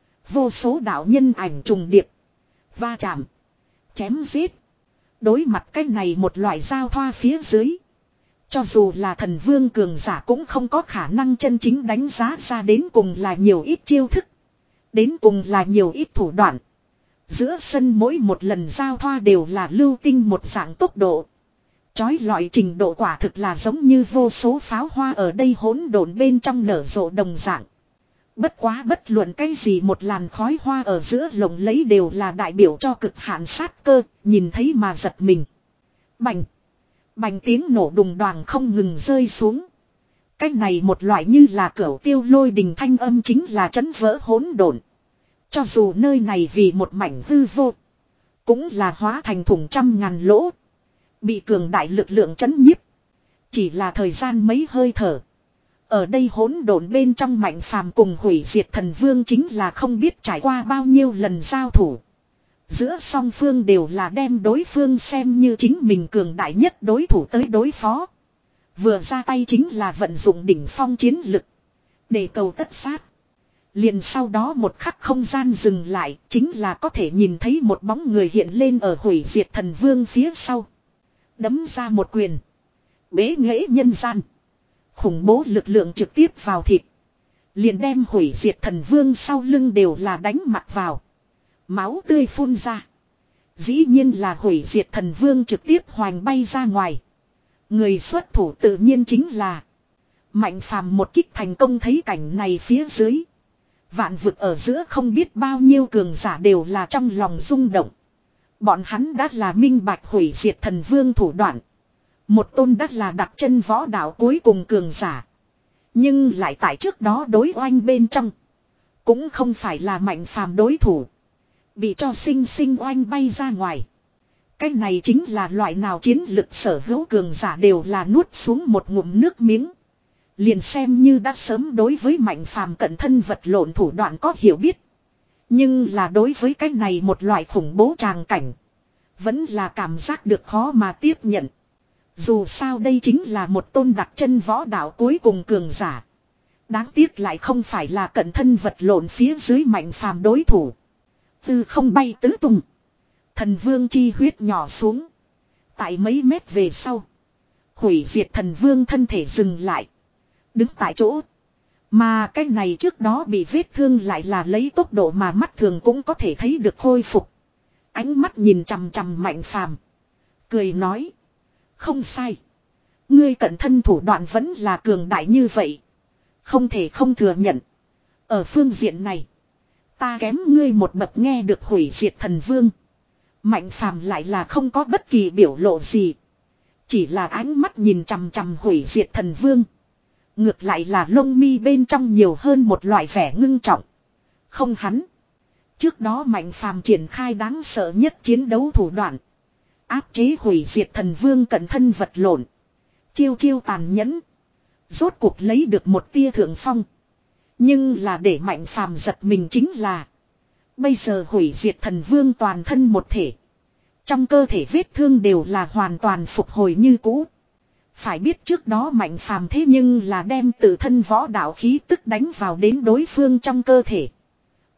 Vô số đạo nhân ảnh trùng điệp. Va chạm. Chém giết. Đối mặt cái này một loại giao thoa phía dưới. Cho dù là thần vương cường giả cũng không có khả năng chân chính đánh giá ra đến cùng là nhiều ít chiêu thức. Đến cùng là nhiều ít thủ đoạn. Giữa sân mỗi một lần giao thoa đều là lưu tinh một dạng tốc độ. Chói lọi trình độ quả thực là giống như vô số pháo hoa ở đây hỗn độn bên trong nở rộ đồng dạng. Bất quá bất luận cái gì một làn khói hoa ở giữa lồng lấy đều là đại biểu cho cực hạn sát cơ, nhìn thấy mà giật mình. Bành! Bành tiếng nổ đùng đoàng không ngừng rơi xuống. Cái này một loại như là cửu tiêu lôi đình thanh âm chính là chấn vỡ hỗn độn. Cho dù nơi này vì một mảnh hư vô, cũng là hóa thành thủng trăm ngàn lỗ. Bị cường đại lực lượng chấn nhiếp. Chỉ là thời gian mấy hơi thở. Ở đây hỗn độn bên trong Mạnh Phàm cùng hủy diệt thần vương chính là không biết trải qua bao nhiêu lần giao thủ. Giữa song phương đều là đem đối phương xem như chính mình cường đại nhất đối thủ tới đối phó. Vừa ra tay chính là vận dụng đỉnh phong chiến lực. Để cầu tất sát. Liền sau đó một khắc không gian dừng lại, chính là có thể nhìn thấy một bóng người hiện lên ở hủy diệt thần vương phía sau. Đấm ra một quyền. Bế nghễ nhân gian. Khủng bố lực lượng trực tiếp vào thịt. Liền đem hủy diệt thần vương sau lưng đều là đánh mặt vào. Máu tươi phun ra. Dĩ nhiên là hủy diệt thần vương trực tiếp hoành bay ra ngoài. Người xuất thủ tự nhiên chính là Mạnh Phàm một kích thành công. Thấy cảnh này phía dưới, vạn vực ở giữa không biết bao nhiêu cường giả đều là trong lòng rung động. Bọn hắn đã là minh bạch hủy diệt thần vương thủ đoạn. Một tôn đã là đặt chân võ đạo cuối cùng cường giả. Nhưng lại tại trước đó đối oanh bên trong. Cũng không phải là Mạnh Phàm đối thủ. Bị cho sinh sinh oanh bay ra ngoài. Cái này chính là loại nào chiến lực sở hữu cường giả đều là nuốt xuống một ngụm nước miếng. Liền xem như đã sớm đối với Mạnh Phàm cận thân vật lộn thủ đoạn có hiểu biết. Nhưng là đối với cái này một loại khủng bố tràng cảnh. Vẫn là cảm giác được khó mà tiếp nhận. Dù sao đây chính là một tôn đặt chân võ đạo cuối cùng cường giả. Đáng tiếc lại không phải là cận thân vật lộn phía dưới Mạnh Phàm đối thủ. Tư không bay tứ tung. Thần vương chi huyết nhỏ xuống. Tại mấy mét về sau. Hủy diệt thần vương thân thể dừng lại. Đứng tại chỗ. Mà cái này trước đó bị vết thương lại là lấy tốc độ mà mắt thường cũng có thể thấy được khôi phục. Ánh mắt nhìn chằm chằm Mạnh Phàm, cười nói. Không sai. Ngươi cận thân thủ đoạn vẫn là cường đại như vậy. Không thể không thừa nhận. Ở phương diện này, ta kém ngươi một bậc. Nghe được hủy diệt thần vương, Mạnh Phàm lại là không có bất kỳ biểu lộ gì. Chỉ là ánh mắt nhìn chằm chằm hủy diệt thần vương. Ngược lại là lông mi bên trong nhiều hơn một loại vẻ ngưng trọng. Không hắn. Trước đó Mạnh Phàm triển khai đáng sợ nhất chiến đấu thủ đoạn. Áp chế hủy diệt thần vương cận thân vật lộn. Chiêu chiêu tàn nhẫn. Rốt cuộc lấy được một tia thượng phong. Nhưng là để Mạnh Phàm giật mình chính là. Bây giờ hủy diệt thần vương toàn thân một thể. Trong cơ thể vết thương đều là hoàn toàn phục hồi như cũ. Phải biết trước đó Mạnh Phàm thế nhưng là đem tự thân võ đạo khí tức đánh vào đến đối phương trong cơ thể.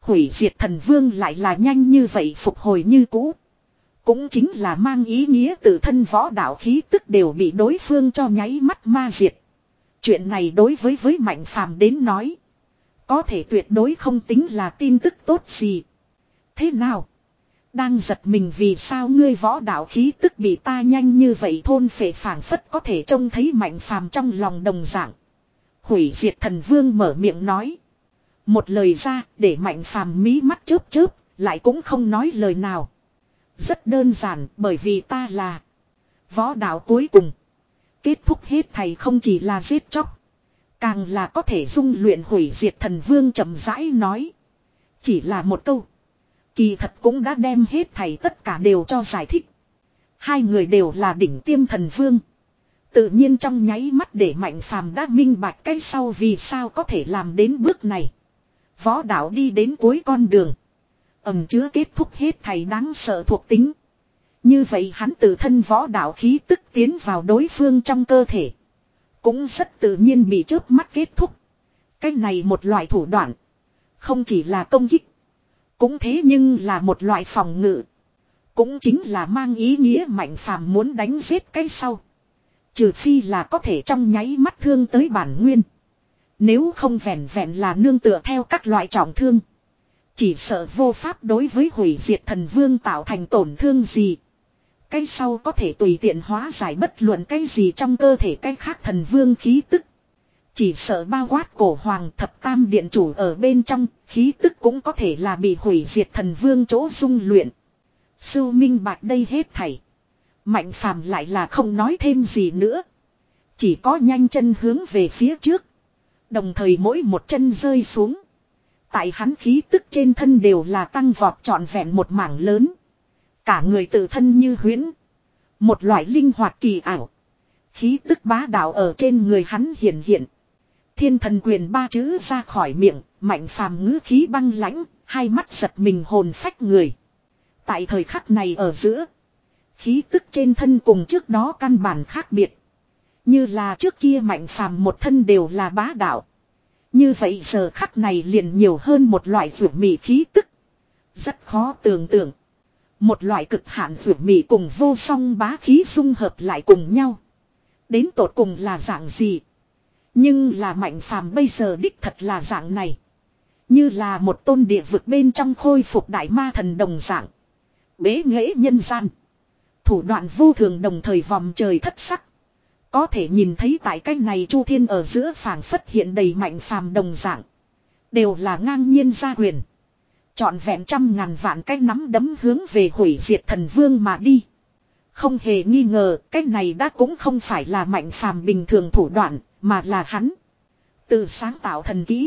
Hủy diệt thần vương lại là nhanh như vậy phục hồi như cũ. Cũng chính là mang ý nghĩa tự thân võ đạo khí tức đều bị đối phương cho nháy mắt ma diệt. Chuyện này đối với với Mạnh Phàm đến nói, có thể tuyệt đối không tính là tin tức tốt gì. Thế nào? Đang giật mình vì sao ngươi võ đạo khí tức bị ta nhanh như vậy thôn phệ phảng phất có thể trông thấy Mạnh Phàm trong lòng đồng dạng. Hủy diệt thần vương mở miệng nói. Một lời ra để Mạnh Phàm mí mắt chớp chớp, lại cũng không nói lời nào. Rất đơn giản bởi vì ta là võ đạo cuối cùng. Kết thúc hết thầy không chỉ là giết chóc, càng là có thể dung luyện hủy diệt thần vương chậm rãi nói. Chỉ là một câu, kỳ thật cũng đã đem hết thầy tất cả đều cho giải thích. Hai người đều là đỉnh tiêm thần vương. Tự nhiên trong nháy mắt để Mạnh Phàm đã minh bạch cái sau vì sao có thể làm đến bước này. Võ đạo đi đến cuối con đường, ẩn chứa kết thúc hết thầy đáng sợ thuộc tính. Như vậy hắn tự thân võ đạo khí tức tiến vào đối phương trong cơ thể, cũng rất tự nhiên bị chớp mắt kết thúc. Cái này một loại thủ đoạn, không chỉ là công kích, cũng thế nhưng là một loại phòng ngự. Cũng chính là mang ý nghĩa Mạnh Phàm muốn đánh giết cái sau, trừ phi là có thể trong nháy mắt thương tới bản nguyên. Nếu không vẹn vẹn là nương tựa theo các loại trọng thương, chỉ sợ vô pháp đối với hủy diệt thần vương tạo thành tổn thương gì. Cái sau có thể tùy tiện hóa giải bất luận cái gì trong cơ thể cái khác thần vương khí tức. Chỉ sợ bao quát cổ hoàng thập tam điện chủ ở bên trong, khí tức cũng có thể là bị hủy diệt thần vương chỗ dung luyện. Sưu minh bạch đây hết thảy, Mạnh Phàm lại là không nói thêm gì nữa, chỉ có nhanh chân hướng về phía trước. Đồng thời mỗi một chân rơi xuống, tại hắn khí tức trên thân đều là tăng vọt trọn vẹn một mảng lớn. Cả người tự thân như huyễn, một loại linh hoạt kỳ ảo. Khí tức bá đạo ở trên người hắn hiện hiện. Thiên thần quyền ba chữ ra khỏi miệng, Mạnh Phàm ngữ khí băng lãnh, hai mắt giật mình hồn phách người. Tại thời khắc này ở giữa, khí tức trên thân cùng trước đó căn bản khác biệt. Như là trước kia Mạnh Phàm một thân đều là bá đạo, như vậy giờ khắc này liền nhiều hơn một loại vượt mị khí tức. Rất khó tưởng tượng, một loại cực hạn vượt mị cùng vô song bá khí dung hợp lại cùng nhau, đến tột cùng là dạng gì. Nhưng là Mạnh Phàm bây giờ đích thật là dạng này, như là một tôn địa vực bên trong khôi phục đại ma thần đồng dạng, bế nghệ nhân gian, thủ đoạn vô thường đồng thời vòng trời thất sắc. Có thể nhìn thấy tại cái này chu thiên ở giữa phảng phất hiện đầy Mạnh Phàm đồng dạng, đều là ngang nhiên ra quyền, trọn vẹn trăm ngàn vạn cái nắm đấm hướng về hủy diệt thần vương mà đi. Không hề nghi ngờ, cái này đã cũng không phải là Mạnh Phàm bình thường thủ đoạn, mà là hắn tự sáng tạo thần kỹ.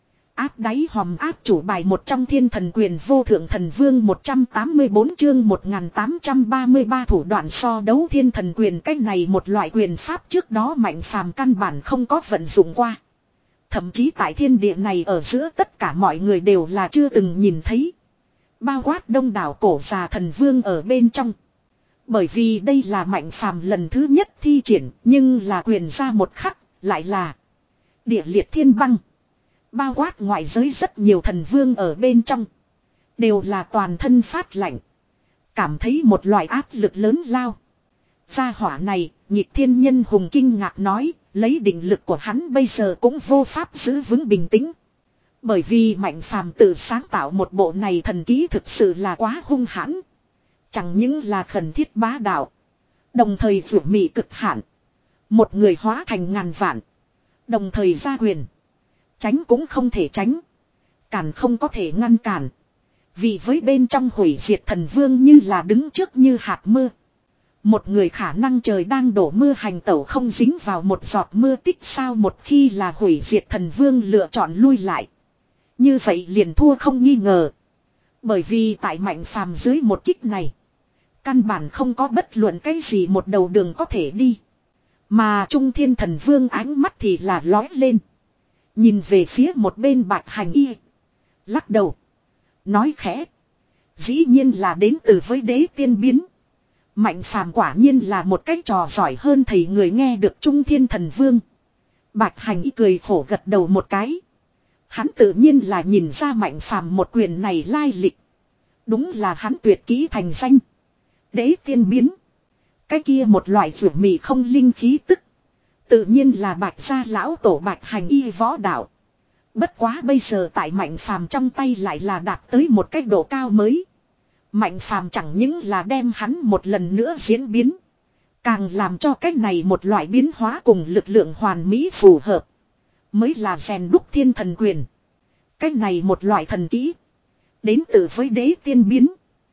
Áp đáy hòm áp chủ bài một trong thiên thần quyền vô thượng thần vương một trăm tám mươi bốn chương một nghìn tám trăm ba mươi ba thủ đoạn so đấu thiên thần quyền. Cái này một loại quyền pháp trước đó Mạnh Phàm căn bản không có vận dụng qua. Thậm chí tại thiên địa này ở giữa tất cả mọi người đều là chưa từng nhìn thấy. Bao quát đông đảo cổ già thần vương ở bên trong. Bởi vì đây là Mạnh Phàm lần thứ nhất thi triển, nhưng là quyền ra một khắc, lại là địa liệt thiên băng. Bao quát ngoại giới rất nhiều thần vương ở bên trong, đều là toàn thân phát lạnh, cảm thấy một loại áp lực lớn lao. Gia hỏa này, Nhịp Thiên Nhân Hùng kinh ngạc nói, lấy định lực của hắn bây giờ cũng vô pháp giữ vững bình tĩnh. Bởi vì Mạnh Phàm tự sáng tạo một bộ này thần kỹ thực sự là quá hung hãn. Chẳng những là khẩn thiết bá đạo, đồng thời vượt mị cực hạn. Một người hóa thành ngàn vạn, đồng thời ra quyền, tránh cũng không thể tránh, cản không có thể ngăn cản. Vì với bên trong hủy diệt thần vương như là đứng trước như hạt mưa. Một người khả năng trời đang đổ mưa hành tẩu không dính vào một giọt mưa tích sao. Một khi là hủy diệt thần vương lựa chọn lui lại, như vậy liền thua không nghi ngờ. Bởi vì tại Mạnh Phàm dưới một kích này, căn bản không có bất luận cái gì một đầu đường có thể đi. Mà Trung Thiên Thần Vương ánh mắt thì là lói lên, nhìn về phía một bên Bạch Hành Y, lắc đầu, nói khẽ, dĩ nhiên là đến từ với đế tiên biến. Mạnh Phàm quả nhiên là một cách trò giỏi hơn thầy người. Nghe được Trung Thiên Thần Vương, Bạch Hành Y cười khổ gật đầu một cái. Hắn tự nhiên là nhìn ra Mạnh Phàm một quyền này lai lịch. Đúng là hắn tuyệt kỹ thành danh. Đế tiên biến. Cái kia một loại rủi mị không linh khí tức. Tự nhiên là Bạch gia lão tổ Bạch Hành Y võ đạo. Bất quá bây giờ tại Mạnh Phàm trong tay lại là đạt tới một cái độ cao mới. Mạnh Phàm chẳng những là đem hắn một lần nữa diễn biến. Càng làm cho cái này một loại biến hóa cùng lực lượng hoàn mỹ phù hợp. Mới là rèn đúc thiên thần quyền. Cái này một loại thần kỹ. Đến từ với đế tiên biến.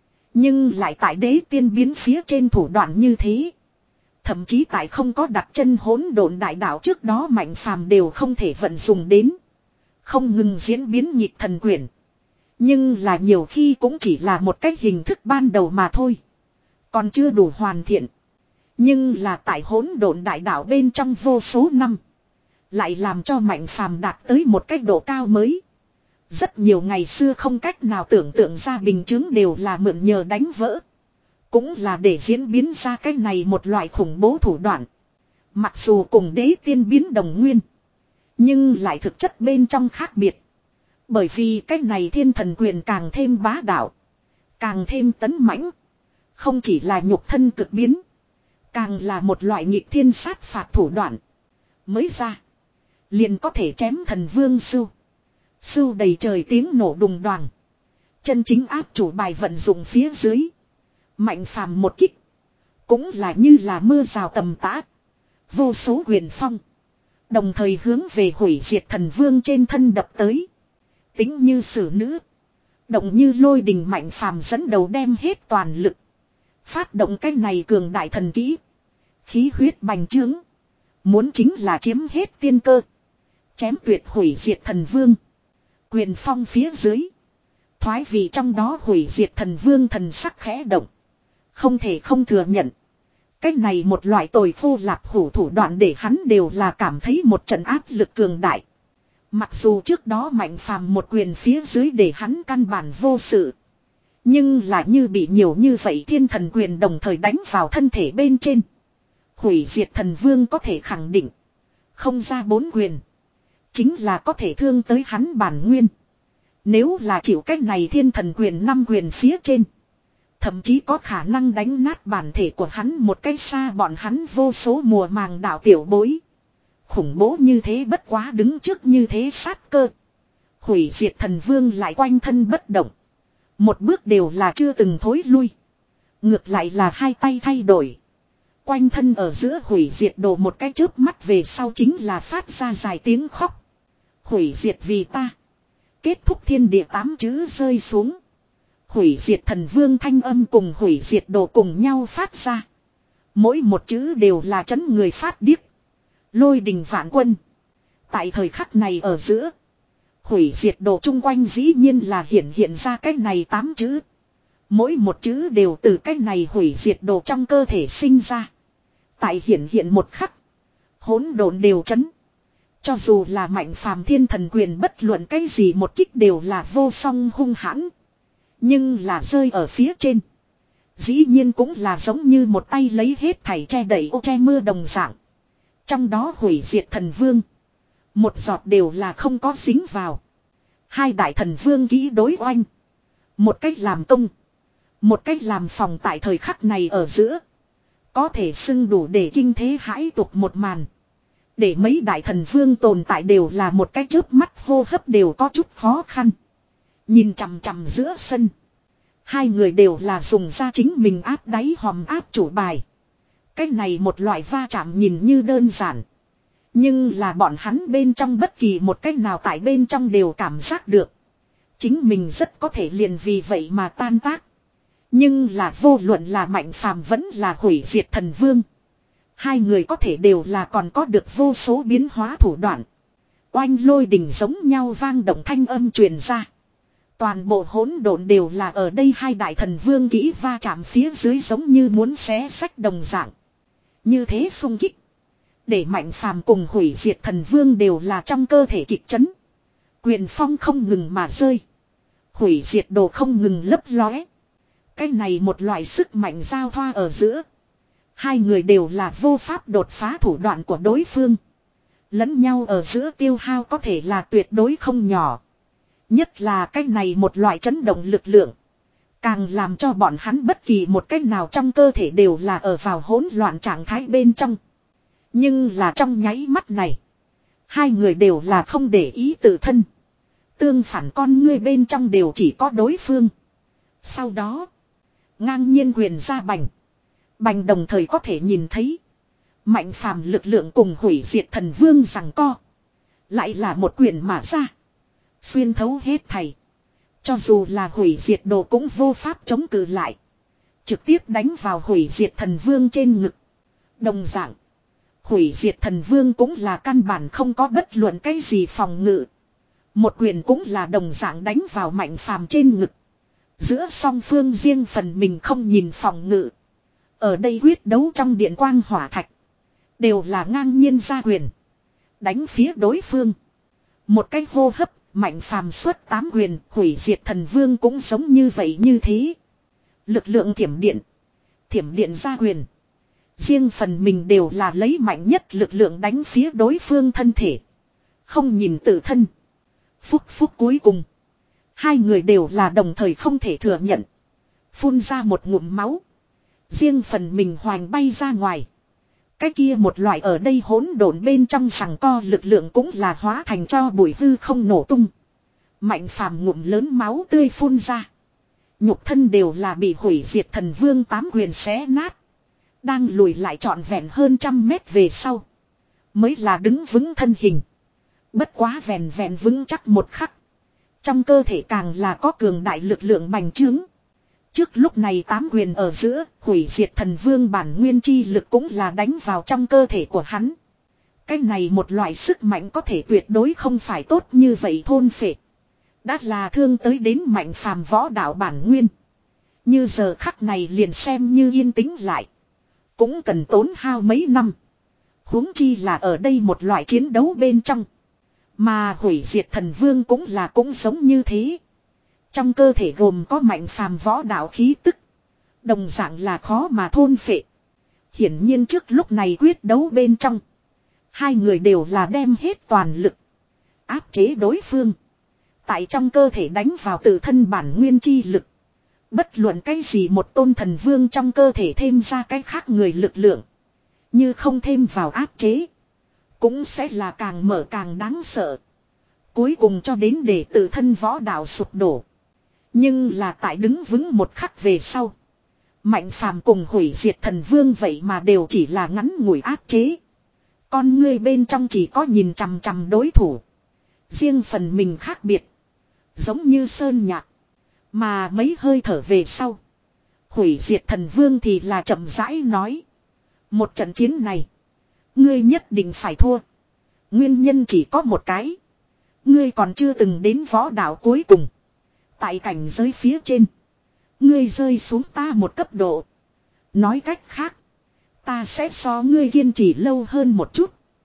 Nhưng lại tại đế tiên biến phía trên thủ đoạn như thế. Thậm chí tại không có đặt chân hỗn độn đại đạo trước đó Mạnh Phàm đều không thể vận dụng đến. Không ngừng diễn biến nhịp thần quyền. Nhưng là nhiều khi cũng chỉ là một cách hình thức ban đầu mà thôi. Còn chưa đủ hoàn thiện. Nhưng là tại hỗn độn đại đạo bên trong vô số năm. Lại làm cho Mạnh Phàm đạt tới một cách độ cao mới. Rất nhiều ngày xưa không cách nào tưởng tượng ra bình chứng đều là mượn nhờ đánh vỡ. Cũng là để diễn biến ra cái này một loại khủng bố thủ đoạn. Mặc dù cùng đế tiên biến đồng nguyên. Nhưng lại thực chất bên trong khác biệt. Bởi vì cái này thiên thần quyền càng thêm bá đạo. Càng thêm tấn mãnh. Không chỉ là nhục thân cực biến. Càng là một loại nghịch thiên sát phạt thủ đoạn. Mới ra. Liền có thể chém thần vương sưu. Sưu đầy trời tiếng nổ đùng đoàng. Chân chính áp chủ bài vận dụng phía dưới. Mạnh Phàm một kích. Cũng là như là mưa rào tầm tã. Vô số quyền phong. Đồng thời hướng về hủy diệt thần vương trên thân đập tới. Tính như sử nữ. Động như lôi đình Mạnh Phàm dẫn đầu đem hết toàn lực. Phát động cái này cường đại thần kỹ. Khí huyết bành trướng. Muốn chính là chiếm hết tiên cơ. Chém tuyệt hủy diệt thần vương. Quyền phong phía dưới. Thoái vị trong đó hủy diệt thần vương thần sắc khẽ động. Không thể không thừa nhận. Cái này một loại tồi khô lạp hủ thủ đoạn để hắn đều là cảm thấy một trận áp lực cường đại. Mặc dù trước đó Mạnh Phàm một quyền phía dưới để hắn căn bản vô sự. Nhưng là như bị nhiều như vậy thiên thần quyền đồng thời đánh vào thân thể bên trên. Hủy diệt thần vương có thể khẳng định. Không ra bốn quyền. Chính là có thể thương tới hắn bản nguyên. Nếu là chịu cách này thiên thần quyền năm quyền phía trên. Thậm chí có khả năng đánh nát bản thể của hắn một cách xa bọn hắn vô số mùa màng đạo tiểu bối. Khủng bố như thế bất quá đứng trước như thế sát cơ. Hủy diệt thần vương lại quanh thân bất động. Một bước đều là chưa từng thối lui. Ngược lại là hai tay thay đổi. Quanh thân ở giữa hủy diệt đồ một cái chớp mắt về sau chính là phát ra dài tiếng khóc. Hủy diệt vì ta. Kết thúc thiên địa tám chữ rơi xuống. Hủy diệt thần vương thanh âm cùng hủy diệt đồ cùng nhau phát ra. Mỗi một chữ đều là chấn người phát điếc. Lôi đình vạn quân. Tại thời khắc này ở giữa. Hủy diệt đồ chung quanh dĩ nhiên là hiện hiện ra cái này tám chữ. Mỗi một chữ đều từ cái này hủy diệt đồ trong cơ thể sinh ra. Tại hiện hiện một khắc. Hỗn độn đều chấn. Cho dù là Mạnh Phàm thiên thần quyền bất luận cái gì một kích đều là vô song hung hãn. Nhưng là rơi ở phía trên. Dĩ nhiên cũng là giống như một tay lấy hết thảy che đẩy ô che mưa đồng dạng. Trong đó hủy diệt thần vương. Một giọt đều là không có dính vào. Hai đại thần vương kỹ đối oanh. Một cách làm công. Một cách làm phòng tại thời khắc này ở giữa. Có thể xưng đủ để kinh thế hãi tục một màn. Để mấy đại thần vương tồn tại đều là một cái chớp mắt hô hấp đều có chút khó khăn. Nhìn chằm chằm giữa sân. Hai người đều là dùng ra chính mình áp đáy hòm áp chủ bài. Cái này một loại va chạm nhìn như đơn giản. Nhưng là bọn hắn bên trong bất kỳ một cách nào tại bên trong đều cảm giác được. Chính mình rất có thể liền vì vậy mà tan tác. Nhưng là vô luận là Mạnh Phàm vẫn là hủy diệt thần vương. Hai người có thể đều là còn có được vô số biến hóa thủ đoạn. Oanh lôi đình giống nhau vang động thanh âm truyền ra. Toàn bộ hỗn độn đều là ở đây hai đại thần vương kỹ va chạm phía dưới giống như muốn xé sách đồng dạng. Như thế xung kích. Để Mạnh Phàm cùng hủy diệt thần vương đều là trong cơ thể kịch chấn. Quyền phong không ngừng mà rơi. Hủy diệt đồ không ngừng lấp lóe. Cái này một loại sức mạnh giao thoa ở giữa. Hai người đều là vô pháp đột phá thủ đoạn của đối phương. Lẫn nhau ở giữa tiêu hao có thể là tuyệt đối không nhỏ. Nhất là cái này một loại chấn động lực lượng. Càng làm cho bọn hắn bất kỳ một cách nào trong cơ thể đều là ở vào hỗn loạn trạng thái bên trong. Nhưng là trong nháy mắt này. Hai người đều là không để ý tự thân. Tương phản con ngươi bên trong đều chỉ có đối phương. Sau đó. Ngang nhiên quyền ra bành. Bành đồng thời có thể nhìn thấy. Mạnh phàm lực lượng cùng hủy diệt thần vương rằng co. Lại là một quyền mà ra. Xuyên thấu hết thảy. Cho dù là hủy diệt đồ cũng vô pháp chống cự lại. Trực tiếp đánh vào hủy diệt thần vương trên ngực. Đồng dạng. Hủy diệt thần vương cũng là căn bản không có bất luận cái gì phòng ngự. Một quyền cũng là đồng dạng đánh vào mạnh phàm trên ngực. Giữa song phương riêng phần mình không nhìn phòng ngự. Ở đây quyết đấu trong điện quang hỏa thạch. Đều là ngang nhiên ra quyền. Đánh phía đối phương. Một cái hô hấp. Mạnh phàm xuất tám quyền, hủy diệt thần vương cũng giống như vậy như thế. Lực lượng thiểm điện. Thiểm điện ra quyền. Riêng phần mình đều là lấy mạnh nhất lực lượng đánh phía đối phương thân thể. Không nhìn tự thân. Phúc phúc cuối cùng. Hai người đều là đồng thời không thể thừa nhận. Phun ra một ngụm máu. Riêng phần mình hoành bay ra ngoài. Cái kia một loại ở đây hỗn độn bên trong sằng co lực lượng cũng là hóa thành cho bụi hư không nổ tung. Mạnh phàm ngụm lớn máu tươi phun ra. Nhục thân đều là bị hủy diệt thần vương tám quyền xé nát. Đang lùi lại trọn vẹn hơn trăm mét về sau. Mới là đứng vững thân hình. Bất quá vẹn vẹn vững chắc một khắc. Trong cơ thể càng là có cường đại lực lượng bành trướng. Trước lúc này tám quyền ở giữa, hủy diệt thần vương bản nguyên chi lực cũng là đánh vào trong cơ thể của hắn. Cái này một loại sức mạnh có thể tuyệt đối không phải tốt như vậy thôn phệ. Đã là thương tới đến mạnh phàm võ đạo bản nguyên. Như giờ khắc này liền xem như yên tĩnh lại. Cũng cần tốn hao mấy năm. Huống chi là ở đây một loại chiến đấu bên trong. Mà hủy diệt thần vương cũng là cũng giống như thế. Trong cơ thể gồm có mạnh phàm võ đạo khí tức. Đồng dạng là khó mà thôn phệ. Hiển nhiên trước lúc này quyết đấu bên trong. Hai người đều là đem hết toàn lực. Áp chế đối phương. Tại trong cơ thể đánh vào tự thân bản nguyên chi lực. Bất luận cái gì một tôn thần vương trong cơ thể thêm ra cái khác người lực lượng. Như không thêm vào áp chế. Cũng sẽ là càng mở càng đáng sợ. Cuối cùng cho đến để tự thân võ đạo sụp đổ. Nhưng là tại đứng vững một khắc về sau. Mạnh phàm cùng hủy diệt thần vương vậy mà đều chỉ là ngắn ngủi áp chế. Con ngươi bên trong chỉ có nhìn chằm chằm đối thủ. Riêng phần mình khác biệt. Giống như sơn nhạc. Mà mấy hơi thở về sau. Hủy diệt thần vương thì là chậm rãi nói. Một trận chiến này. Ngươi nhất định phải thua. Nguyên nhân chỉ có một cái. Ngươi còn chưa từng đến võ đạo cuối cùng. Tại cảnh giới phía trên. Ngươi rơi xuống ta một cấp độ. Nói cách khác. Ta sẽ so ngươi kiên trì lâu hơn một chút.